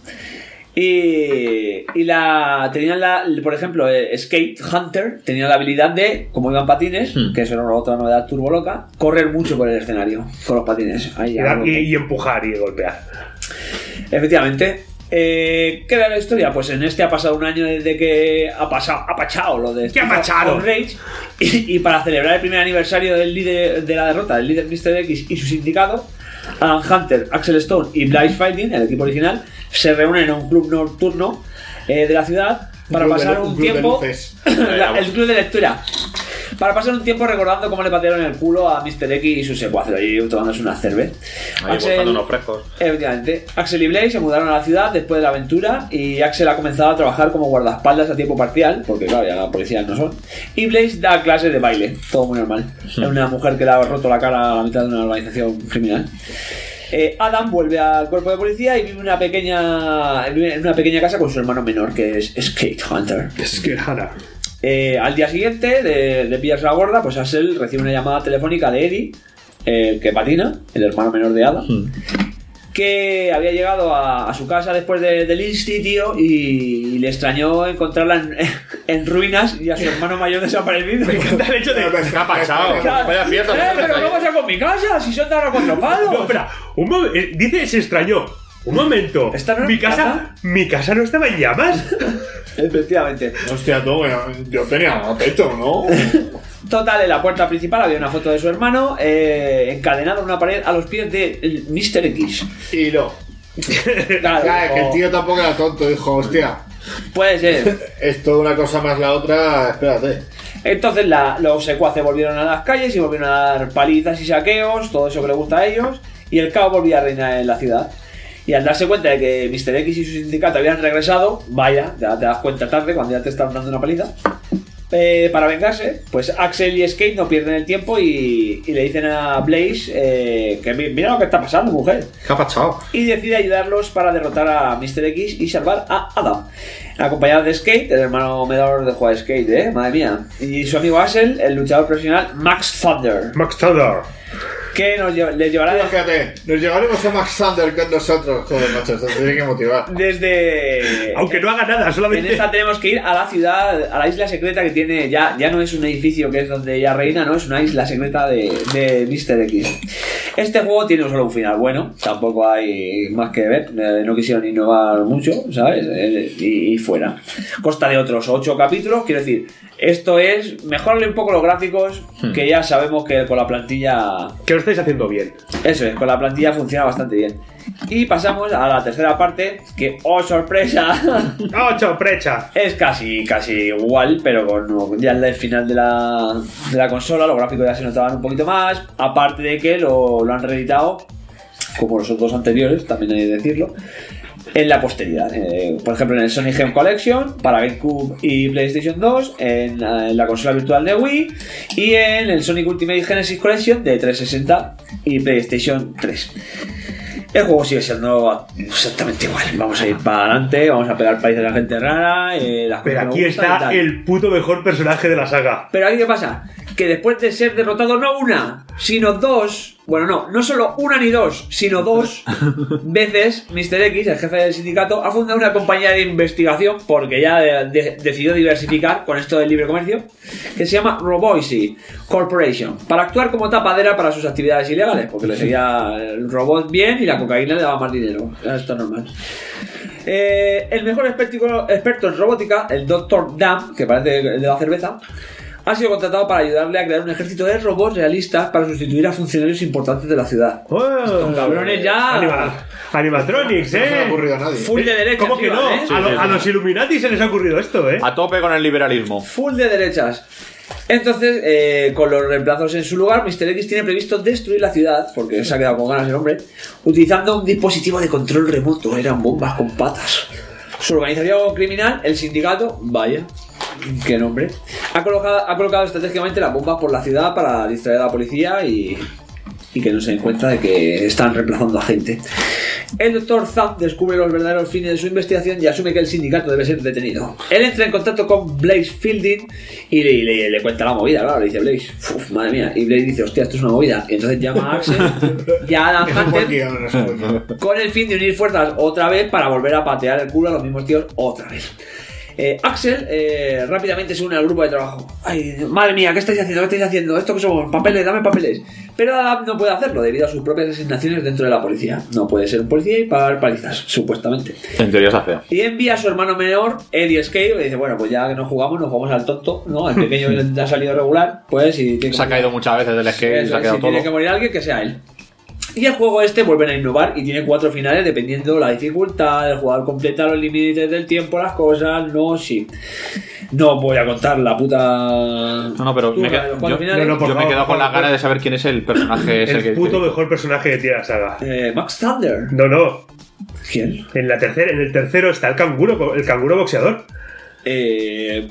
Y, y la tenían la, por ejemplo, eh, Skate Hunter tenía la habilidad de, como iban patines, hmm. que eso era otra novedad turbo loca, correr mucho por el escenario con los patines. Ahí y, y, y empujar y golpear. Efectivamente. Eh, ¿Qué era la historia? Pues en este ha pasado un año desde que ha pasado, ha pachado lo de ¿Qué ha pachado? Rage y, y para celebrar el primer aniversario del líder de la derrota del líder míster X y su sindicato, Adam Hunter, Axel Stone y Blaze Fighting, el equipo original, se reúnen en un club nocturno eh, de la ciudad para un pasar de, un, un tiempo la, el club de lectura para pasar un tiempo recordando cómo le patearon el culo a míster X y sus secuaces allí tomándose una cerveza. Ahí Axel, unos frescos. Efectivamente, Axel y Blaze se mudaron a la ciudad después de la aventura y Axel ha comenzado a trabajar como guardaespaldas a tiempo parcial, porque claro, ya las policías no son, y Blaze da clases de baile, todo muy normal. Es una mujer que le ha roto la cara a la mitad de una organización criminal. Eh, Adam vuelve al cuerpo de policía y vive una pequeña en una pequeña casa con su hermano menor que es Skate Hunter. Skate Hunter. Eh, al día siguiente de, de pillarse la gorda, pues Axel recibe una llamada telefónica de Eddie, el eh, que patina, el hermano menor de Adam, hmm. que había llegado a, a su casa después de, del Insti, tío, y, y le extrañó encontrarla en, en ruinas y a su hermano mayor desaparecido. Me encanta el hecho de que ha pasado. Vaya fiesta. Eh, pero no pasa con mi casa, si son tan a cuatro palos. No, espera, un momento, eh, dice se extrañó. Un momento, ¿esta no mi casa, casa, mi casa no estaba en llamas. Efectivamente. Hostia, tú, yo tenía pecho, ¿no? Total, en la puerta principal había una foto de su hermano eh, encadenado en una pared a los pies de míster X. Y no. Claro, claro, que el tío tampoco era tonto, dijo, hostia. Puede ser. Esto una cosa más la otra, espérate. Entonces la, los secuaces volvieron a las calles y volvieron a dar palizas y saqueos, todo eso que les gusta a ellos, y el caos volvía a reinar en la ciudad. Y al darse cuenta de que míster X y su sindicato habían regresado, vaya, ya te das cuenta tarde cuando ya te están dando una paliza, eh, para vengarse, pues Axel y Skate no pierden el tiempo y, y le dicen a Blaze eh, que mira lo que está pasando, mujer. ¿Qué ha pasado? Y decide ayudarlos para derrotar a míster X y salvar a Adam, acompañado de Skate, el hermano menor de jugar Skate, eh, madre mía, y su amigo Axel, el luchador profesional Max Thunder. Max Thunder. Que nos lle les llevará... Fíjate, nos llevaremos a Max Thunder con nosotros. Joder, macho, esto tiene que motivar. Desde... Aunque no haga nada, solamente... En esta tenemos que ir a la ciudad, a la isla secreta que tiene ya... Ya no es un edificio que es donde ella reina, no, es una isla secreta de, de míster X. Este juego tiene solo un final bueno, tampoco hay más que ver. Eh, no quisieron innovar mucho, ¿sabes? Eh, y, y fuera. Consta de otros ocho capítulos, quiero decir... Esto es mejorarle un poco los gráficos, hmm. que ya sabemos que con la plantilla... Que lo estáis haciendo bien. Eso es, con la plantilla funciona bastante bien. Y pasamos a la tercera parte, que, ¡oh, sorpresa! ¡Oh, sorpresa! Es casi, casi igual, pero con ya el final de la, de la consola, los gráficos ya se notaban un poquito más, aparte de que lo, lo han reeditado, como los dos anteriores, también hay que decirlo, en la posteridad, eh, por ejemplo en el Sonic Gem Collection para GameCube y PlayStation dos, en, en la consola virtual de Wii y en el Sonic Ultimate Genesis Collection de trescientos sesenta y PlayStation tres. El juego sigue siendo exactamente igual. Vamos a ir para adelante, vamos a pegar países a la gente rara. Eh, las Pero aquí está el puto mejor personaje de la saga. Pero aquí, ¿qué pasa? Que después de ser derrotado no una, sino dos... Bueno, no, no solo una ni dos, sino dos veces, míster X, el jefe del sindicato, ha fundado una compañía de investigación porque ya de, de, decidió diversificar con esto del libre comercio, que se llama Roboisy Corporation, para actuar como tapadera para sus actividades ilegales, porque le seguía el robot bien y la cocaína le daba más dinero. Esto es normal. Eh, el mejor experto, experto en robótica, el doctor Dam, que parece el de la cerveza, ha sido contratado para ayudarle a crear un ejército de robots realistas para sustituir a funcionarios importantes de la ciudad. Oh, Estos cabrones ya... Anima, animatronics, ¿eh? No se le ha ocurrido a nadie. Full de derecha. ¿Cómo que no? ¿eh? A, lo- a los Illuminati se les ha ocurrido esto, ¿eh? A tope con el liberalismo. Full de derechas. Entonces, eh, con los reemplazos en su lugar, mister X tiene previsto destruir la ciudad, porque se ha quedado con ganas el hombre, utilizando un dispositivo de control remoto. Eran bombas con patas. Su organización criminal, el sindicato, vaya, qué nombre, ha colocado, ha colocado estratégicamente las bombas por la ciudad para distraer a la policía y, y que no se den cuenta de que están reemplazando a gente. El doctor Zack descubre los verdaderos fines de su investigación y asume que el sindicato debe ser detenido. Él entra en contacto con Blaze Fielding y le, le, le cuenta la movida, claro, le dice Blaze, "Uf, madre mía", y Blaze dice, hostia, esto es una movida, y entonces llama a Axel y a Adam Hunter con el fin de unir fuerzas otra vez para volver a patear el culo a los mismos tíos otra vez. Eh, Axel eh, rápidamente se une al grupo de trabajo. Ay, madre mía, ¿qué estáis haciendo? ¿Qué estáis haciendo? ¿Esto que somos? Papeles, dame papeles. Pero Adam no puede hacerlo debido a sus propias asignaciones dentro de la policía. No puede ser un policía y pagar palizas, supuestamente. En teoría se hace. Y envía a su hermano menor, Eddie Scale, y dice, bueno, pues ya que no jugamos, nos jugamos al tonto, ¿no? El pequeño ha salido regular, pues y tiene que Se ha morir. caído muchas veces del skate, Eso, se ha quedado si todo. tiene que morir alguien, que sea él. Y el juego este vuelven a innovar y tiene cuatro finales dependiendo la dificultad, el jugador completa los límites del tiempo, las cosas, no, sí. No voy a contar la puta... No, no, pero Tú, me, los qued- cuatro yo, finales. yo No, no, por me he favor, quedado con por la favor. gana de saber quién es el personaje ese El que... puto mejor personaje que tiene la saga. Eh, Max Thunder. No, no. ¿Quién? En, la tercera, en el tercero está el canguro, el canguro boxeador. Eh,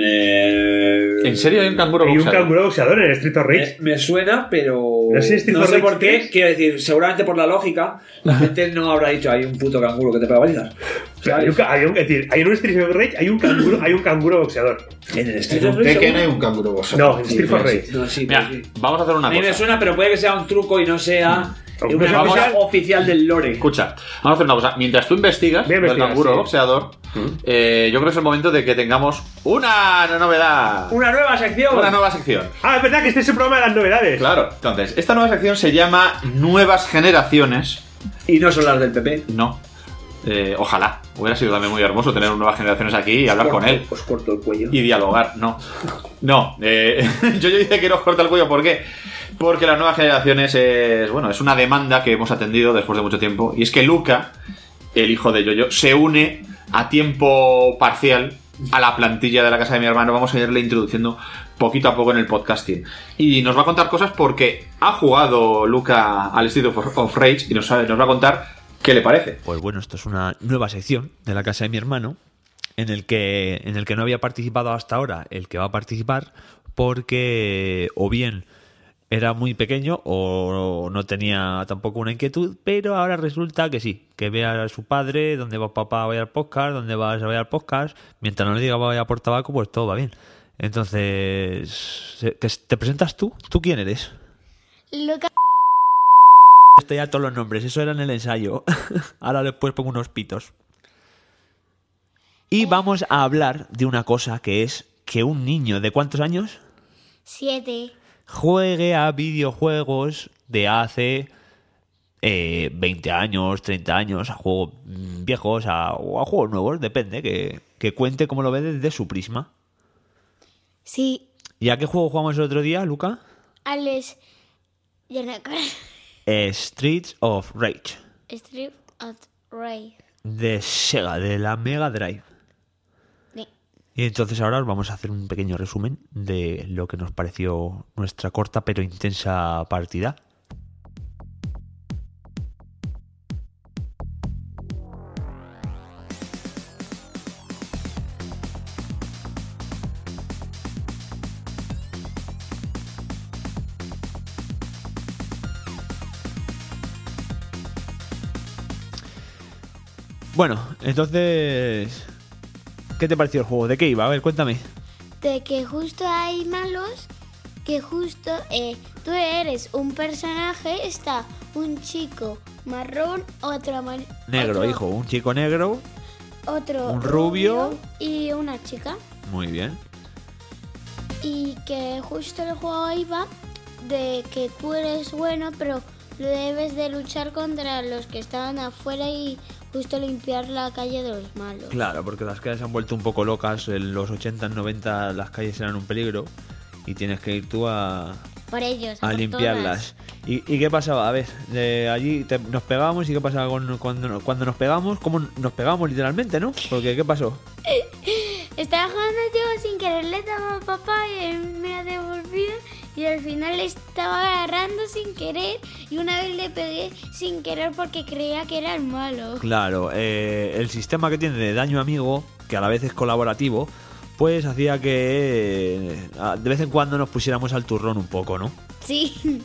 eh, ¿En serio hay un canguro Hay un boxeador? canguro boxeador en Street of Rage. Me, me suena, pero No sé, Street no of sé Rage por qué. tres. Quiero decir, seguramente por la lógica, la gente no habrá dicho hay un puto canguro que te pega balizas. Pero hay un, ca- hay un- es decir, hay en un Street of Rage hay un canguro, hay un canguro boxeador. En el Street En of un Rage Tekken seguro. hay un canguro boxeador. No, en Street of Rage. No, sí, Mira, pero sí. vamos a hacer una A mí me cosa. suena, pero puede que sea un truco y no sea Aunque una sea cosa oficial. oficial del lore. Escucha, vamos a hacer una cosa. Mientras tú investigas Voy a lo del investigar, canguro sí. boxeador, eh, yo creo que es el momento de que tengamos una novedad. Una nueva sección. Una nueva sección. Ah, es verdad que este es el programa de las novedades. Claro, entonces, esta nueva sección se llama Nuevas Generaciones. Y no son las del P P. No. Eh, ojalá. Hubiera sido también muy hermoso tener nuevas generaciones aquí y hablar con él. Os corto el cuello. Y dialogar. No. No. eh, yo yo dije que nos corta el cuello. ¿Por qué? Porque las nuevas generaciones es, bueno, es una demanda que hemos atendido después de mucho tiempo. Y es que Luca, el hijo de Yoyo, se une a tiempo parcial a la plantilla de la casa de mi hermano. Vamos a irle introduciendo poquito a poco en el podcasting. Y nos va a contar cosas porque ha jugado Luca al Street of, of Rage y nos, sabe- nos va a contar qué le parece. Pues bueno, esto es una nueva sección de la casa de mi hermano en el que, en el que no había participado hasta ahora el que va a participar porque o bien era muy pequeño o no tenía tampoco una inquietud, pero ahora resulta que sí, que ve a su padre, dónde va papá, vaya al podcast, dónde vas a ver al podcast, mientras no le diga vaya por tabaco, pues todo va bien. Entonces, ¿que ¿te presentas tú? ¿Tú quién eres? Luca. Estoy a todos los nombres, eso era en el ensayo. Ahora después pongo unos pitos. Y vamos a hablar de una cosa que es que un niño de ¿cuántos años? Siete. Juegue a videojuegos de hace eh, veinte años, treinta años, a juegos mm, viejos a, o a juegos nuevos, depende, que, que cuente cómo lo ve desde su prisma. Sí. ¿Y a qué juego jugamos el otro día, Luca? Alex. Ya no acuerdo. Eh, Streets of Rage, Street of Rage. de Sega, de la Mega Drive. Sí. Y entonces ahora os vamos a hacer un pequeño resumen de lo que nos pareció nuestra corta pero intensa partida. Bueno, entonces, ¿qué te pareció el juego? ¿De qué iba? A ver, cuéntame. De que justo hay malos, que justo eh, tú eres un personaje, está un chico marrón, otro amarillo, Negro, otro, hijo, un chico negro. otro un rubio. y una chica. Muy bien. Y que justo el juego iba de que tú eres bueno, pero debes de luchar contra los que estaban afuera y justo limpiar la calle de los malos. Claro, porque las calles se han vuelto un poco locas. En los ochenta, noventa las calles eran un peligro. y tienes que ir tú a, Por ellos, a por limpiarlas. ¿Y, ¿Y qué pasaba? A ver, de allí te- nos pegábamos y qué pasaba con, cuando, cuando nos pegamos, cómo nos pegamos literalmente, ¿no? Porque ¿qué pasó? Estaba jugando yo sin querer, le daba a papá y él me ha devolvido y al final le estaba agarrando sin querer y una vez le pegué sin querer porque creía que era el malo. Claro, eh, el sistema que tiene de daño amigo, que a la vez es colaborativo, pues hacía que eh, de vez en cuando nos pusiéramos al turrón un poco, ¿no? Sí.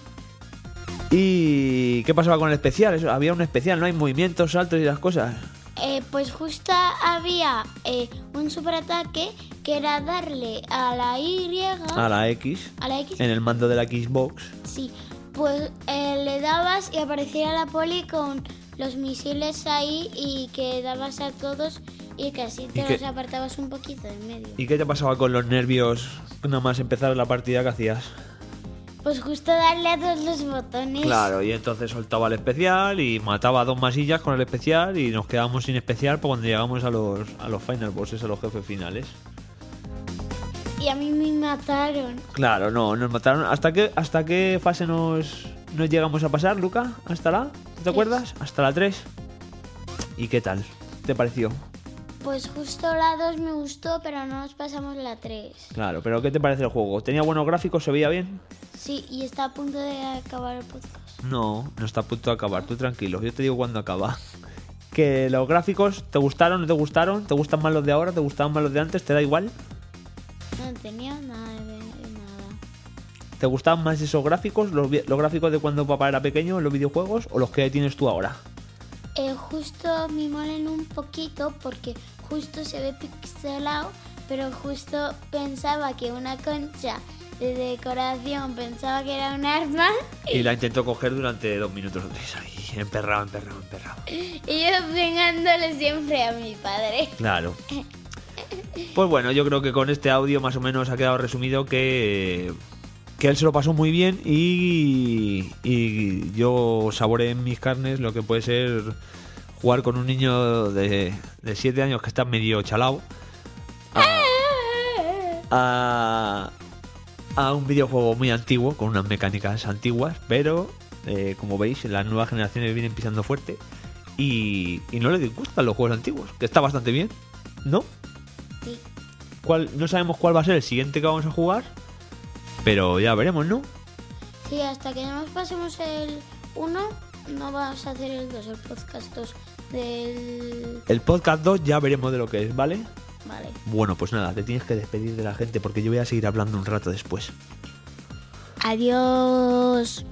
¿Y qué pasaba con el especial? Eso, había un especial, ¿no? Hay movimientos, saltos y las cosas. Eh, pues justo había eh, un superataque que era darle a la Y, A la X. a la X, En el mando de la Xbox. sí, pues eh, le dabas y aparecía la poli con los misiles ahí y que dabas a todos y que así te ¿Y qué- los apartabas un poquito de en medio. ¿Y qué te pasaba con los nervios nada más empezar la partida que hacías? Pues justo darle a todos los botones. Claro, y entonces soltaba el especial y mataba a dos masillas con el especial y nos quedábamos sin especial para cuando llegamos a los, a los final bosses, a los jefes finales. Y a mí me mataron. Claro, no, nos mataron. ¿Hasta qué, hasta qué fase nos, nos llegamos a pasar, Luca? ¿Hasta la? ¿Te acuerdas? Hasta la tres. ¿Y qué tal? ¿Te pareció? Pues justo la dos me gustó, pero no nos pasamos la tres. Claro, pero ¿qué te parece el juego? ¿Tenía buenos gráficos? ¿Se veía bien? Sí, y está a punto de acabar el podcast. No, no está a punto de acabar, tú tranquilo, yo te digo cuándo acaba. ¿Que los gráficos te gustaron, no te gustaron? ¿Te gustan más los de ahora, te gustaban más los de antes? ¿Te da igual? No tenía nada de de nada. ¿Te gustaban más esos gráficos, los, vi- los gráficos de cuando papá era pequeño en los videojuegos o los que tienes tú ahora? Eh, justo me molen un poquito porque justo se ve pixelado, pero justo pensaba que una concha de decoración pensaba que era un arma Y la intento coger durante dos minutos o tres ahí, emperrado, emperrado, emperrado. y yo pegándole siempre a mi padre. Claro. Pues bueno, yo creo que con este audio más o menos ha quedado resumido que, que él se lo pasó muy bien y, y yo saboreé en mis carnes lo que puede ser jugar con un niño de siete años que está medio chalao a, a un videojuego muy antiguo, con unas mecánicas antiguas, pero eh, como veis, las nuevas generaciones vienen pisando fuerte y, y no le disgustan los juegos antiguos, que está bastante bien, ¿no? Sí. ¿Cuál, no sabemos cuál va a ser el siguiente que vamos a jugar, pero ya veremos, ¿no? Sí, hasta que no nos pasemos el uno, no vamos a hacer el dos, el podcast dos del... El podcast dos ya veremos de lo que es, ¿vale? Vale. Bueno, pues nada, te tienes que despedir de la gente porque yo voy a seguir hablando un rato después. Adiós.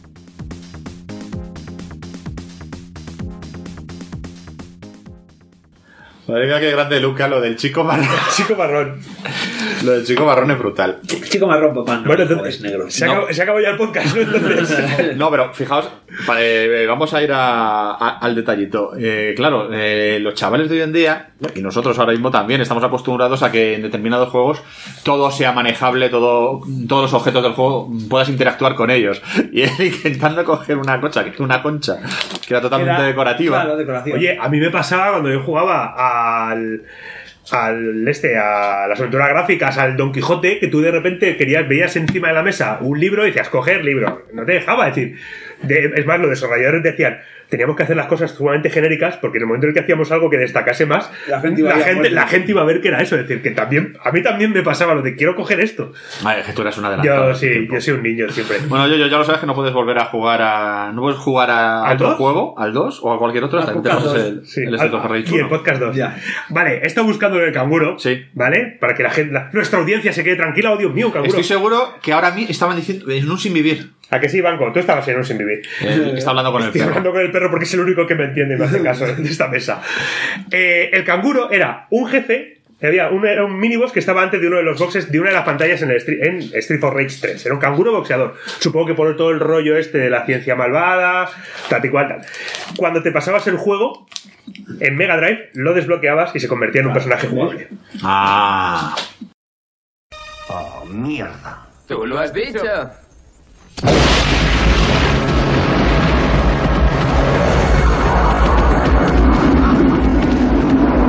Madre mía, qué grande Luca, lo del chico marrón. Chico marrón. Lo del chico marrón es brutal. Chico marrón, papá, no, Bueno, no entonces, es negro. Se, No. acabó, se acabó ya el podcast, ¿no? Entonces. No, pero fijaos, pa- eh, vamos a ir a- a- al detallito. Eh, claro, eh, los chavales de hoy en día, y nosotros ahora mismo también, estamos acostumbrados a que en determinados juegos todo sea manejable, todo, todos los objetos del juego puedas interactuar con ellos. Y él intentando coger una concha, que es una concha, que era totalmente Era- decorativa. Claro, decoración. Oye, a mí me pasaba cuando yo jugaba al. Al este, a las aventuras gráficas, al Don Quijote, que tú de repente querías, veías encima de la mesa un libro y decías, coger libro. No te dejaba, es decir. De, es más, los desarrolladores decían, teníamos que hacer las cosas sumamente genéricas, porque en el momento en el que hacíamos algo que destacase más, La gente iba a ir a gente, muerte. la gente iba a ver que era eso. Es decir, que también, a mí también me pasaba lo de quiero coger esto. Vale, que tú eras una adelantada. Yo sí, yo soy un niño siempre. Bueno, yo, yo ya lo sabes que no puedes volver a jugar a. No puedes jugar a ¿Al otro dos? juego, al dos o a cualquier otro, hasta que te podcast pases dos. el, Sí, el Street of Rage y el uno. podcast dos. Ya. Vale, he estado buscando el canguro. Sí. ¿Vale? Para que la gente, la- nuestra audiencia se quede tranquila. Oh, Dios mío, canguro. Estoy seguro que ahora mismo estaban diciendo en un sin vivir. ¿A que sí, Banco? Tú estabas en un sin vivir. Eh, está hablando con el Estoy perro. hablando con el perro porque es el único que me entiende y me hace caso de esta mesa. Eh, el canguro era un jefe. Había un, era un miniboss que estaba antes de uno de los boxes de una de las pantallas en, el Street, en Street of Rage tres. Era un canguro boxeador. Supongo que por todo el rollo este de la ciencia malvada, tal y cual, tal. Cuando te pasabas el juego, en Mega Drive lo desbloqueabas y se convertía en un personaje jugable. Ah. Oh, mierda. Tú lo has dicho.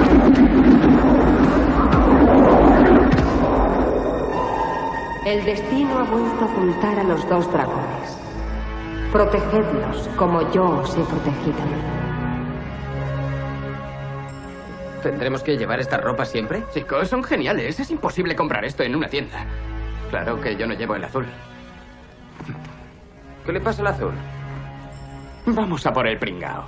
El destino vuelto a juntar a los dos dragones. Protegedlos como yo os he protegido. ¿Tendremos que llevar esta ropa siempre? Chicos, son geniales. Es imposible comprar esto en una tienda. Claro que yo no llevo el azul. ¿Qué le pasa al azul? Vamos a por el pringao.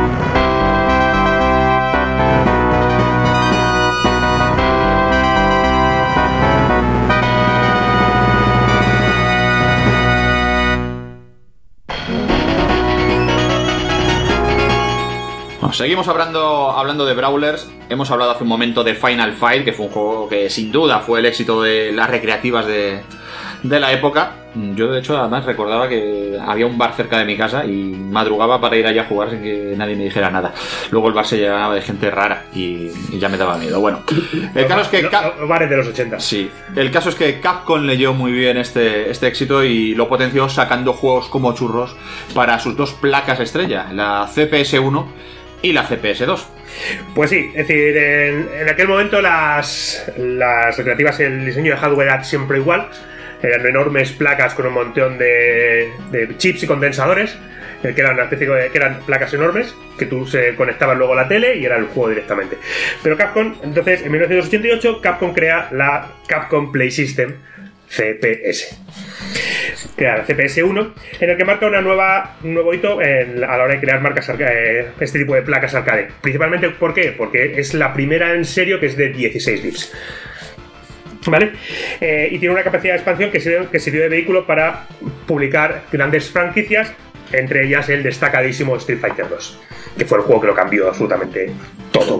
Bueno, seguimos hablando, hablando de Brawlers. Hemos hablado hace un momento de Final Fight, que fue un juego que sin duda fue el éxito de las recreativas de, de la época. Yo de hecho además recordaba que había un bar cerca de mi casa y madrugaba para ir allá a jugar sin que nadie me dijera nada. Luego el bar se llenaba de gente rara y, y ya me daba miedo. Bueno, el caso es que Cap... los bares de los ochenta. Sí, el caso es que Capcom leyó muy bien este, este éxito y lo potenció sacando juegos como churros para sus dos placas estrella, la C P S uno y la C P S dos. Pues sí, es decir, en, en aquel momento las, las recreativas, el diseño de hardware era siempre igual. Eran enormes placas con un montón de, de chips y condensadores, que eran, una especie de, que eran placas enormes, que tú se conectabas luego a la tele y era el juego directamente. Pero Capcom, entonces, en mil novecientos ochenta y ocho, Capcom crea la Capcom Play System C P S. Crea la C P S uno, en el que marca una nueva, un nuevo hito en, a la hora de crear marcas arcade, este tipo de placas arcade. Principalmente, ¿por qué? Porque es la primera en serio que es de dieciséis bits. ¿Vale? Eh, y tiene una capacidad de expansión que sirvió, que sirvió de vehículo para publicar grandes franquicias, entre ellas el destacadísimo Street Fighter dos, que fue el juego que lo cambió absolutamente todo.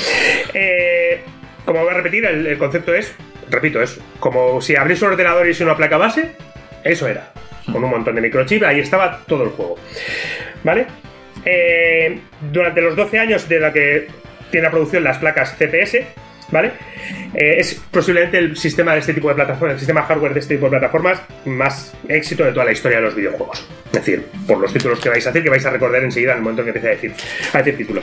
Eh, como voy a repetir, el, el concepto es, repito, es como si abrís un ordenador y una placa base, eso era, con un montón de microchip, ahí estaba todo el juego. ¿Vale? Eh, durante los doce años de la que tiene la producción las placas C P S, ¿vale? Eh, es posiblemente el sistema de este tipo de plataformas, el sistema hardware de este tipo de plataformas más éxito de toda la historia de los videojuegos. Es decir, por los títulos que vais a hacer, que vais a recordar enseguida en el momento en que empiece a decir, a decir títulos.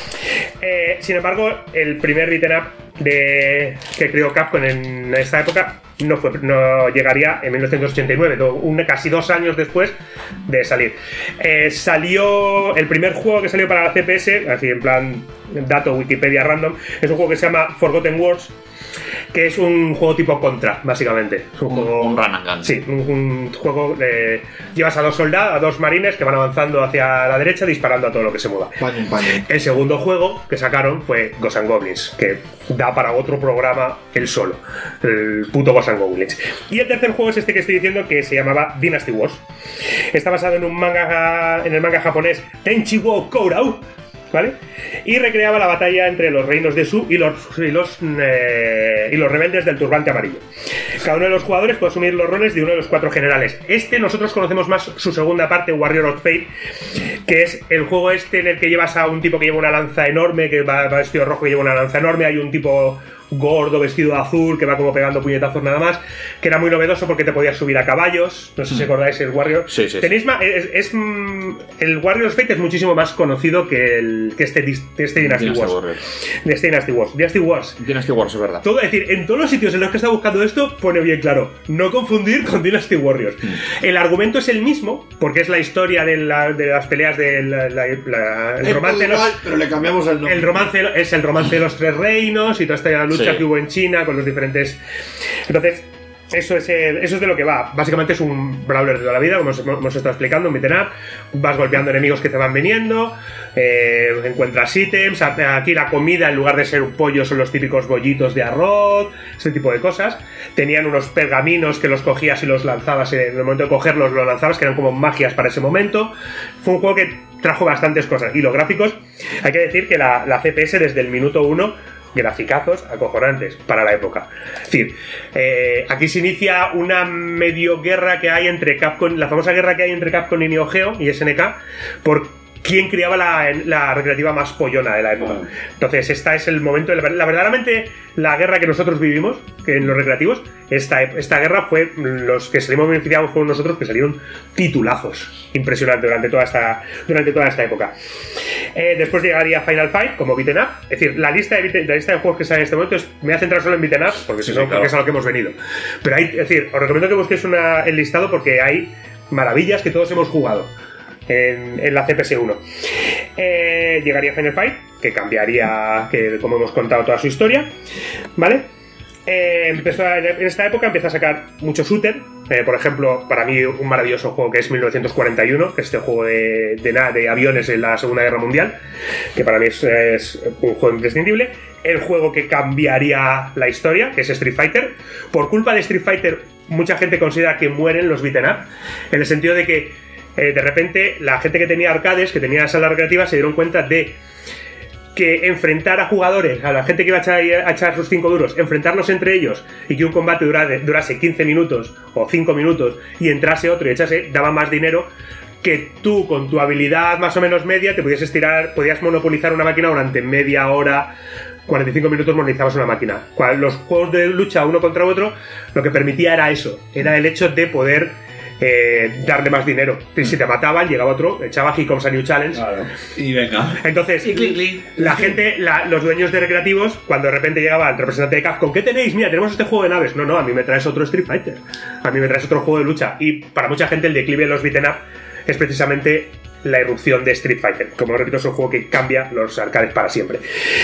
Eh, sin embargo, el primer beat'em up de, que creó Capcom en esta época no, fue, no llegaría en mil novecientos ochenta y nueve, un, casi dos años después de salir. Eh, salió el primer juego que salió para la C P S, así en plan dato Wikipedia random, es un juego que se llama Forgotten Wars, que es un juego tipo Contra, básicamente. Es un, un juego. Un run and gun. Sí, un, un juego de. Llevas a dos soldados, a dos marines que van avanzando hacia la derecha disparando a todo lo que se mueva. Paño, paño. El segundo juego que sacaron fue Ghosts and Goblins, que da para otro programa el solo. El puto Ghosts and Goblins. Y el tercer juego es este que estoy diciendo, que se llamaba Dynasty Wars. Está basado en un manga, en el manga japonés Tenchi wo Kourou, ¿vale? Y recreaba la batalla entre los reinos de Su y los, y los, eh, y los rebeldes del turbante amarillo. Cada uno de los jugadores puede asumir los roles de uno de los cuatro generales. Este nosotros conocemos más su segunda parte, Warrior of Fate, que es el juego este en el que llevas a un tipo que lleva una lanza enorme, que va, va vestido rojo y lleva una lanza enorme. Hay un tipo gordo vestido de azul que va como pegando puñetazos nada más, que era muy novedoso porque te podías subir a caballos. No sé si acordáis el Warrior. Sí, sí, Tenéis más, es, es, el Warrior of Fate es muchísimo más conocido que, el, que este, este Dynasty Wars. De este Dynasty Wars. Dynasty Wars. Dynasty Wars, es verdad. Todo, es decir, en todos los sitios en los que está buscando esto pone bien claro, no confundir con Dynasty Warriors. Mm. El argumento es el mismo, porque es la historia de, la, de las peleas del la, la, el romance. Igual, los, pero le cambiamos el nombre. El romance es el romance de los tres reinos y toda esta lucha sí. que hubo en China con los diferentes. Entonces, eso es, el, eso es de lo que va. Básicamente es un brawler de toda la vida, como hemos estado explicando, un beat'em up. Vas golpeando enemigos que te van viniendo, eh, encuentras ítems. Aquí la comida, en lugar de ser un pollo, son los típicos bollitos de arroz, este tipo de cosas. Tenían unos pergaminos que los cogías y los lanzabas. En el momento de cogerlos, los lanzabas, que eran como magias para ese momento. Fue un juego que trajo bastantes cosas. Y los gráficos, hay que decir que la, la C P S desde el minuto uno, graficazos acojonantes para la época. Es decir, eh, aquí se inicia una medio guerra que hay entre Capcom, la famosa guerra que hay entre Capcom y Neo Geo y S N K, por quién criaba la, la recreativa más pollona de la época. Entonces, este es el momento, de la, la verdaderamente la guerra que nosotros vivimos, que en los recreativos, esta, esta guerra fue, los que salimos beneficiados fueron nosotros, que salieron titulazos impresionantes durante toda esta, durante toda esta época. Eh, después llegaría Final Fight como beat'em up. Es decir, la lista de, beat- la lista de juegos que sale en este momento es, me voy a centrar solo en beat'em up porque Sí, si no, sí, claro. porque es a lo que hemos venido. Pero hay, es decir, os recomiendo que busquéis una, el listado porque hay maravillas que todos hemos jugado en, en la C P S uno. Eh, llegaría Final Fight, que cambiaría, que como hemos contado, toda su historia, ¿vale? Eh, empezó a- en esta época empieza a sacar mucho shooter. Eh, por ejemplo, para mí un maravilloso juego que es mil novecientos cuarenta y uno, que es este juego de, de, nada, de aviones en la Segunda Guerra Mundial, que para mí es, es un juego imprescindible. El juego que cambiaría la historia, que es Street Fighter. Por culpa de Street Fighter, mucha gente considera que mueren los beat'em up, en el sentido de que eh, de repente la gente que tenía arcades, que tenía salas recreativas, se dieron cuenta de que enfrentar a jugadores, a la gente que iba a echar, a echar sus cinco duros, enfrentarlos entre ellos y que un combate durase, durase quince minutos o cinco minutos y entrase otro y echase, daba más dinero que tú con tu habilidad más o menos media te pudieses tirar, podías monopolizar una máquina durante media hora, cuarenta y cinco minutos monopolizabas una máquina. Cual- Los juegos de lucha uno contra otro lo que permitía era eso, era el hecho de poder eh, darle más dinero. Y si te mataban, llegaba otro, echaba He Comes a New Challenge. Y venga. Entonces, Y clic, clic. la gente, la- los dueños de recreativos, cuando de repente llegaba el representante de Capcom, ¿qué tenéis? Mira, tenemos este juego de naves. No, no, a mí me traes otro Street Fighter. A mí me traes otro juego de lucha. Y para mucha gente el declive de los beat'em up es precisamente la irrupción de Street Fighter. Como repito, es un juego que cambia los arcades para siempre.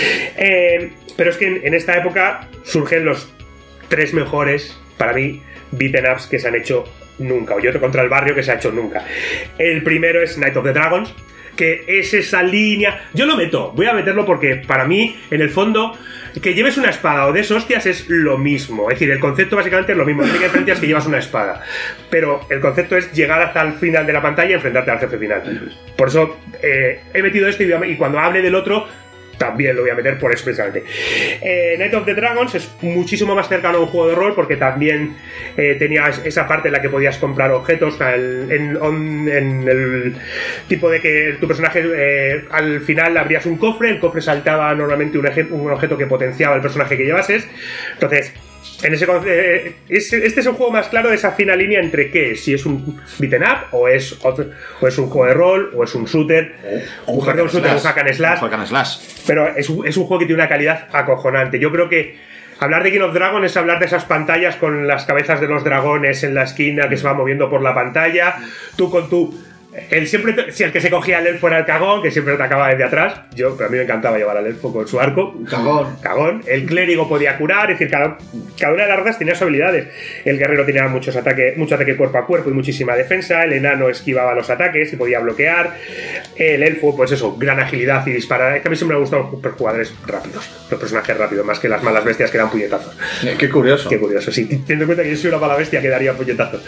Eh, pero es que en, en esta época surgen los tres mejores, para mí, beat'em ups que se han hecho nunca, o yo contra el barrio que se ha hecho nunca. El primero es Night of the Dragons, que es esa línea. Yo lo meto, voy a meterlo porque para mí, en el fondo, que lleves una espada o des hostias es lo mismo. Es decir, el concepto básicamente es lo mismo. La única diferencia es que llevas una espada. Pero el concepto es llegar hasta el final de la pantalla y enfrentarte al jefe final. Por eso eh, he metido esto y, voy a- y cuando hable del otro también lo voy a meter por eso precisamente. Eh, Night of the Dragons es muchísimo más cercano a un juego de rol porque también eh, tenías esa parte en la que podías comprar objetos al- en, on- en el tipo de que tu personaje eh, al final abrías un cofre, el cofre saltaba normalmente un, eje- un objeto que potenciaba el personaje que llevases. Entonces, en ese, con- eh, es- este es un juego más claro de esa fina línea entre qué es, si es un beat'em up o es, otro- o es un juego de rol o es un shooter, Un un, perdón, un shooter, un hack and slash. Un hack and slash. Pero es un, es un juego que tiene una calidad acojonante. Yo creo que hablar de King of Dragon es hablar de esas pantallas con las cabezas de los dragones en la esquina que se va moviendo por la pantalla. Tú con tu... El siempre te- si el que se cogía al elfo era el cagón, que siempre te acababa desde atrás. Yo, pero a mí me encantaba llevar al elfo con su arco. Cagón. Cagón. El clérigo podía curar, es decir, cada, cada una de las razas tenía sus habilidades. El guerrero tenía muchos ataques, mucho ataque cuerpo a cuerpo y muchísima defensa. El enano esquivaba los ataques y podía bloquear. El elfo, pues eso, gran agilidad y disparar. Es que a mí siempre me han gustado los jugadores rápidos, los personajes rápidos, más que las malas bestias que dan puñetazos. Eh, Qué curioso. Qué curioso, sí. Teniendo en cuenta que yo soy una mala bestia que daría puñetazos.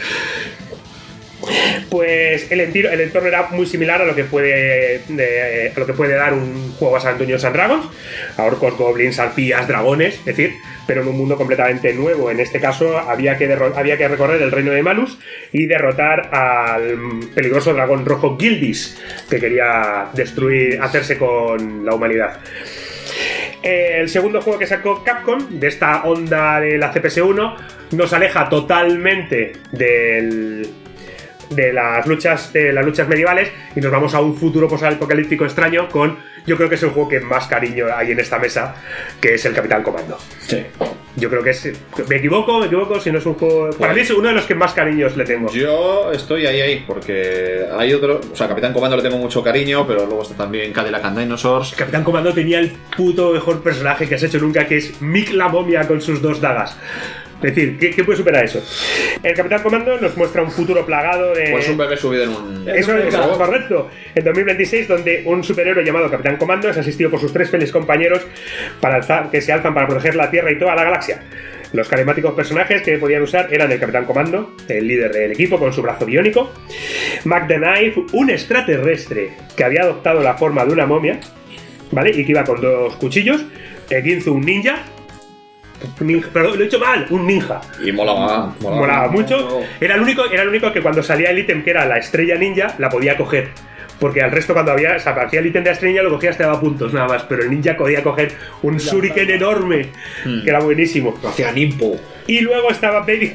Pues el, entiro- el entorno era muy similar a lo que puede de- a lo que puede dar un juego basado en Dungeons and Dragons, a orcos, goblins, arpías, dragones, es decir, pero en un mundo completamente nuevo. En este caso había que, derro- había que recorrer el reino de Malus y derrotar al peligroso dragón rojo Gildis, que quería destruir, hacerse con la humanidad. El segundo juego que sacó Capcom, de esta onda de la C P S uno, nos aleja totalmente del, de las luchas de las luchas medievales y nos vamos a un futuro posapocalíptico extraño con, yo creo que es el juego que más cariño hay en esta mesa, que es el Capitán Comando. Sí. Yo creo que es... Me equivoco, me equivoco, si no es un juego... Para mí es uno de los que más cariños le tengo. Yo estoy ahí, ahí, porque hay otro... O sea, Capitán Comando le tengo mucho cariño, pero luego está también Cadillac and Dinosaurs. Capitán Comando tenía el puto mejor personaje que has hecho nunca, que es Mick la momia con sus dos dagas. Es decir, ¿qué, qué puede superar eso? El Capitán Comando nos muestra un futuro plagado de... Pues un bebé subido en un... Eso es correcto. En dos mil veintiséis, donde un superhéroe llamado Capitán Comando es asistido por sus tres felices compañeros para alzar, que se alzan para proteger la Tierra y toda la galaxia. Los carismáticos personajes que podían usar eran el Capitán Comando, el líder del equipo con su brazo biónico, Mac the Knife, un extraterrestre que había adoptado la forma de una momia, ¿vale? Y que iba con dos cuchillos, eh, Ginzu, un ninja, ninja, perdón, lo he dicho mal, un ninja. Y molaba, molaba, Molaba mucho. Era el único, era el único que cuando salía el ítem que era la estrella ninja, la podía coger. Porque al resto, cuando había, o sea, aparecía el ítem de la estrella, lo cogías, te daba puntos nada más. Pero el ninja podía coger un shuriken enorme, Hmm. que era buenísimo. Lo hacía Nimpo. Y luego estaba Babyhead,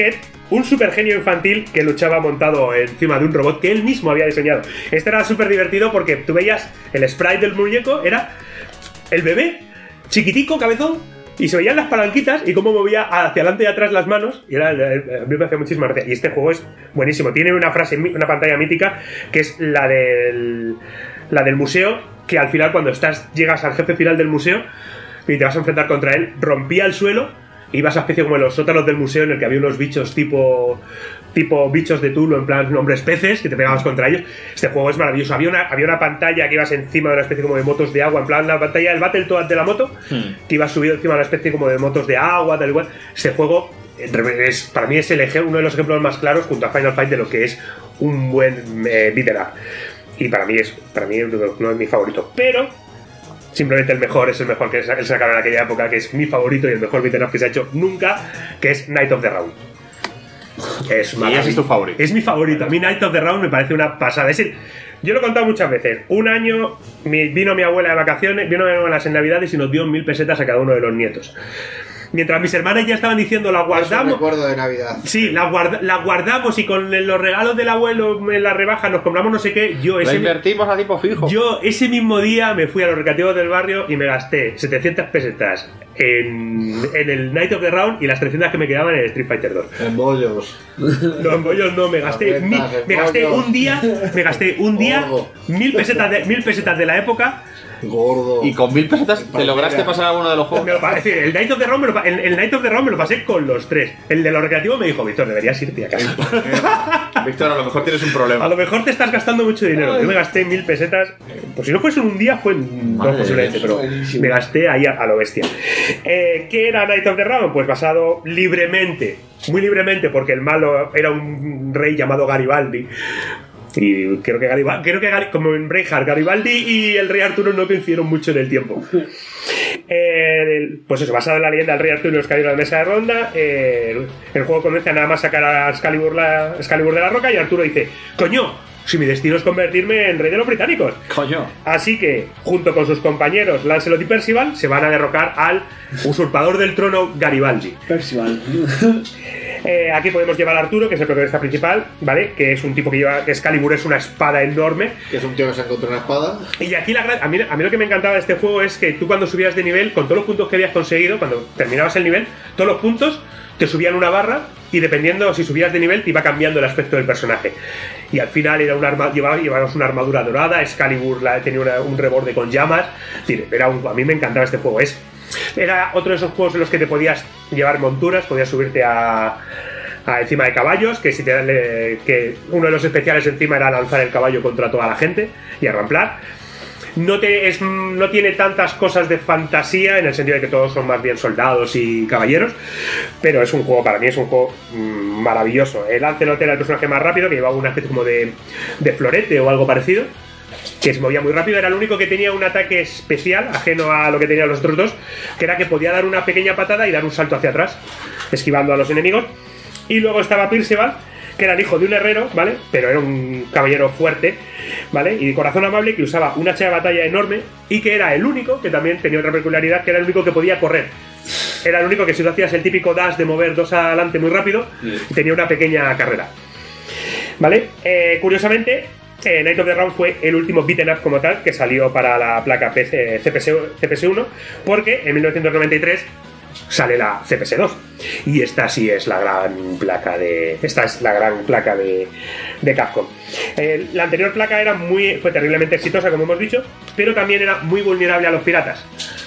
un super genio infantil que luchaba montado encima de un robot que él mismo había diseñado. Este era súper divertido porque tú veías el sprite del muñeco, era el bebé, chiquitico, cabezón, y se veían las palanquitas y cómo movía hacia adelante y atrás las manos. Y era, a mí me hacía muchísima gracia. Y este juego es buenísimo. Tiene una frase, una pantalla mítica, que es la del, la del museo, que al final, cuando estás llegas al jefe final del museo y te vas a enfrentar contra él, rompía el suelo. Ibas a especie como en los sótanos del museo, en el que había unos bichos tipo tipo bichos de Tulu, en plan hombres peces, que te pegabas contra ellos. Este juego es maravilloso. Había una, había una pantalla que ibas encima de una especie como de motos de agua, en plan la pantalla del Battletoads de la moto, hmm. que ibas subido encima de una especie como de motos de agua, tal igual. Este juego es, para mí es el ejemplo, uno de los ejemplos más claros, junto a Final Fight, de lo que es un buen eh, beat 'em up. Y para mí es para mí no es mi favorito, pero simplemente el mejor es el mejor que sacaron en aquella época, que es mi favorito y el mejor beat 'em up que se ha hecho nunca, que es Night of the Round. Es y ese es tu favorito. Es mi favorito. A mí Night of the Round me parece una pasada. Es el, yo lo he contado muchas veces. Un año mi, vino mi abuela de vacaciones, vino mi abuela en Navidades y nos dio mil pesetas a cada uno de los nietos. Mientras mis hermanas ya estaban diciendo, la guardamos. Recuerdo de Navidad. Sí, la, guarda, la guardamos y con los regalos del abuelo en la rebaja nos compramos no sé qué. Yo ese la invertimos a tipo fijo. Yo ese mismo día me fui a los recreativos del barrio y me gasté setecientas pesetas en, en el Night of the Round y las trescientas que me quedaban en el Street Fighter dos. En bollos. No, en bollos no, me gasté, mi, me gasté un día, me gasté un día mil pesetas de, mil pesetas de la época. Gordo. Y con mil pesetas te lograste pasar alguno de los juegos. Me lo, es decir, el Night of the Round me lo, el, el Night of the Round me lo pasé con los tres. El de los recreativos me dijo, Víctor, deberías irte a casa. Víctor, a lo mejor tienes un problema. A lo mejor te estás gastando mucho dinero. Yo me gasté mil pesetas. Pues si no fuese en un día, fue en dos posiblemente, pero buenísimo. Me gasté ahí a, a lo bestia. Eh, ¿Qué era Night of the Round? Pues basado libremente, muy libremente, porque el malo era un rey llamado Garibaldi. Y creo que Garibaldi, creo que Gar, como en Braveheart, Garibaldi y el rey Arturo no coincidieron mucho en el tiempo. Eh, pues eso, basado en la leyenda del rey Arturo y los caballeros de la mesa de ronda. Eh, el, el juego comienza nada más sacar a Excalibur, la, Excalibur de la roca, y Arturo dice, coño, si mi destino es convertirme en rey de los británicos. Coño. Así que, junto con sus compañeros Lancelot y Percival, se van a derrocar al usurpador del trono Garibaldi. Percival. Eh, aquí podemos llevar a Arturo, que es el protagonista principal, ¿vale? Que es un tipo que lleva, que Excalibur es una espada enorme. Que es un tío que se encontró una espada. Y aquí la gran, a, mí, a mí lo que me encantaba de este juego es que tú, cuando subías de nivel, con todos los puntos que habías conseguido, cuando terminabas el nivel, todos los puntos te subían una barra, y dependiendo si subías de nivel te iba cambiando el aspecto del personaje. Y al final era una arma, llevabas, llevabas una armadura dorada, Excalibur la, tenía una, un reborde con llamas. Era un, a mí me encantaba este juego. Es, era otro de esos juegos en los que te podías llevar monturas, podías subirte a, a encima de caballos, que, si te, le, que uno de los especiales encima era lanzar el caballo contra toda la gente y arramplar. No, te, es, no tiene tantas cosas de fantasía, en el sentido de que todos son más bien soldados y caballeros, pero es un juego, para mí es un juego mmm, maravilloso. El Lancelot era el personaje más rápido, que llevaba una especie como de, de florete o algo parecido, que se movía muy rápido. Era el único que tenía un ataque especial, ajeno a lo que tenían los otros dos, que era que podía dar una pequeña patada y dar un salto hacia atrás, esquivando a los enemigos. Y luego estaba Percival, que era el hijo de un herrero, ¿vale? Pero era un caballero fuerte, ¿vale? Y de corazón amable, que usaba un hacha de batalla enorme, y que era el único, que también tenía otra peculiaridad, que era el único que podía correr. Era el único que, si tú hacías el típico dash de mover dos adelante muy rápido, y tenía una pequeña carrera, ¿vale? Eh, curiosamente, eh, Night of the Round fue el último beat'em up como tal que salió para la placa P C, C P S uno, porque en mil novecientos noventa y tres sale la C P S dos, y esta sí es la gran placa de esta es la gran placa de, de Capcom. Eh, la anterior placa era muy fue terriblemente exitosa, como hemos dicho, pero también era muy vulnerable a los piratas,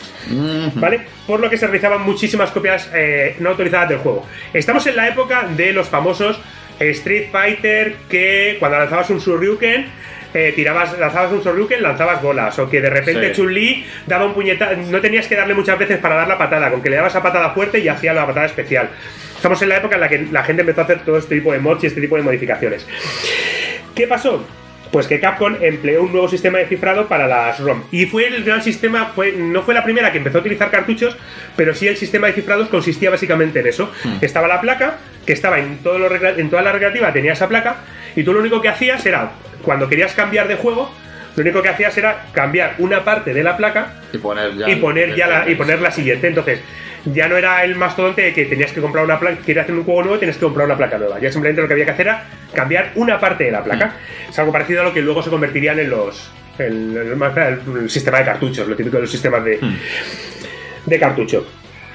¿vale? Por lo que se realizaban muchísimas copias eh, no autorizadas del juego. Estamos en la época de los famosos Street Fighter, que cuando lanzabas un Shoryuken, Eh, tirabas, lanzabas un Shoryuken, lanzabas bolas, o que de repente sí. Chun-Li daba un puñetazo, no tenías que darle muchas veces para dar la patada, con que le dabas a patada fuerte y hacía la patada especial. Estamos en la época en la que la gente empezó a hacer todo este tipo de mods y este tipo de modificaciones. ¿Qué pasó? Pues que Capcom empleó un nuevo sistema de cifrado para las ROM, y fue el gran sistema, fue, no fue la primera que empezó a utilizar cartuchos, pero sí el sistema de cifrados consistía básicamente en eso. Hmm. Estaba la placa, que estaba en, todo lo, en toda la recreativa, tenía esa placa, y tú lo único que hacías era, cuando querías cambiar de juego, lo único que hacías era cambiar una parte de la placa y poner ya, y poner, ya la, y poner la siguiente. Entonces, ya no era el mastodonte de que tenías que comprar una placa, quieres hacer un juego nuevo, tienes que comprar una placa nueva. Ya simplemente lo que había que hacer era cambiar una parte de la placa. Mm. Es algo parecido a lo que luego se convertirían en los el, el, el, el sistema de cartuchos, lo típico de los sistemas de, mm. de cartucho.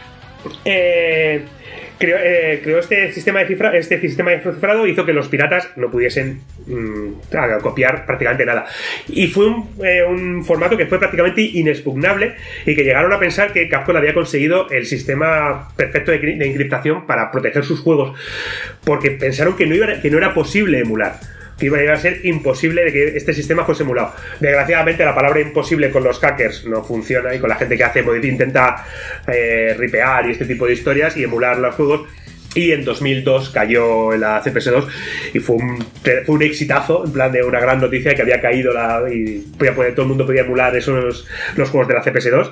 Eh, Creó, eh, creó este sistema de cifra, este sistema de cifrado hizo que los piratas no pudiesen mmm, copiar prácticamente nada. Y fue un, eh, un formato que fue prácticamente inexpugnable y que llegaron a pensar que Capcom había conseguido el sistema perfecto de, de encriptación para proteger sus juegos, porque pensaron que no, iba, que no era posible emular, que iba a ser imposible de que este sistema fuese emulado. Desgraciadamente la palabra imposible con los hackers no funciona, y con la gente que hace intenta eh, ripear y este tipo de historias y emular los juegos. Y en dos mil dos cayó la C P S dos y fue un, fue un exitazo, en plan de una gran noticia que había caído la, y podía poder, todo el mundo podía emular esos los juegos de la C P S dos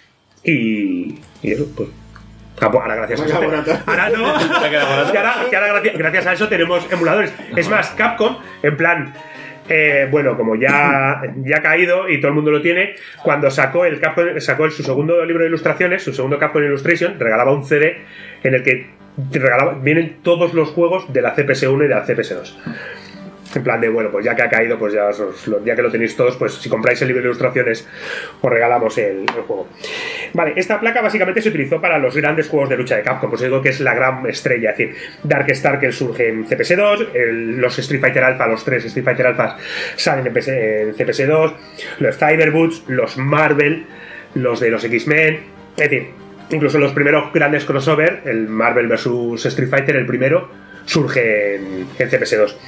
y, y eso pues ahora gracias a eso te... ahora no y ahora, y ahora gracias, gracias a eso tenemos emuladores. Es más, Capcom en plan eh, bueno, como ya, ya ha caído y todo el mundo lo tiene, cuando sacó el Capcom, sacó el, su segundo libro de ilustraciones, su segundo Capcom Illustration, regalaba un C D en el que regalaba, vienen todos los juegos de la C P S uno y de la C P S dos. En plan de, bueno, pues ya que ha caído, pues ya, os, ya que lo tenéis todos, pues si compráis el libro de ilustraciones os regalamos el, el juego. Vale, esta placa básicamente se utilizó para los grandes juegos de lucha de Capcom, pues digo que es la gran estrella, es decir, Darkstar, que surge en C P S dos, el, los Street Fighter Alpha, los tres Street Fighter Alphas salen en, P S, en C P S dos, los Cyberboots, los Marvel, los de los X-Men, es decir, incluso los primeros grandes crossover, el Marvel versus Street Fighter, el primero, surge en, en C P S dos.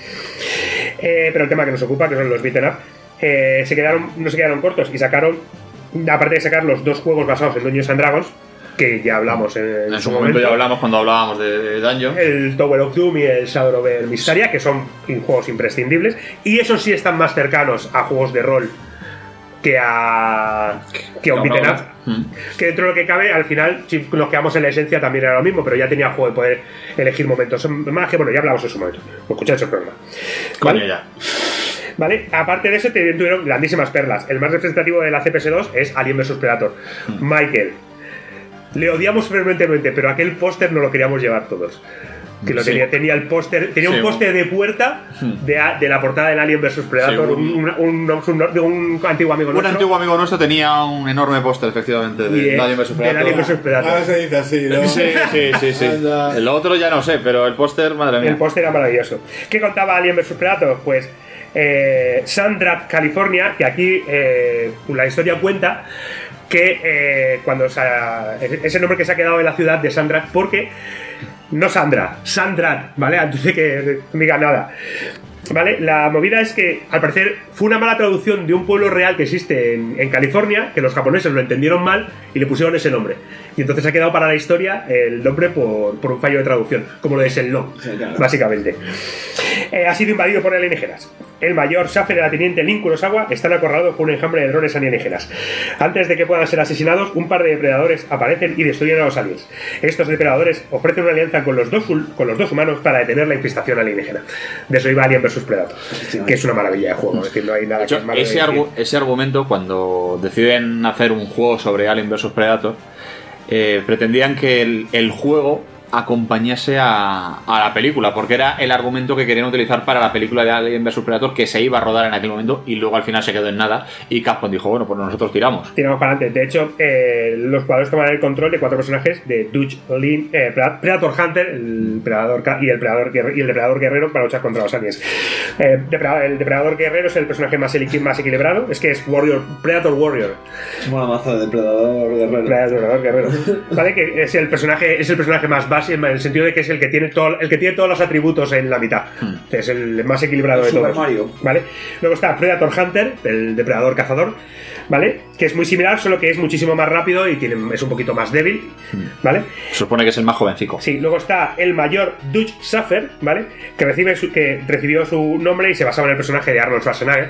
Eh, pero el tema que nos ocupa, que son los beat'em up, eh, se quedaron, no se quedaron cortos y sacaron, aparte de sacar los dos juegos basados en Dungeons and Dragons, que ya hablamos en, en, en su momento, momento ya hablamos cuando hablábamos de Dungeon, el Tower of Doom y el Shadow over Mysteria, que son juegos imprescindibles, y esos sí están más cercanos a juegos de rol que a que a un beat'em up, mm. que dentro de lo que cabe, al final, si nos quedamos en la esencia, también era lo mismo, pero ya tenía juego de poder elegir momentos más, que bueno, ya hablamos en su momento, escucháis el programa, ¿vale? Coño, ya. Vale, aparte de eso tuvieron grandísimas perlas. El más representativo de la C P S dos es Alien versus Predator. mm. Michael, le odiamos fervientemente, pero aquel póster no lo queríamos llevar todos. Que lo tenía, sí. tenía el póster, tenía sí, un póster de puerta de, de la portada del Alien versus Predator, sí, un, un, un, un, de un antiguo amigo un nuestro. Un antiguo amigo nuestro tenía un enorme póster, efectivamente, de, de Alien versus Predator. Alien versus Predator. Ahora se dice así, ¿no? Sí, sí, sí, sí. El otro ya no sé, pero el póster, madre mía. El póster era maravilloso. ¿Qué contaba Alien versus Predator? Pues eh, Sandra, California, que aquí eh, la historia cuenta que eh, cuando o sea, ese nombre que se ha quedado en la ciudad de Sandra, porque no Sandra, Sandrat, ¿vale? Antes de que no diga nada, ¿vale? La movida es que, al parecer, fue una mala traducción de un pueblo real que existe en, en California, que los japoneses lo entendieron mal y le pusieron ese nombre. Y entonces ha quedado para la historia el nombre por, por un fallo de traducción, como lo de Shenlong, sí, claro. Básicamente. Eh, ha sido invadido por alienígenas. El mayor Safer y la teniente Lin Kurosawa están acorralados por un enjambre de drones alienígenas. Antes de que puedan ser asesinados, un par de depredadores aparecen y destruyen a los aliens. Estos depredadores ofrecen una alianza con los dos, con los dos humanos para detener la infestación alienígena. De eso iba Alien versus Predator, que es una maravilla de juego. Es decir, no hay nada hecho, que malo ese, argu ese argumento, cuando deciden hacer un juego sobre Alien versus Predator, eh, pretendían que el, el juego acompañase a, a la película, porque era el argumento que querían utilizar para la película de Alien versus Predator, que se iba a rodar en aquel momento y luego al final se quedó en nada, y Capcom dijo, bueno, pues nosotros tiramos tiramos para adelante. De hecho, eh, los jugadores toman el control de cuatro personajes de Dutch, Lin, eh, Predator Hunter, el Predador y el Predador y el Depredador Guerrero para luchar contra los aliens. eh, el Depredador Guerrero es el personaje más, más equilibrado, es que es Warrior, Predator Warrior, una maza de Depredador Guerrero, Predador Guerrero. Vale, que es el personaje es el personaje más básico, en el sentido de que es el que tiene todo, el que tiene todos los atributos en la mitad. Hmm. Es el más equilibrado el de todos. Mario. ¿Vale? Luego está Predator Hunter, el depredador cazador, ¿vale? Que es muy similar, solo que es muchísimo más rápido y tiene, es un poquito más débil, ¿vale? Se supone que es el más jovencico. Sí, luego está el mayor Dutch Safer, ¿vale? Que recibe su, que recibió su nombre y se basaba en el personaje de Arnold Schwarzenegger,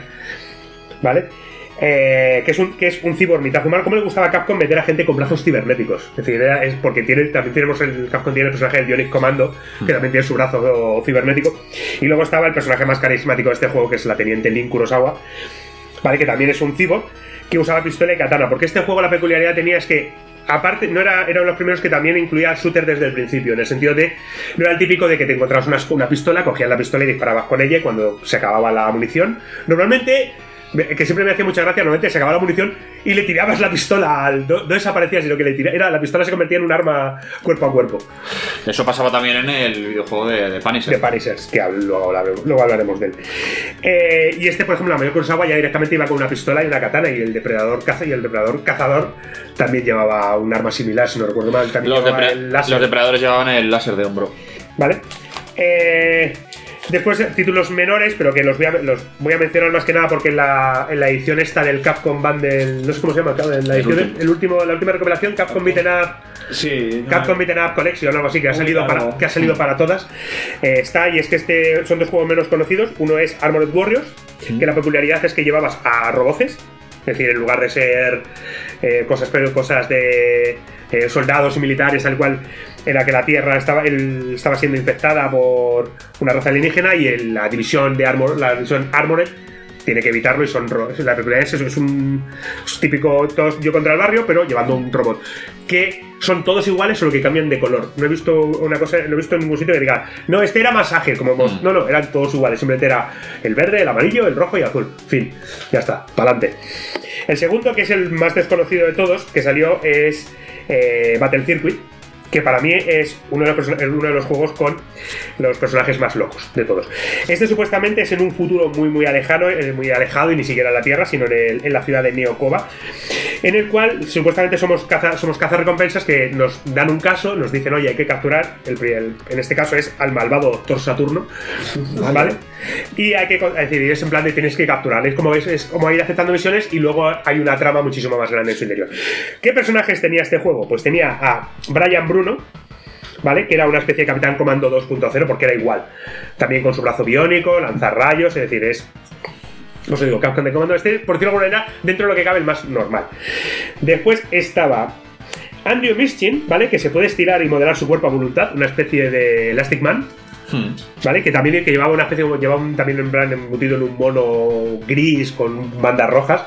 ¿vale? Eh, que es un que es un cyborg mitad humano. Como le gustaba a Capcom meter a gente con brazos cibernéticos, es decir, era, es porque tiene, también tenemos el Capcom tiene el personaje del Bionic Commando, que también tiene su brazo cibernético, y luego estaba el personaje más carismático de este juego, que es la teniente Lin Kurosawa, vale, que también es un cyborg que usaba pistola y katana, porque este juego la peculiaridad tenía es que aparte, no era, eran los primeros que también incluía shooter desde el principio, en el sentido de, no era el típico de que te encontrabas una, una pistola, cogías la pistola y disparabas con ella y cuando se acababa la munición, normalmente, que siempre me hacía mucha gracia, normalmente se acababa la munición y le tirabas la pistola al, no, no desaparecía, sino que le tiraba, era, la pistola se convertía en un arma cuerpo a cuerpo. Eso pasaba también en el videojuego de, de Punisher. De Punisher, que luego, luego hablaremos de él. Eh, y este, por ejemplo, la mayor Kurosawa ya directamente iba con una pistola y una katana, y el depredador caza y el depredador cazador también llevaba un arma similar, si no recuerdo mal. También Los, depre el láser. los depredadores llevaban el láser de hombro. Vale. Eh... Después títulos menores, pero que los voy a, los voy a mencionar más que nada porque en la, en la edición esta del Capcom Bundle, no sé cómo se llama, en la edición, el último. El último, la última recopilación, Capcom Beaten Up, sí, no, Capcom Beaten Up Collection, algo así, que ha salido para, que ha salido para todas, eh, está, y es que este son dos juegos menos conocidos. Uno es Armored Warriors, sí. que la peculiaridad es que llevabas a roboces, es decir, en lugar de ser eh, cosas, cosas de eh, soldados y militares, tal cual, era que la Tierra estaba, el, estaba siendo infectada por una raza alienígena y el, la división de Armor, la división Armored tiene que evitarlo y son robots. La peculiaridad es eso, es un, es típico todos yo contra el barrio, pero llevando un robot. Que son todos iguales, solo que cambian de color. No he visto una cosa, no he visto en ningún sitio que diga, no, este era más ágil, como vos. No, no, eran todos iguales. Simplemente era el verde, el amarillo, el rojo y el azul. Fin, ya está, pa'lante. El segundo, que es el más desconocido de todos, que salió, es eh, Battle Circuit, que para mí es uno de, los, uno de los juegos con los personajes más locos de todos. Este supuestamente es en un futuro muy muy alejado, muy alejado y ni siquiera en la Tierra, sino en, el, en la ciudad de Neokova, en el cual supuestamente somos caza, somos cazarrecompensas que nos dan un caso, nos dicen, oye, hay que capturar, el, el, en este caso es al malvado Doctor Saturno, ¿vale? Y hay que, es decir, es en plan de tienes que capturar, es como, es, es como ir aceptando misiones y luego hay una trama muchísimo más grande en su interior. ¿Qué personajes tenía este juego? Pues tenía a Brian Bruno, ¿vale? Que era una especie de Capitán Comando dos punto cero porque era igual. También con su brazo biónico, lanzar rayos, es decir, es... No sé, digo, Capcom de Comando este, por decirlo de alguna manera, dentro de lo que cabe el más normal. Después estaba Andrew Mischin, ¿vale? Que se puede estirar y modelar su cuerpo a voluntad, una especie de Elastic Man, hmm. ¿vale? Que también que llevaba una especie, llevaba un, también en plan embutido en un mono gris con bandas rojas,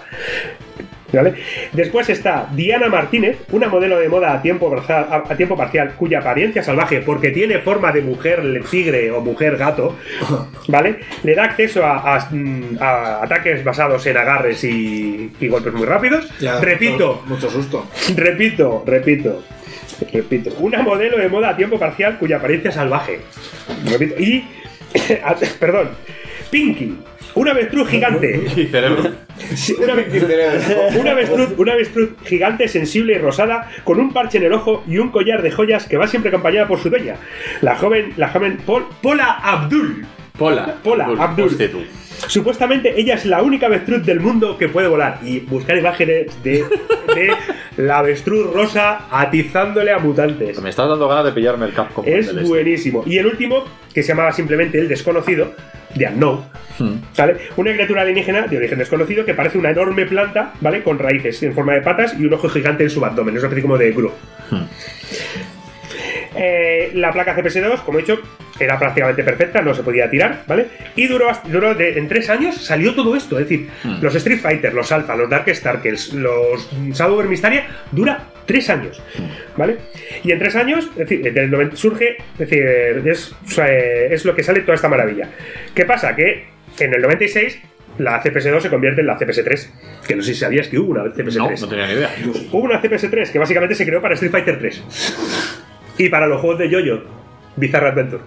¿vale? Después está Diana Martínez, una modelo de moda a tiempo, a, a tiempo parcial, cuya apariencia salvaje, porque tiene forma de mujer tigre o mujer gato, ¿vale? Le da acceso a, a, a ataques basados en agarres y, y golpes muy rápidos. Ya, repito, mucho susto. Repito, repito. Repito, una modelo de moda a tiempo parcial cuya apariencia salvaje. Repito, y perdón, Pinky, una avestruz gigante. Y cerebro. Sí, una, una, avestruz, una avestruz gigante, sensible y rosada, con un parche en el ojo y un collar de joyas que va siempre acompañada por su dueña, la joven, la joven Pol, Pola Abdul. Pola. Pola Abdul. Abdul. Supuestamente ella es la única avestruz del mundo que puede volar. Y buscar imágenes de, de la avestruz rosa atizándole a mutantes. Me estás dando ganas de pillarme el Capcom. Es buenísimo. Y el último, que se llamaba simplemente El Desconocido, de Unknown, hmm. ¿vale? Una criatura alienígena de origen desconocido que parece una enorme planta, ¿vale? Con raíces en forma de patas y un ojo gigante en su abdomen. Es una especie como de Gru. Hmm. Eh, la placa C P S dos, como he dicho, era prácticamente perfecta, no se podía tirar, ¿vale? Y duró, duró de, en tres años salió todo esto, es decir, hmm. los Street Fighter, los Alpha, los Darkstalkers, los Shadow Over Mysteria, dura tres años, ¿vale? Y en tres años, es decir, del noventa surge, es decir, es, es lo que sale toda esta maravilla. ¿Qué pasa? Que en el noventa y seis la C P S dos se convierte en la C P S tres, que no sé si sabías que hubo una C P S tres. No, no tenía ni idea. Hubo una C P S tres que básicamente se creó para Street Fighter tres. Y para los juegos de Yo-Yo, Bizarre Adventure.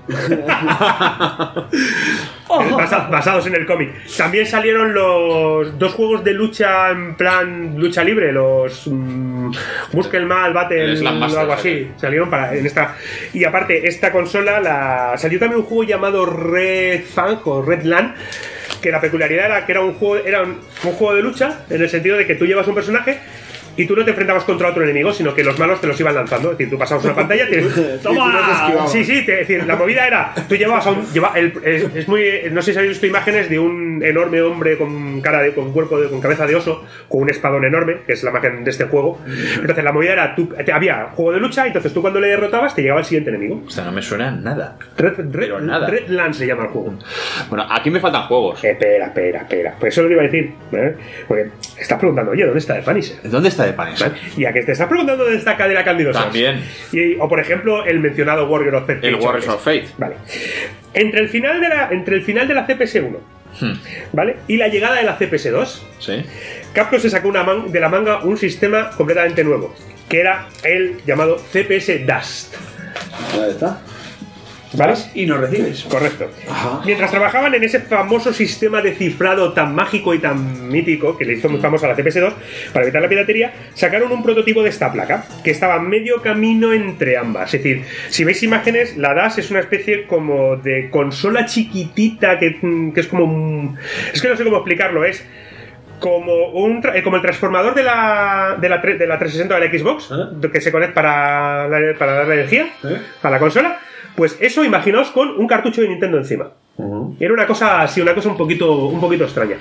Basa, basados en el cómic. También salieron los dos juegos de lucha en plan lucha libre, los um, Muscle Man Battle o algo así. Salieron para en esta. Y aparte, esta consola la salió también un juego llamado Red Fang o Red Land, que la peculiaridad era que era un juego, era un, un juego de lucha, en el sentido de que tú llevas un personaje y tú no te enfrentabas contra otro enemigo, sino que los malos te los iban lanzando. Es decir, tú pasabas una pantalla y te... ¡Toma! Sí, sí, te, es decir, la movida era... Tú llevabas a un... Lleva, el, es, es muy... No sé si habéis visto imágenes de un enorme hombre con cara de... con cuerpo de... con cabeza de oso, con un espadón enorme, que es la imagen de este juego. Entonces la movida era... Tú, te, había juego de lucha, y entonces tú cuando le derrotabas te llegaba el siguiente enemigo. O sea, no me suena nada. Red, Red, Pero nada. Red Land se llama el juego. Bueno, aquí me faltan juegos. Espera, espera, espera. Pues eso lo iba a decir, ¿eh? Porque estás preguntando, oye, ¿dónde está The Punisher? ¿Dónde está de panes. ¿Vale? Y a que te estás preguntando dónde está Cadillac and Dinosaurs. También. Y, o por ejemplo, el mencionado Warrior of Fate. El Warriors of Fate. Vale. Entre el final de la, entre el final de la C P S uno, hmm. ¿vale? Y la llegada de la C P S dos, sí. Capcom se sacó una man- de la manga un sistema completamente nuevo, que era el llamado C P S Dust. ¿Dónde está? ¿Vale? Y no recibes. Correcto. Ajá. Mientras trabajaban en ese famoso sistema de cifrado tan mágico y tan mítico que le hizo muy famoso a la C P S dos, para evitar la piratería, sacaron un prototipo de esta placa que estaba a medio camino entre ambas. Es decir, si veis imágenes, la D A S es una especie como de consola chiquitita que, que es como un... Es que no sé cómo explicarlo, es... Como, un tra- como el transformador de la, de la, tre- de la trescientos sesenta de la Xbox, ¿eh? Que se conecta para, la, para darle energía ¿Eh? a la consola. Pues eso, imaginaos con un cartucho de Nintendo encima. Uh-huh. Era una cosa así, una cosa un poquito, un poquito extraña.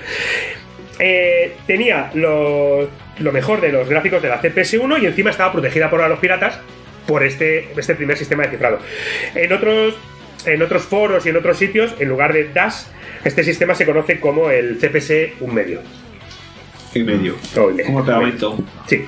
Eh, tenía lo, lo mejor de los gráficos de la C P S uno y encima estaba protegida por los piratas por este, este primer sistema de cifrado. En otros, en otros foros y en otros sitios, en lugar de D A S, este sistema se conoce como el C P S un medio. Y medio. Como pegamento. Sí.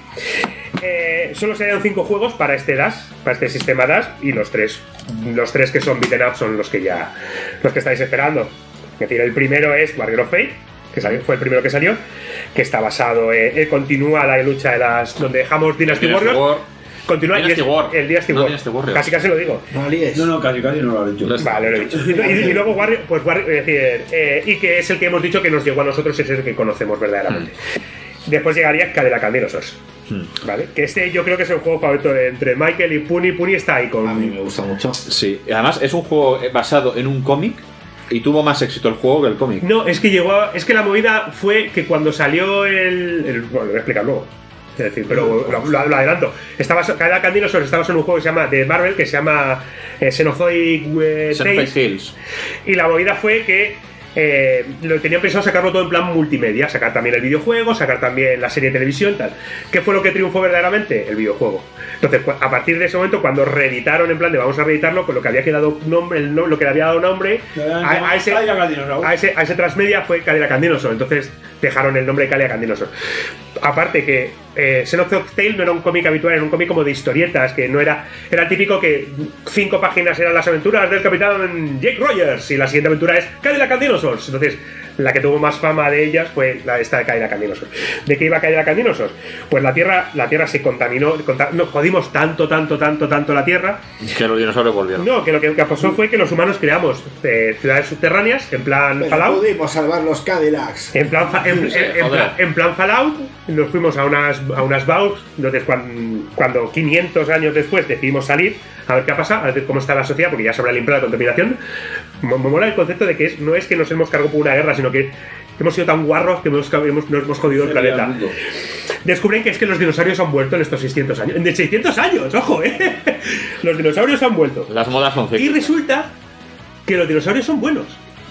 Eh, solo se dieron cinco juegos para este D A S, para este sistema D A S, y los tres, los tres que son beaten up son los que ya, los que estáis esperando. Es decir, el primero es Warrior of Fate, que salió, fue el primero que salió, que está basado en, eh, continúa la lucha de las, donde dejamos Dynasty, Dynasty Warriors. War. Continúa Dynasty y es, War. el Dynasty no, War. Dynasty Warriors. Casi casi lo digo. No, no, no, casi casi no lo has dicho. Vale, lo he dicho. Y, y, y luego Warrior, pues Warrior, es decir, eh, y que es el que hemos dicho que nos llegó a nosotros, es el que conocemos verdaderamente. Hmm. Después llegaría Cadillac and Dinosaurs. Hmm. ¿Vale? Que este yo creo que es el juego favorito de, entre Michael y Puni. Puni está ahí con... A mí me gusta mucho. Sí, y además es un juego basado en un cómic y tuvo más éxito el juego que el cómic. No, es que llegó a, es que la movida fue que cuando salió el... el bueno, lo voy a explicar luego. Es decir, pero lo, lo, lo adelanto. Estaba, Cadillac and Dinosaurs estaba en un juego que se llama de Marvel, que se llama eh, Xenozoic eh, Tales. Tales. Y la movida fue que Eh, lo tenían pensado sacarlo todo en plan multimedia, sacar también el videojuego, sacar también la serie de televisión, tal. ¿Qué fue lo que triunfó verdaderamente? El videojuego. Entonces, a partir de ese momento, cuando reeditaron en plan de vamos a reeditarlo, con lo que había quedado nombre, el no, lo que le había dado nombre a, a, ese, a, ese, a ese transmedia fue Cadillac and Dinosaurs. Entonces dejaron el nombre de Cadillac and Dinosaurs. Aparte que eh, Xenozoic Tale no era un cómic habitual, era un cómic como de historietas, que no era, era típico que cinco páginas eran las aventuras del capitán Jake Rogers y la siguiente aventura es Cadillac and Dinosaurs. Entonces la que tuvo más fama de ellas fue la esta de Cadillac and Dinosaurs. ¿De qué iba Cadillac and Dinosaurs? Pues la Tierra, la Tierra se contaminó, conta, nos jodimos tanto, tanto, tanto, tanto la Tierra que los dinosaurios volvieron. No, que lo que, que pasó fue que los humanos creamos eh, ciudades subterráneas en plan Pero Fallout. pudimos salvar los Cadillacs. En plan, fa, en, sí, en, en, plan, en plan Fallout, nos fuimos a unas, a unas vaults. Entonces, cuando, cuando quinientos años después decidimos salir, a ver qué ha pasado, a ver cómo está la sociedad, porque ya sobre limpiado la contaminación. Me, me mola el concepto de que es, no es que nos hemos cargado por una guerra, sino que hemos sido tan guarros que hemos, hemos, nos hemos jodido el planeta. Descubren que es que los dinosaurios han vuelto en estos seiscientos años. En seiscientos años, ojo, eh. Los dinosaurios han vuelto. Las modas son cíclicas. Y resulta que los dinosaurios son buenos.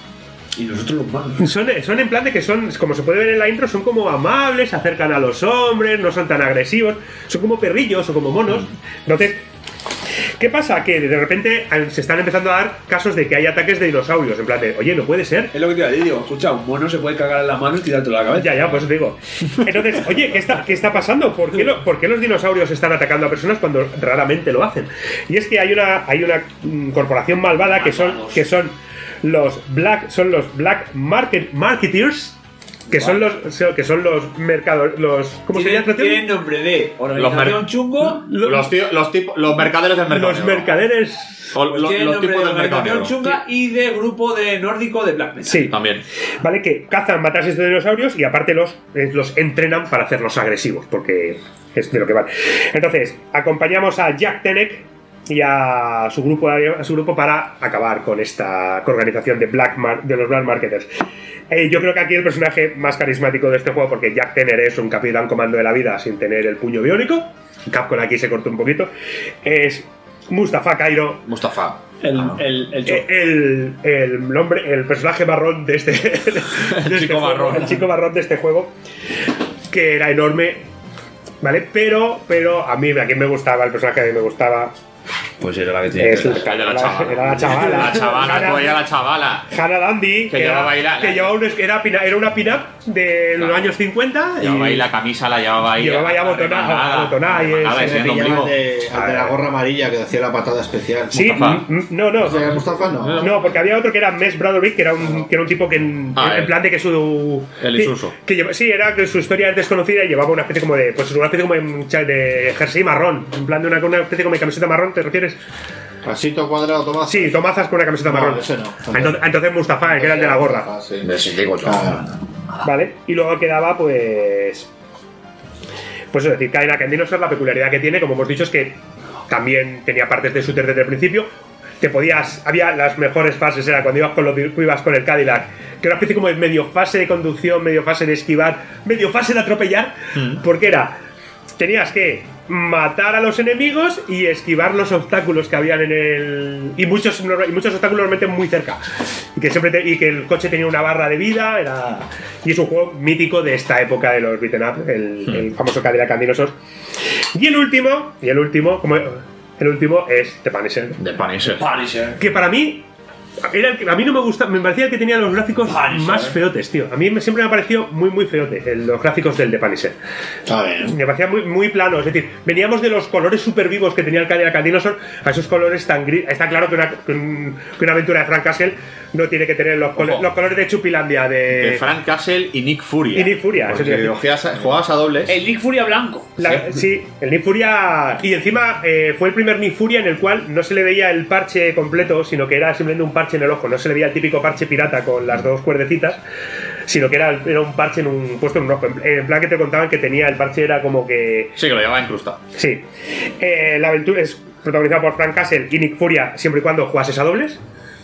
Y nosotros los malos. Son, son en plan de que son, como se puede ver en la intro, son como amables, se acercan a los hombres, no son tan agresivos, son como perrillos o como monos. Entonces, ¿qué pasa? Que de repente se están empezando a dar casos de que hay ataques de dinosaurios. En plan de, oye, no puede ser. Es lo que te iba a decir, digo, escucha, un mono se puede cagar en la mano y tirártelo a la cabeza. Ya, ya, pues digo. Entonces, oye, ¿qué está, qué está pasando? ¿Por qué, lo, ¿Por qué los dinosaurios están atacando a personas cuando raramente lo hacen? Y es que hay una, hay una mm, corporación malvada que son, que son los Black, son los Black Market Marketeers. Que son los que son los mercados, los ¿cómo se llama? Tienen nombre de organización chungo, los los, tío, los, tipo, los mercaderes del mercado. Los mercaderes o pues lo, tienen los nombre tipos de del mercado organización chunga y de grupo de nórdico de Black Metal. Sí, también. Vale, que cazan, matan a estos dinosaurios y aparte los los entrenan para hacerlos agresivos, porque es de lo que van. Entonces, acompañamos a Jack Tenek y a su grupo a su grupo para acabar con esta organización de Black Mar- de los Black Marketers. Eh, yo creo que aquí el personaje más carismático de este juego, porque Jack Tener es un capitán comando de la vida sin tener el puño biónico, Capcom aquí se cortó un poquito, es Mustafa Cairo. Mustafa. El, el, el, el, el, el hombre, el personaje marrón de este, de el, este chico juego, marrón. el chico marrón de este juego, que era enorme, ¿vale? Pero, pero a mí, a quien me gustaba, el personaje que me gustaba. Pues era la que tenía Es que la, era la chavala. Era la chavala. La chavala, Hannah, pues era la chavala. Hannah Dandy, Que que, llevaba era, ir a- que llevaba un, era, pina, era una pin-up de los años cincuenta. Llevaba ahí la camisa, la llevaba ahí. Llevaba ya botonada. Botonada y nada, Se pillaban de, al de la gorra amarilla que hacía la patada especial. Sí, Mustafa. m- no, no. ¿O sea, Mustafa no? No, porque había otro que era Mes Broderick, que era un, que era un tipo que en, Ah, en el- plan de que su. el que- insulso. Que lleva- sí, era que su historia es desconocida y llevaba una especie como de. Pues una especie como de, de jersey marrón. En plan de una, una especie como de camiseta marrón, ¿te refieres? Pasito cuadrado, Tomás. Sí, tomazas con una camiseta No, marrón. ese no. Entonces, entonces Mustafa, que era el de la gorra. Sí. Sí, digo yo. Vale, y luego quedaba pues. Pues es decir, Cadena Dinosaur, la peculiaridad que tiene, como hemos dicho, es que también tenía partes de shooter desde el principio. Te podías. Había las mejores fases, era cuando ibas con, los, ibas con el Cadillac, que era una especie como de medio fase de conducción, medio fase de esquivar, medio fase de atropellar, porque era. Tenías que matar a los enemigos y esquivar los obstáculos que habían en el. Y muchos, y muchos obstáculos normalmente muy cerca. Y que siempre te- y que el coche tenía una barra de vida. Era. Y es un juego mítico de esta época de los beaten up, el, el famoso Cadillac Dinosaur. Y el último, y el último, como el último es The Punisher. The Punisher. Punisher. Que para mí. Era el que, a mí no me gusta, me parecía el que tenía los gráficos Punisher. más feotes, tío. A mí me, siempre me ha parecido muy, muy feote el- los gráficos del The Punisher. Está bien. Me parecía muy, muy plano, es decir, veníamos de los colores super vivos que tenía el Cadillac Dinosaur a esos colores tan gris. Está claro que una, que un- que una aventura de Frank Castle no tiene que tener los, cole- Ojo. los colores de Chupilandia de, De Frank Castle y Nick Furia. y Nick Furia. eso Porque sí. jugabas a, jugabas a dobles. El Nick Furia blanco. La- sí, el Nick Furia. Y encima eh, fue el primer Nick Furia en el cual no se le veía el parche completo, sino que era simplemente un parche en el ojo. No se le veía el típico parche pirata con las dos cuerdecitas, sino que era, era un parche en un, puesto en un ojo. En, en plan que te contaban que tenía el parche, era como que. Sí, que lo llevaba incrustado. Sí. Eh, la aventura es protagonizada por Frank Castle y Nick Furia siempre y cuando jugases a dobles.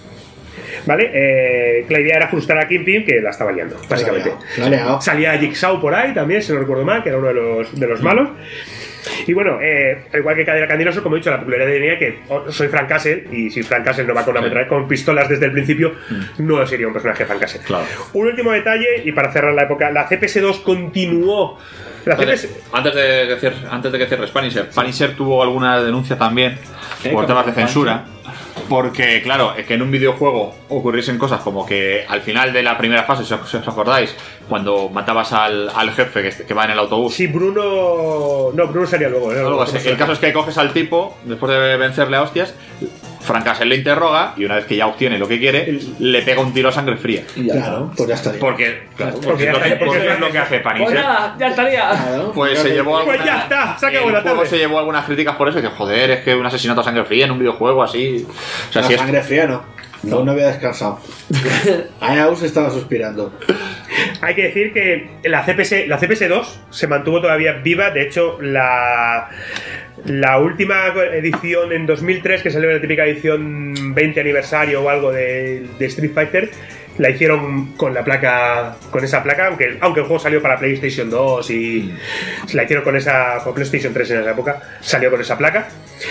¿Vale? Eh, la idea era frustrar a Kingpin, que la estaba liando, básicamente. La ha liado. Salía Jigsaw por ahí también, si no recuerdo mal, que era uno de los, de los malos. Y bueno, eh, al igual que Cadillac Dinosaur, como he dicho, la peculiaridad tenía que oh, soy Frank Castle, y si Frank Castle no va con, una metralla- con pistolas desde el principio, no sería un personaje de Frank Castle. Claro. Un último detalle, y para cerrar la época, la C P S dos continuó. La C P S... Vale, Antes de, que cierre, antes de que cierres Punisher, Punisher tuvo alguna denuncia también ¿Qué? por temas de ¿Punisher? censura. Porque, claro, es que en un videojuego ocurriesen cosas como que al final de la primera fase, si os, si os acordáis, cuando matabas al, al jefe que, que va en el autobús. Sí, Bruno. No, Bruno sería luego. ¿eh? Algo así. El caso es que coges al tipo, después de vencerle a hostias, Frank Castle le interroga y una vez que ya obtiene lo que quiere, le pega un tiro a sangre fría. Claro, pues ya estaría. Porque, claro, porque, Porque ya es lo que- estaría, porque porque es es lo que hace Pues Punisher. nada, ya estaría. Claro. Pues se llevó Pues alguna- ya está, se acabó el la juego tarde. se llevó algunas críticas por eso, que joder, es que un asesinato a sangre fría en un videojuego así. O sea, La si es sangre fría no. No, no había descansado. Ahí aún se estaba suspirando. Hay que decir que la C P S, la C P S dos se mantuvo todavía viva. De hecho, la, la última edición en dos mil tres, que salió la típica edición veinte aniversario o algo de, de Street Fighter, la hicieron con la placa, con esa placa, aunque, aunque el juego salió para PlayStation dos y la hicieron con esa, con PlayStation tres en esa época, salió con esa placa.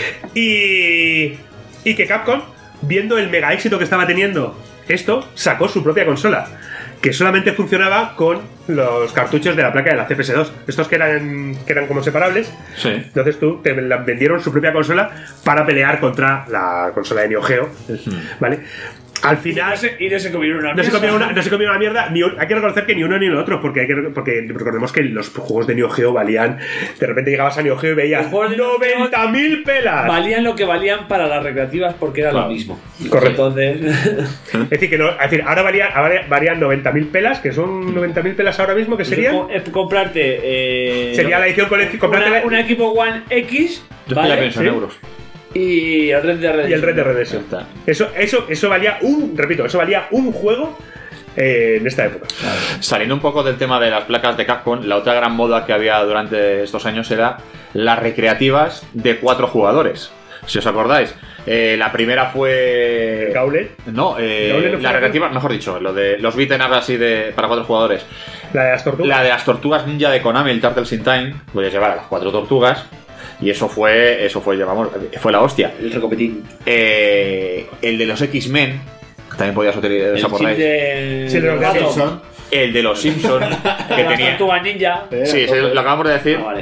Y, y que Capcom, viendo el mega éxito que estaba teniendo esto, sacó su propia consola, que solamente funcionaba con los cartuchos de la placa de la C P S dos. Estos que eran, que eran como separables. Sí. Entonces tú te la vendieron su propia consola para pelear contra la consola de Neo Geo. ¿Vale? Al final. Y no se comieron una No se mierda. comieron una, no se comieron una mierda. Ni un- hay que reconocer que ni uno ni el otro, porque, hay que, porque recordemos que los juegos de Neo Geo valían. De repente llegabas a Neo Geo y veías Los juegos de Neo Geo noventa mil pelas. Valían lo que valían para las recreativas porque era Claro. lo mismo. Correcto. Entonces. Es decir, que no, es decir, ahora valían, ahora valían noventa mil pelas, que son noventa mil pelas ahora mismo, que serían. Co- eh, comprarte. Eh, Sería la edición colección. Comprarte una, la- un equipo One X. Yo ¿vale? ya pienso en Sí. euros. Y el Red Dead Redemption. Y el Red Dead Redemption. Eso, eso, eso valía un. Repito, eso valía un juego eh, en esta época. Saliendo un poco del tema de las placas de Capcom, la otra gran moda que había durante estos años era las recreativas de cuatro jugadores. Si os acordáis, eh, la primera fue. ¿Gauntlet? No, eh, ¿Gauntlet no fue la la recreativa, mejor dicho, lo de los beaten up así de, para cuatro jugadores. La de las tortugas. La de las tortugas ninja de Konami, el Turtles in Time, podías llevar a las cuatro tortugas. Y eso fue, eso fue, vamos, fue la hostia. El recopetín. Eh, el de los X-Men, que también podías utilizar, ¿os El acordáis? chip de. Sí, el de los Gato. Simpson. El de los Simpsons, que Las tenía. tortugas ninja. Sí, sí, lo acabamos de decir. Ah, vale.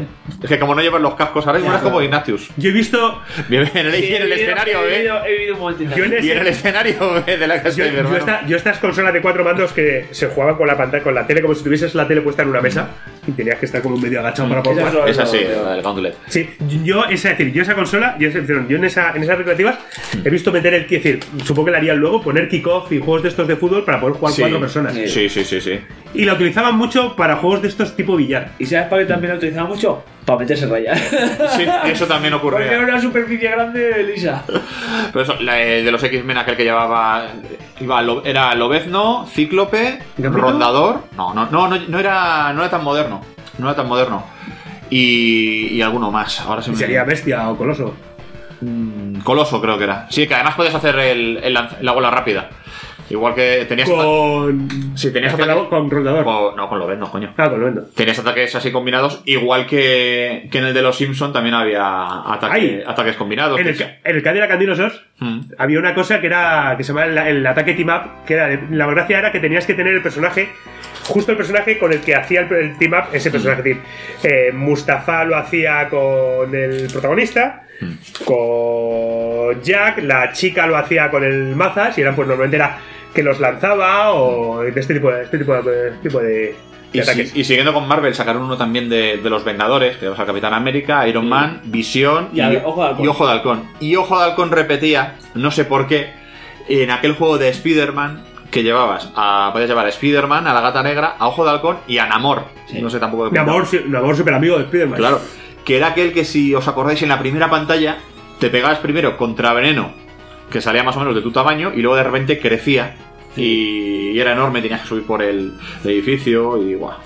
Es que como no llevas los cascos, ahora mismo eres como Ignatius. Yo he visto. En el, en el escenario, ¿eh? He vivido un momento. Yo en ese- Y en el escenario ¿eh? de la casa Yo, de mi yo, hermano. esta- yo estas consolas de cuatro mandos que se jugaban con la pantalla, con la tele, como si tuvieses la tele puesta en una mesa y tenías que estar como medio agachado para poder jugar. Es así, el gauntlet. Sí, yo esa, es decir, yo esa consola, yo, yo en, esa, en esas recreativas he visto meter el, es decir, supongo que la harían luego, poner kickoff y juegos de estos de fútbol para poder jugar Sí. cuatro personas. Sí, sí, sí, sí. Y la utilizaban mucho para juegos de estos tipo billar. ¿Y sabes para qué también la utilizaban mucho? Para meterse rayas. Sí, eso también Porque era ocurría. una superficie grande lisa. Pero eso, la, el de los X-Men, aquel que llevaba. Iba, lo- era Lobezno, Cíclope, ¿Gambito? Rondador. No, no, no, no, no era, no era tan moderno. No era tan moderno. Y, y alguno más. Ahora se me Sería Bestia o Coloso. Mm, Coloso, creo que era. Sí, que además puedes hacer el, el lanz- la bola rápida. Igual que tenías. Con. Sí, tenías Hacia la- ataques- con Rondador. con- no, con Lobezno, coño. Ah, con lo vendo. Tenías ataques así combinados, igual que, que en el de los Simpson también había ataque- Ay. ataques combinados. En el, ca- en el Cadillac and Dinosaurs Mm. había una cosa que era que se llama el, el ataque team up, que era, la gracia era que tenías que tener el personaje, justo el personaje con el que hacía el, el team up ese personaje. Es decir, eh, Mustafa lo hacía con el protagonista, con Jack, la chica lo hacía con el Mazas, y eran pues normalmente era que los lanzaba o de este tipo de, este tipo de, tipo de, de Y, ataques. si- y siguiendo con Marvel, sacaron uno también de, de los Vengadores, que es el Capitán América, Iron Man, Visión y, Y al- Ojo de Halcón. y Ojo de Halcón. Y Ojo de Halcón repetía, no sé por qué, en aquel juego de Spider-Man que llevabas, a, podías llevar a Spider-Man, a la Gata Negra, a Ojo de Halcón y a Namor. No sé tampoco de Namor, sí, Namor super amigo de Spider-Man. Claro, que era aquel que, si os acordáis, en la primera pantalla te pegabas primero contra Veneno, que salía más o menos de tu tamaño, y luego de repente crecía y, y era enorme, tenías que subir por el edificio y guau.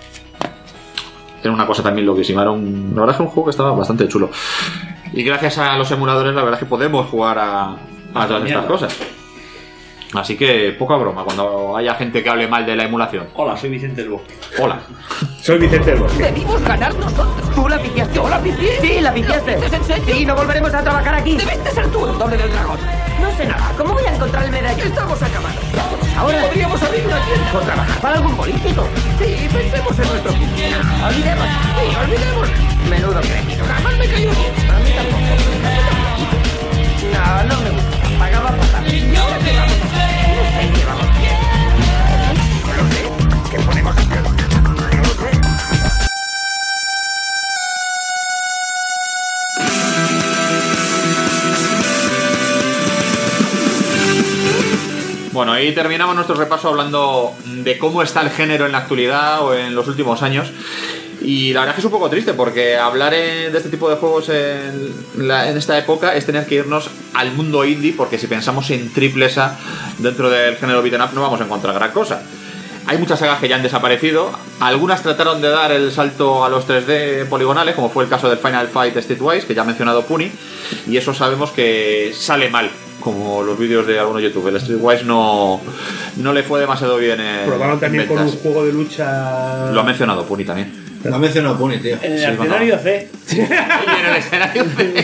Era una cosa también loquísima. Era un, la verdad es que un juego que estaba bastante chulo. Y gracias a los emuladores, la verdad es que podemos jugar a, a todas estas cosas. Así que poca broma cuando haya gente que hable mal de la emulación. Hola, soy Vicente del Bosque. Hola. Soy Vicente del Bosque. Debimos ganar nosotros. ¿Tú la piciaste? ¿Yo la picié? Sí, la piciaste. ¿Es en serio? Sí, no volveremos a trabajar aquí. Debiste ser tú el doble del dragón. No sé nada. ¿Cómo voy a encontrar el medallón? Estamos acabados. Ahora podríamos abrir una tienda o trabajar para algún político. Sí, pensemos en nuestro futuro. Olvidemos. Sí, olvidemos. Menudo crédito. Jamás me cayó bien. A mí tampoco. No, no me gusta. Pagaba fatal. ¿Y ahora qué vamos a hacer? No sé qué vamos a hacer. No lo sé. ¿Qué podemos hacer? No lo sé. Bueno, ahí terminamos nuestro repaso hablando de cómo está el género en la actualidad o en los últimos años. Y la verdad es que es un poco triste, porque hablar en- de este tipo de juegos en, la- en esta época es tener que irnos al mundo indie, porque si pensamos en triple A dentro del género beat'em up no vamos a encontrar gran cosa. Hay muchas sagas que ya han desaparecido, algunas trataron de dar el salto a los tres D poligonales, como fue el caso del Final Fight Streetwise, que ya ha mencionado Puni, y eso sabemos que sale mal, como los vídeos de algunos youtubers. El Streetwise no, no le fue demasiado bien en, Probaron también en con un ventas. juego de lucha. Lo ha mencionado Puni también. Lo ha mencionado Puni, tío. En el Sí, escenario C. Y en el escenario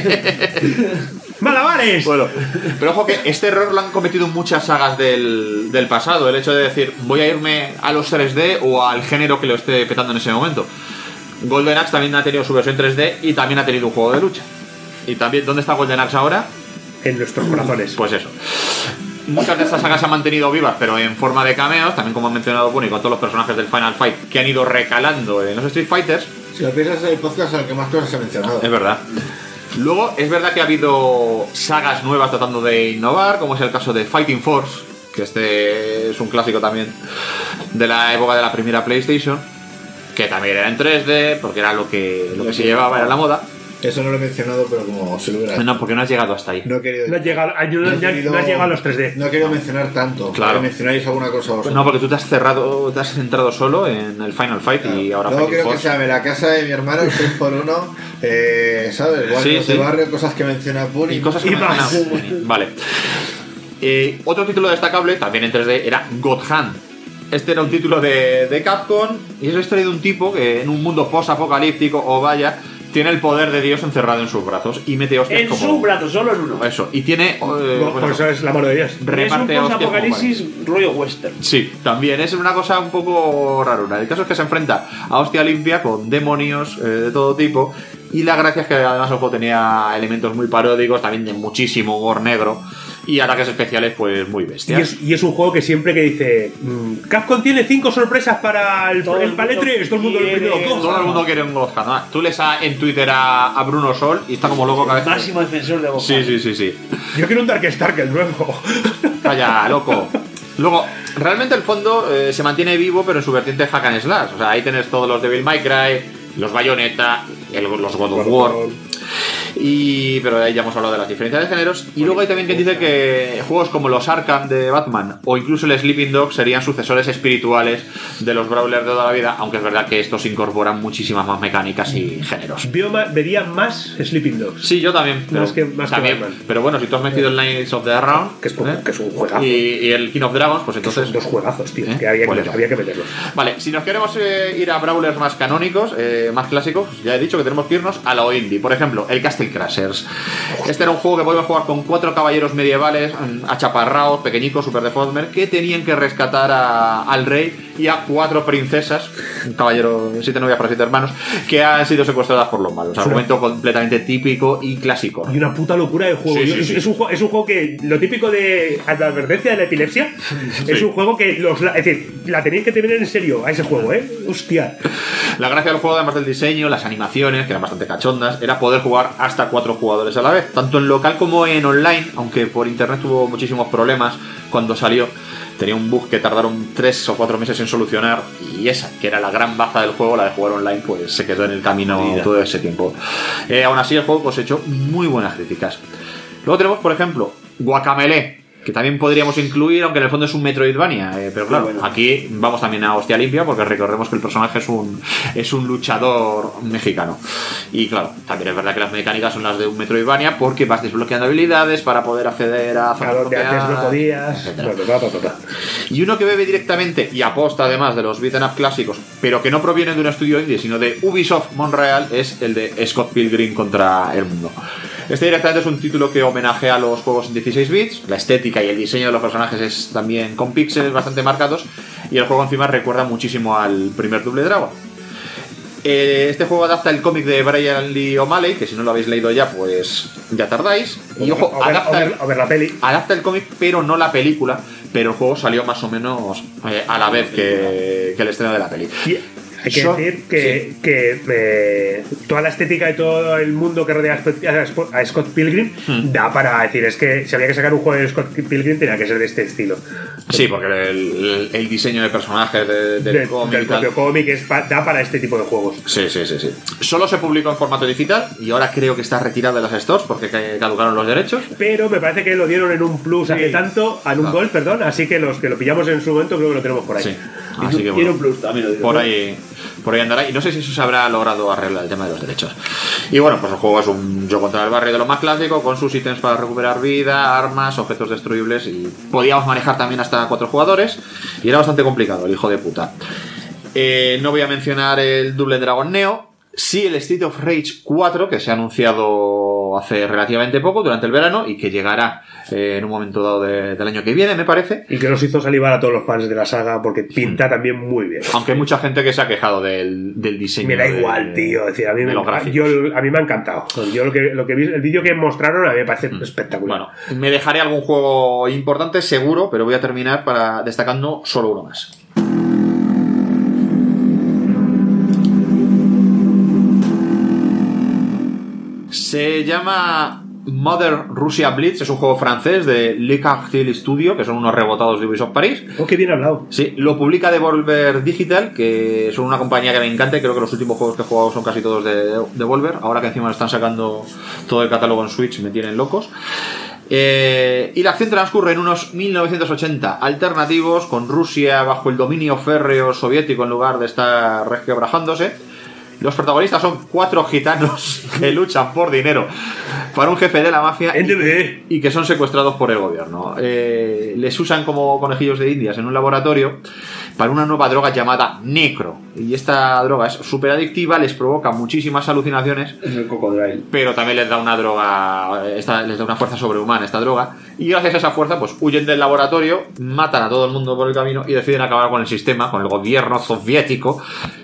¡Malabares! Bueno, pero ojo que este error lo han cometido muchas sagas del, del pasado, el hecho de decir voy a irme a los tres D o al género que lo esté petando en ese momento. Golden Axe también ha tenido su versión tres D y también ha tenido un juego de lucha. Y también, ¿dónde está Golden Axe ahora? En nuestros corazones. Pues eso. Muchas de estas sagas se han mantenido vivas, pero en forma de cameos, también como ha mencionado Puni, con todos los personajes del Final Fight que han ido recalando en los Street Fighters. Si lo piensas, es el podcast al que más cosas se ha mencionado. Es verdad. Luego, es verdad que ha habido sagas nuevas tratando de innovar, como es el caso de Fighting Force, que este es un clásico también de la época de la primera PlayStation, que también era en tres D, porque era lo que, lo que se llevaba, era la moda. Eso no lo he mencionado, pero como si lo hubiera. No, porque no has llegado hasta ahí. No he querido. No has llegado, no, has- he querido- no has llegado a los tres D. No he querido mencionar tanto. Claro. Para que mencionáis alguna cosa vosotros. No, porque tú te has cerrado, te has centrado solo en el Final Fight y ahora Luego Fighting quiero que Force. se llame la casa de mi hermano, el seis por uno, eh, ¿sabes? Guardias Sí, de sí. barrio, cosas que menciona Puni. Y cosas que y menciona más. Puni. Vale. Eh, otro título destacable, también en tres D, era God Hand. Este era un título de, de Capcom y es la historia de un tipo que en un mundo post-apocalíptico, o vaya, tiene el poder de Dios encerrado en sus brazos y mete hostias En como... su brazo, solo en uno. Eso, y tiene... eh, No, bueno, por eso es la mano de Dios. reparte Es un hostias como post-apocalipsis rollo western. Sí, también es una cosa un poco raruna. El caso es que se enfrenta a hostia limpia con demonios eh, de todo tipo Y la gracia es que además el juego tenía elementos muy paródicos, también de muchísimo humor negro y ataques especiales pues muy bestias. Y es, y es un juego que siempre que dice mmm, Capcom tiene cinco sorpresas para el, el Palette tres, todo el mundo quiere, lo quiere. Todo el mundo quiere un Gohan, ¿no? Tú lees a, en Twitter a, a Bruno Sol y está como loco cada vez. Máximo defensor de Gohan. Sí, sí, sí, sí. Yo quiero un Darkstalker el nuevo. Calla, loco. Luego, realmente el fondo eh, se mantiene vivo, pero en su vertiente hack and slash. O sea, ahí tenés todos los Devil May Cry, los Bayonetta, el, los God of War. Y, pero ahí ya hemos hablado de las diferencias de géneros. Y luego hay también quien dice que juegos como los Arkham de Batman o incluso el Sleeping Dogs serían sucesores espirituales de los brawlers de toda la vida, aunque es verdad que estos incorporan muchísimas más mecánicas y géneros. Veo más, vería más Sleeping Dogs. Sí, yo también. Pero, más que, más también, que Batman. Pero bueno, si tú has metido el Knights of the Round, que es, ¿eh? que es un juegazo, y, y el King of Dragons, pues entonces. Son dos juegazos, tío, ¿eh? que había, pues que, había que meterlos. Vale, si nos queremos eh, ir a brawlers más canónicos, eh, más clásicos, ya he dicho que tenemos que irnos a lo indie. Por ejemplo, el Castle Crashers. Este era un juego que podíamos jugar con cuatro caballeros medievales, achaparraos, pequeñicos, super deformer, que tenían que rescatar a, al rey y a cuatro princesas, un caballero, siete novias para siete hermanos, que han sido secuestradas por los malos. Argumento completamente típico y clásico. Y una puta locura de juego. Sí, sí, es, sí. Es, un, es un juego que, lo típico de la advertencia de la epilepsia, sí. es un juego que los, es decir, la tenéis que tener en serio a ese juego, ¿eh? Hostia. La gracia del juego, además del diseño, las animaciones, que eran bastante cachondas, era poder jugar hasta cuatro jugadores a la vez, tanto en local como en online, aunque por internet tuvo muchísimos problemas cuando salió. Tenía un bug que tardaron tres o cuatro meses en solucionar, y esa, que era la gran baza del juego, la de jugar online, pues se quedó en el camino Mira. todo ese tiempo. Eh, aún así, el juego cosechó muy buenas críticas. Luego tenemos, por ejemplo, Guacamelee, que también podríamos incluir, aunque en el fondo es un Metroidvania, eh, pero claro, bueno. aquí vamos también a hostia limpia, porque recordemos que el personaje es un, es un luchador mexicano. Y claro, también es verdad que las mecánicas son las de un Metroidvania, porque vas desbloqueando habilidades para poder acceder a zonas donde antes no podías, y uno que bebe directamente y aposta además de los beat'em up clásicos, pero que no proviene de un estudio indie, sino de Ubisoft Montreal, es el de Scott Pilgrim contra el mundo. Este directamente es un título que homenajea a los juegos en dieciséis bits, la estética y el diseño de los personajes es también con píxeles bastante marcados, y el juego encima recuerda muchísimo al primer Double Dragon. Este juego adapta el cómic de Brian Lee O'Malley, que si no lo habéis leído ya, pues ya tardáis. Y ojo, o ver, adapta, o ver, o ver la peli. adapta el cómic, pero no la película, pero el juego salió más o menos eh, a la vez que, que el estreno de la peli. Hay que so, decir que, sí. que eh, toda la estética y todo el mundo que rodea a Scott Pilgrim hmm. da para decir, es que si había que sacar un juego de Scott Pilgrim tenía que ser de este estilo. Sí, porque el, el, el diseño de personajes de, del, de, cómic, del propio cómic es pa, da para este tipo de juegos. Sí, sí, sí, sí. Solo se publicó en formato digital y ahora creo que está retirado de las stores porque caducaron los derechos. Pero me parece que lo dieron en un plus sí. hace tanto, en un ah. Gold, perdón, así que los que lo pillamos en su momento creo que lo tenemos por ahí. Sí. Así que, bueno, y en un plus también lo digo. Por ahí, por ahí andará y no sé si eso se habrá logrado arreglar el tema de los derechos. Y bueno, pues el juego es un yo contra el barrio de lo más clásico, con sus ítems para recuperar vida, armas, objetos destruibles, y podíamos manejar también hasta cuatro jugadores y era bastante complicado, el hijo de puta. Eh, no voy a mencionar el Double Dragon Neo, sí el Street of Rage cuatro, que se ha anunciado hace relativamente poco, durante el verano, y que llegará eh, en un momento dado de, del año que viene, me parece. Y que nos hizo salivar a todos los fans de la saga, porque pinta también muy bien. Aunque hay mucha gente que se ha quejado del, del diseño. Me da de, igual, tío. Es decir, a mí, me, yo, a mí me ha encantado. Yo lo que, lo que vi, el vídeo que mostraron a mí me parece mm. espectacular. Bueno, me dejaré algún juego importante, seguro, pero voy a terminar para destacando solo uno más. Se llama Mother Russia Blitz, es un juego francés de Le Cartel Studio, que son unos rebotados de Ubisoft París. Oh, qué bien hablado. Sí, lo publica Devolver Digital, que son una compañía que me encanta, y creo que los últimos juegos que he jugado son casi todos de Devolver. Ahora que encima están sacando todo el catálogo en Switch, me tienen locos. Eh, y la acción transcurre en unos mil novecientos ochenta alternativos, con Rusia bajo el dominio férreo soviético en lugar de estar resquebrajándose. Los protagonistas son cuatro gitanos que luchan por dinero para un jefe de la mafia y, y que son secuestrados por el gobierno. Eh, les usan como conejillos de indias en un laboratorio para una nueva droga llamada Necro. Y esta droga es súper adictiva, les provoca muchísimas alucinaciones. Es el cocodrilo. Pero también les da una droga, esta, les da una fuerza sobrehumana esta droga. Y gracias a esa fuerza, pues huyen del laboratorio, matan a todo el mundo por el camino y deciden acabar con el sistema, con el gobierno soviético.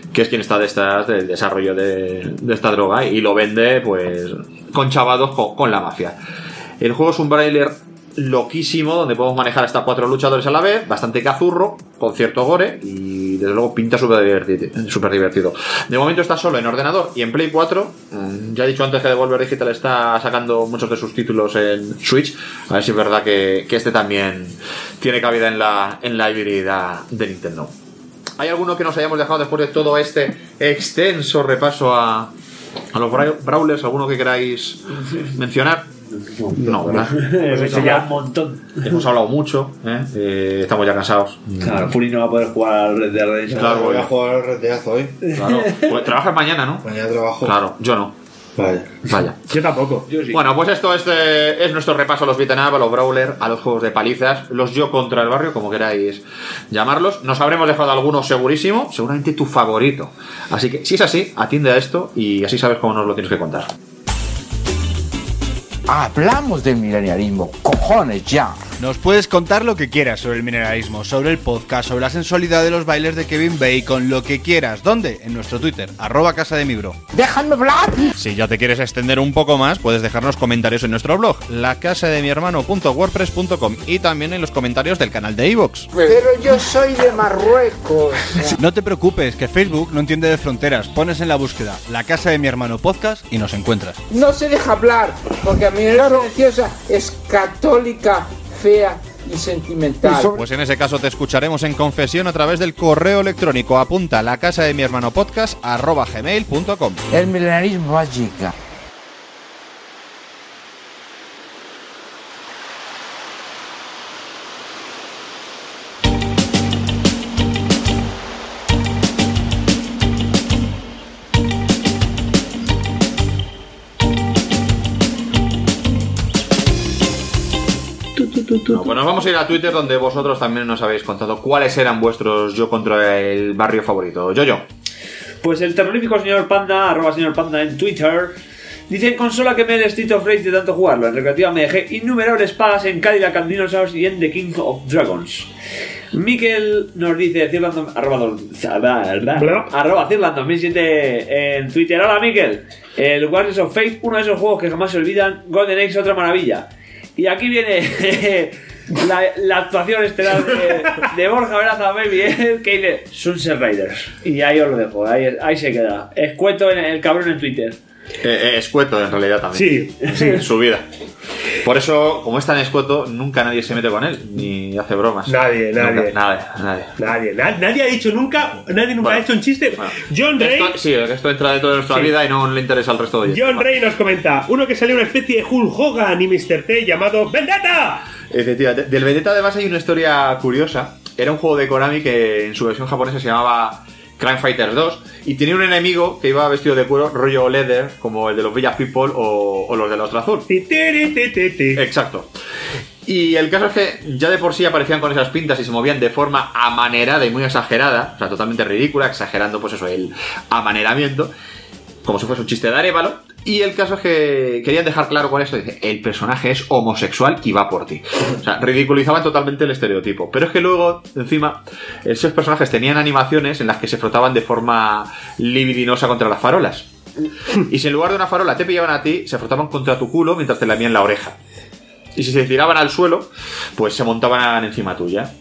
que es quien está detrás del desarrollo de, de esta droga y lo vende pues conchavados con, con la mafia. El juego es un brawler loquísimo donde podemos manejar hasta cuatro luchadores a la vez, bastante cazurro, con cierto gore y desde luego pinta súper divertido, súper divertido. De momento está solo en ordenador y en Play cuatro. Ya he dicho antes que Devolver Digital está sacando muchos de sus títulos en Switch, a ver si es verdad que, que este también tiene cabida en la, en la híbrida de Nintendo. ¿Hay alguno que nos hayamos dejado después de todo este extenso repaso a, a los brawlers? ¿Alguno que queráis mencionar? No, ¿verdad? Hemos ya un montón. Hemos hablado mucho, ¿eh? Eh, estamos ya cansados. Claro, Puri no va a poder jugar al Red Dead Redemption. Claro, voy a jugar al Red Dead hoy. Claro. Pues trabajas mañana, ¿no? Mañana trabajo. Claro, yo no. Vaya. Vaya. Yo tampoco. Yo sí. Bueno, pues esto este es nuestro repaso a los beat'em up, a los brawler, a los juegos de palizas, los yo contra el barrio, como queráis llamarlos. Nos habremos dejado algunos segurísimo, seguramente tu favorito. Así que si es así, atiende a esto y así sabes cómo nos lo tienes que contar. Hablamos del milenialismo, cojones ya. Nos puedes contar lo que quieras sobre el mineralismo, sobre el podcast, sobre la sensualidad de los bailes de Kevin Bacon, lo que quieras. ¿Dónde? En nuestro Twitter, arroba Casa de Mibro. ¡Déjame hablar! Si ya te quieres extender un poco más, puedes dejarnos comentarios en nuestro blog, la casa de mi hermano punto wordpress punto com, y también en los comentarios del canal de iVoox. Pero yo soy de Marruecos. No te preocupes, que Facebook no entiende de fronteras. Pones en la búsqueda La Casa de Mi Hermano Podcast y nos encuentras. No se deja hablar, porque a mi preciosa es católica, fea y sentimental. Pues en ese caso te escucharemos en confesión a través del correo electrónico. Apunta la casa de mi hermano podcast arroba gmail punto com. El milenarismo va a llegar. No, pues nos vamos a ir a Twitter, donde vosotros también nos habéis contado cuáles eran vuestros yo contra el barrio favorito. Yo, yo. Pues el terrorífico señor Panda, arroba señor Panda en Twitter, dice: en consola que me el Street of Rage de tanto jugarlo. En recreativa me dejé innumerables pagas en Cadillac and Dinosaurs y en The King of Dragons. Miquel nos dice Cirlandom, arroba, arroba Cirland dos mil siete en Twitter. Hola Miquel, el Warriors of Fate, uno de esos juegos que jamás se olvidan. Golden Axe, otra maravilla. Y aquí viene la, la actuación estelar de, de Borja Veraza Baby, que dice Sunset Riders. Y ahí os lo dejo, ahí, ahí se queda. Escueto en el cabrón en Twitter. Eh, eh, escueto en realidad también. Sí, sí. En su vida. Por eso, como es tan escueto, nunca nadie se mete con él, ni hace bromas. Nadie, nadie. Nunca, nadie, nadie. Nadie, na- nadie ha dicho nunca, nadie nunca Bueno, ha hecho un chiste. bueno. John Ray. Esto, sí, esto entra dentro de nuestra Sí. vida y no le interesa al resto de ellos. John Ray nos comenta: uno que salió una especie de Hulk Hogan y mister T llamado ¡Vendetta! Efectivamente. Del Vendetta además hay una historia curiosa. Era un juego de Konami que en su versión japonesa se llamaba Crime Fighters dos y tenía un enemigo que iba vestido de cuero, rollo leather, como el de los Village People o, o los de la Ostra Azul. Exacto. Y el caso es que ya de por sí aparecían con esas pintas y se movían de forma amanerada y muy exagerada, o sea, totalmente ridícula, exagerando pues eso, el amaneramiento, como si fuese un chiste de Arévalo. Y el caso es que querían dejar claro con esto, dice, el personaje es homosexual y va por ti. O sea, ridiculizaban totalmente el estereotipo. Pero es que luego, encima, esos personajes tenían animaciones en las que se frotaban de forma libidinosa contra las farolas. Y si en lugar de una farola te pillaban a ti, se frotaban contra tu culo mientras te lamían la oreja. Y si se tiraban al suelo, pues se montaban encima tuya.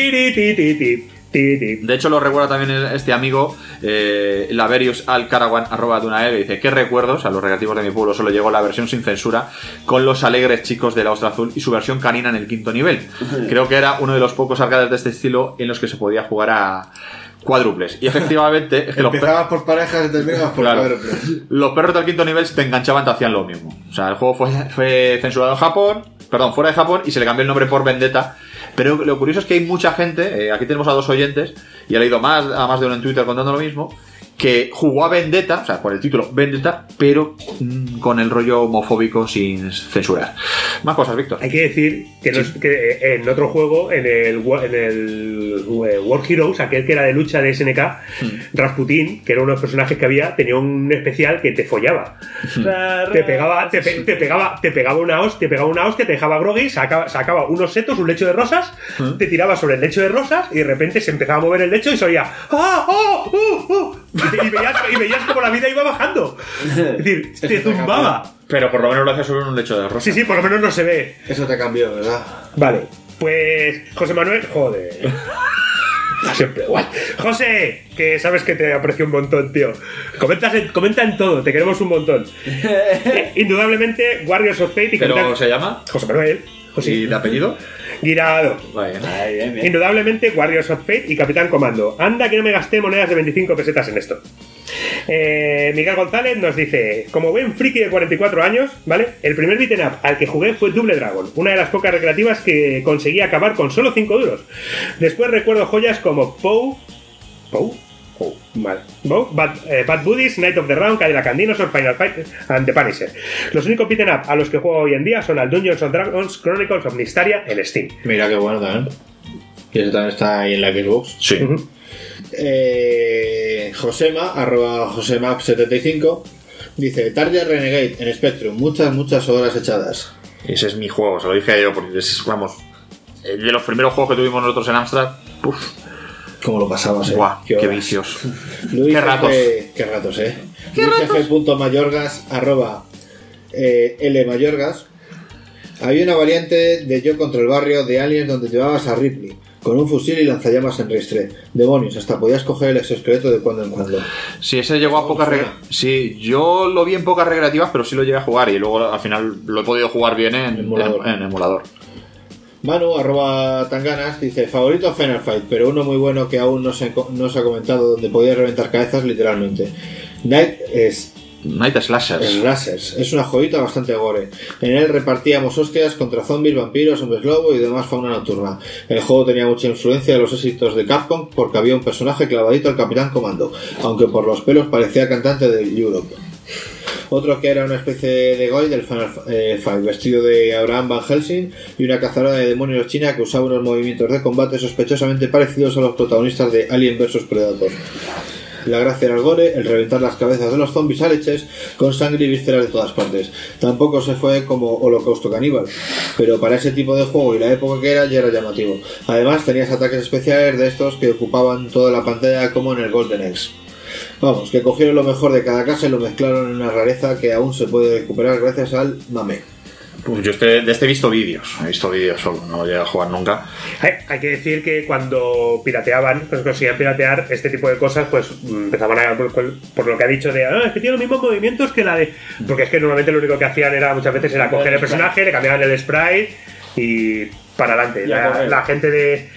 De hecho, lo recuerda también este amigo, eh, Laverius Alcarawan, arroba de una E, dice: ¿qué recuerdos? A los recreativos de mi pueblo solo llegó la versión sin censura con los alegres chicos de la Ostra Azul y su versión canina en el quinto nivel. Creo que era uno de los pocos arcades de este estilo en los que se podía jugar a cuádruples. Y efectivamente, es que los Empezabas por parejas y terminabas por Claro. cuádruples. Los perros del quinto nivel, si te enganchaban, te hacían lo mismo. O sea, el juego fue, fue censurado en Japón, perdón, fuera de Japón, y se le cambió el nombre por Vendetta. Pero lo curioso es que hay mucha gente, eh, aquí tenemos a dos oyentes, y he leído más, a más de uno en Twitter contando lo mismo, que jugó a Vendetta, o sea, por el título Vendetta, pero mmm, con el rollo homofóbico sin censurar. Más cosas, Víctor. Hay que decir que, Sí. nos- que en otro juego, en el, wa- en el eh, War Heroes, aquel que era de lucha de S N K, Rasputin, que era uno de los personajes que había, tenía un especial que te follaba. Te pegaba, te, pe- te pegaba, te pegaba una hostia, te pegaba una hostia, te dejaba groggy, sacaba, sacaba unos setos, un lecho de rosas, te tiraba sobre el lecho de rosas y de repente se empezaba a mover el lecho y se oía ¡ah! ¡Oh! ¡Uh! ¡Uh! y, veías, y veías como la vida iba bajando. Es decir, Eso te zumbaba. Pero por lo menos lo hace sobre un lecho de rosa. Sí, sí, por lo menos no se ve. Eso te cambió, ¿verdad? Vale, pues José Manuel, joder. Siempre igual. José, que sabes que te aprecio un montón, tío. Comentas en, comenta en todo, te queremos un montón. Eh, Indudablemente, Warriors of Fate y ¿Pero Capitán- se llama? José Manuel. José. ¿Y de apellido? Guirado. Vaya. Indudablemente, Warriors of Fate y Capitán Comando. Anda que no me gasté monedas de veinticinco pesetas en esto. Eh, Miguel González nos dice: como buen friki de cuarenta y cuatro años, ¿vale? El primer beat'em up al que jugué fue Double Dragon, una de las pocas recreativas que conseguí acabar con solo cinco duros. Después recuerdo joyas como Pou. ¿Pou? Oh, vale. Pou, Bad, eh, Bad Buddies, Night of the Round, Cadillac and Dinosaur, Final Fight and The Punisher. Los únicos beat'em up a los que juego hoy en día son al Dungeons and Dragons Chronicles of Mysteria en Steam. Mira qué bueno también. Y eso también está ahí en la Xbox. Sí. Uh-huh. Eh, Josema, arroba Josemap setenta y cinco, dice: Target Renegade en Spectrum, muchas, muchas horas echadas. Ese es mi juego, se lo dije yo, porque es, vamos, de los primeros juegos que tuvimos nosotros en Amstrad. Uf. ¿Cómo lo pasabas, eh? Guau, qué, horas. vicios. Luis qué ratos. F, qué ratos, eh. ¿Qué Luis ratos? F. Mayorgas, arroba eh, L Mayorgas. Había una variante de Yo contra el barrio de Aliens donde llevabas a Ripley con un fusil y lanzallamas en ristre. Demonios, hasta podías coger el exoesqueleto de cuando en cuando. Sí, ese llegó a pocas recreativas. Sí, yo lo vi en pocas recreativas, pero sí lo llegué a jugar y luego al final lo he podido jugar bien en Emulador. En, en emulador. Manu, arroba Tanganas, dice: favorito Final Fight, pero uno muy bueno que aún no se, no se ha comentado, donde podía reventar cabezas literalmente. Night es... Night Slashers. Slashers. Es una joyita bastante gore. En él repartíamos hostias contra zombies, vampiros, hombres lobo y demás fauna nocturna. El juego tenía mucha influencia de los éxitos de Capcom porque había un personaje clavadito al Capitán Comando, aunque por los pelos parecía cantante de Europe. Otro que era una especie de Goy del Final eh, Fight, vestido de Abraham Van Helsing y una cazadora de demonios china que usaba unos movimientos de combate sospechosamente parecidos a los protagonistas de Alien versus Predator. La gracia era el gore, el reventar las cabezas de los zombies a leches con sangre y vísceras de todas partes. Tampoco se fue como Holocausto Caníbal, pero para ese tipo de juego y la época que era ya era llamativo. Además tenías ataques especiales de estos que ocupaban toda la pantalla como en el Golden Axe. Vamos, que cogieron lo mejor de cada casa y lo mezclaron en una rareza que aún se puede recuperar gracias al mame. Pues yo este, de este he visto vídeos, he visto vídeos solo, no llegué a jugar nunca. Hay, hay que decir que cuando pirateaban, pues conseguían piratear este tipo de cosas, pues empezaban a, por, por lo que ha dicho de, ah, es que tiene los mismos movimientos que la de... Porque es que normalmente lo único que hacían era muchas veces era coger el personaje, le cambiaban el sprite y para adelante. La, la gente de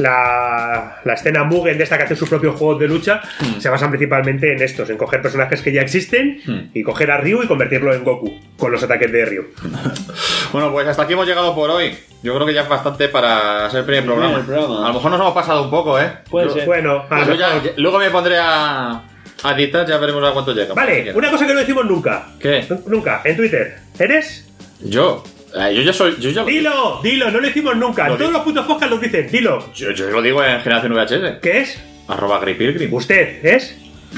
la, la escena Mugen de esta que hace sus propios juegos de lucha mm. se basan principalmente en estos, en coger personajes que ya existen mm. y coger a Ryu y convertirlo en Goku con los ataques de Ryu. Bueno, pues hasta aquí hemos llegado por hoy. Yo creo que ya es bastante para ser el primer programa. El programa. A lo mejor nos hemos pasado un poco, ¿eh? Puede Yo, ser. Bueno, a yo ya, ya, luego me pondré a, a editar, ya veremos a cuánto llega. Vale, una cosa que no decimos nunca. ¿Qué? Nunca, en Twitter. ¿Eres? Yo. Eh, yo ya soy. Yo ya... Dilo, dilo, no lo decimos nunca. Lo en todos digo. los putos podcasts lo dicen, dilo. Yo, yo lo digo en Generación V H S. ¿Qué es? Arroba Gripilgrim. ¿Usted es?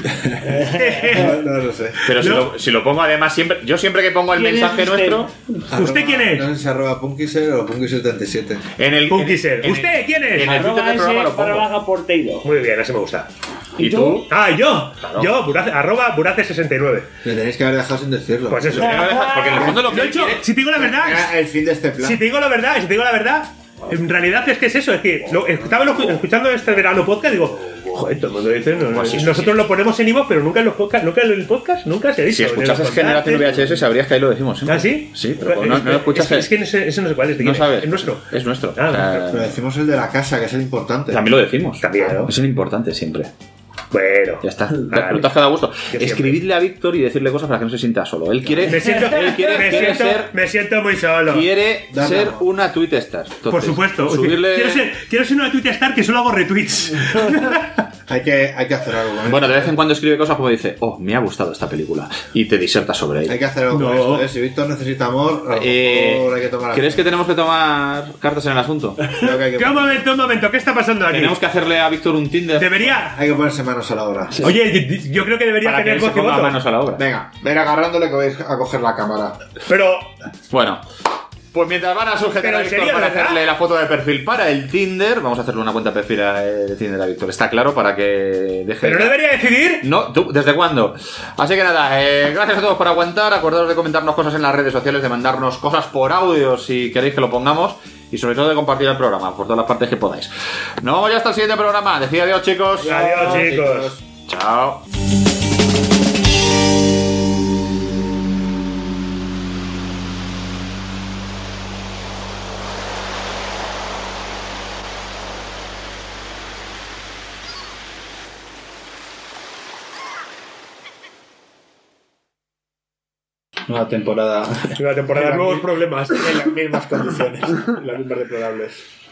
no, no lo sé. Pero si, ¿No? lo, si lo pongo además siempre. Yo siempre que pongo el mensaje nuestro. ¿Usted quién es? No sé si arroba Punkiser o Punkiser setenta y siete. En el. Punkiser. en- ¿Usted en- quién es? En el Twitter del programa lo pongo. Baja Porteiro. Muy bien, ese me gusta. ¿Y tú? Ah, yo. Claro. Yo, Burace, arroba Burace sesenta y nueve. Le tenéis que haber dejado sin decirlo. Pues eso. Porque en el fondo lo que Lo he él hecho, quiere- si te digo la verdad, Era el fin de este plan. si te digo la verdad, si te digo la verdad, en realidad es que es eso, es que lo, estaba lo- escuchando este verano podcast y digo, joder, todo el mundo dice, no, no, Pues sí, sí, nosotros sí. lo ponemos en iVoox, pero nunca en los podcasts, nunca en el podcast, nunca se ha dicho. Si en escuchases los Generación V H S sabrías que ahí lo decimos. ¿eh? ¿Ah, sí? Sí, pero no, no lo escuchas. Es que, es que ese, ese no sé cuál es, ¿de No quién es? sabes. Es nuestro. Es nuestro. Ah, O sea, Pero decimos el de la casa, que es el importante. también lo decimos. También, ¿no? Es el importante siempre. Bueno. Ya está. Vale. Pero te has quedado a gusto. siempre. Escribidle a Víctor y decirle cosas para que no se sienta solo. Él quiere. Me siento, él quiere, me quiere siento, ser. me siento muy solo. Quiere Dale, ser amor. una tweet star. Entonces, Por supuesto. Subirle... Quiero, ser, quiero ser una Twitter star que solo hago retweets. Hay que, hay que hacer algo con Bueno, esto. de vez en cuando escribe cosas como dice, oh, me ha gustado esta película. Y te diserta sobre Hay ella. que hacer algo No. con esto, ¿eh? Si Víctor necesita amor, a lo Eh, mejor hay que tomar ¿Crees que tenemos que tomar cartas en el asunto? Creo que hay, que, ¿Qué, un momento, un momento, ¿qué está pasando aquí? Tenemos que hacerle a Víctor un Tinder. Debería. hay que ponerse manos a la obra. Oye, yo- yo creo que debería Para que tener él se voz y ponga voto. manos a la obra. Venga, ven agarrándole que vais a coger la cámara. Pero. Bueno, Pues mientras van a sujetar Pero a en Víctor serio, para ¿verdad? hacerle la foto de perfil para el Tinder, vamos a hacerle una cuenta de perfil a- de Tinder a Víctor. Está claro para que deje. ¿Pero no debería decidir? No, ¿tú? ¿Desde cuándo? Así que nada, eh, gracias a todos por aguantar. Acordaos de comentarnos cosas en las redes sociales, de mandarnos cosas por audio si queréis que lo pongamos. Y sobre todo de compartir el programa por todas las partes que podáis. Nos vemos ya hasta el siguiente programa. Decid adiós, chicos. Adiós, chicos. Chao. Nueva temporada. Nueva temporada, En la nuevos mi- problemas. En las mismas condiciones. En las mismas deplorables.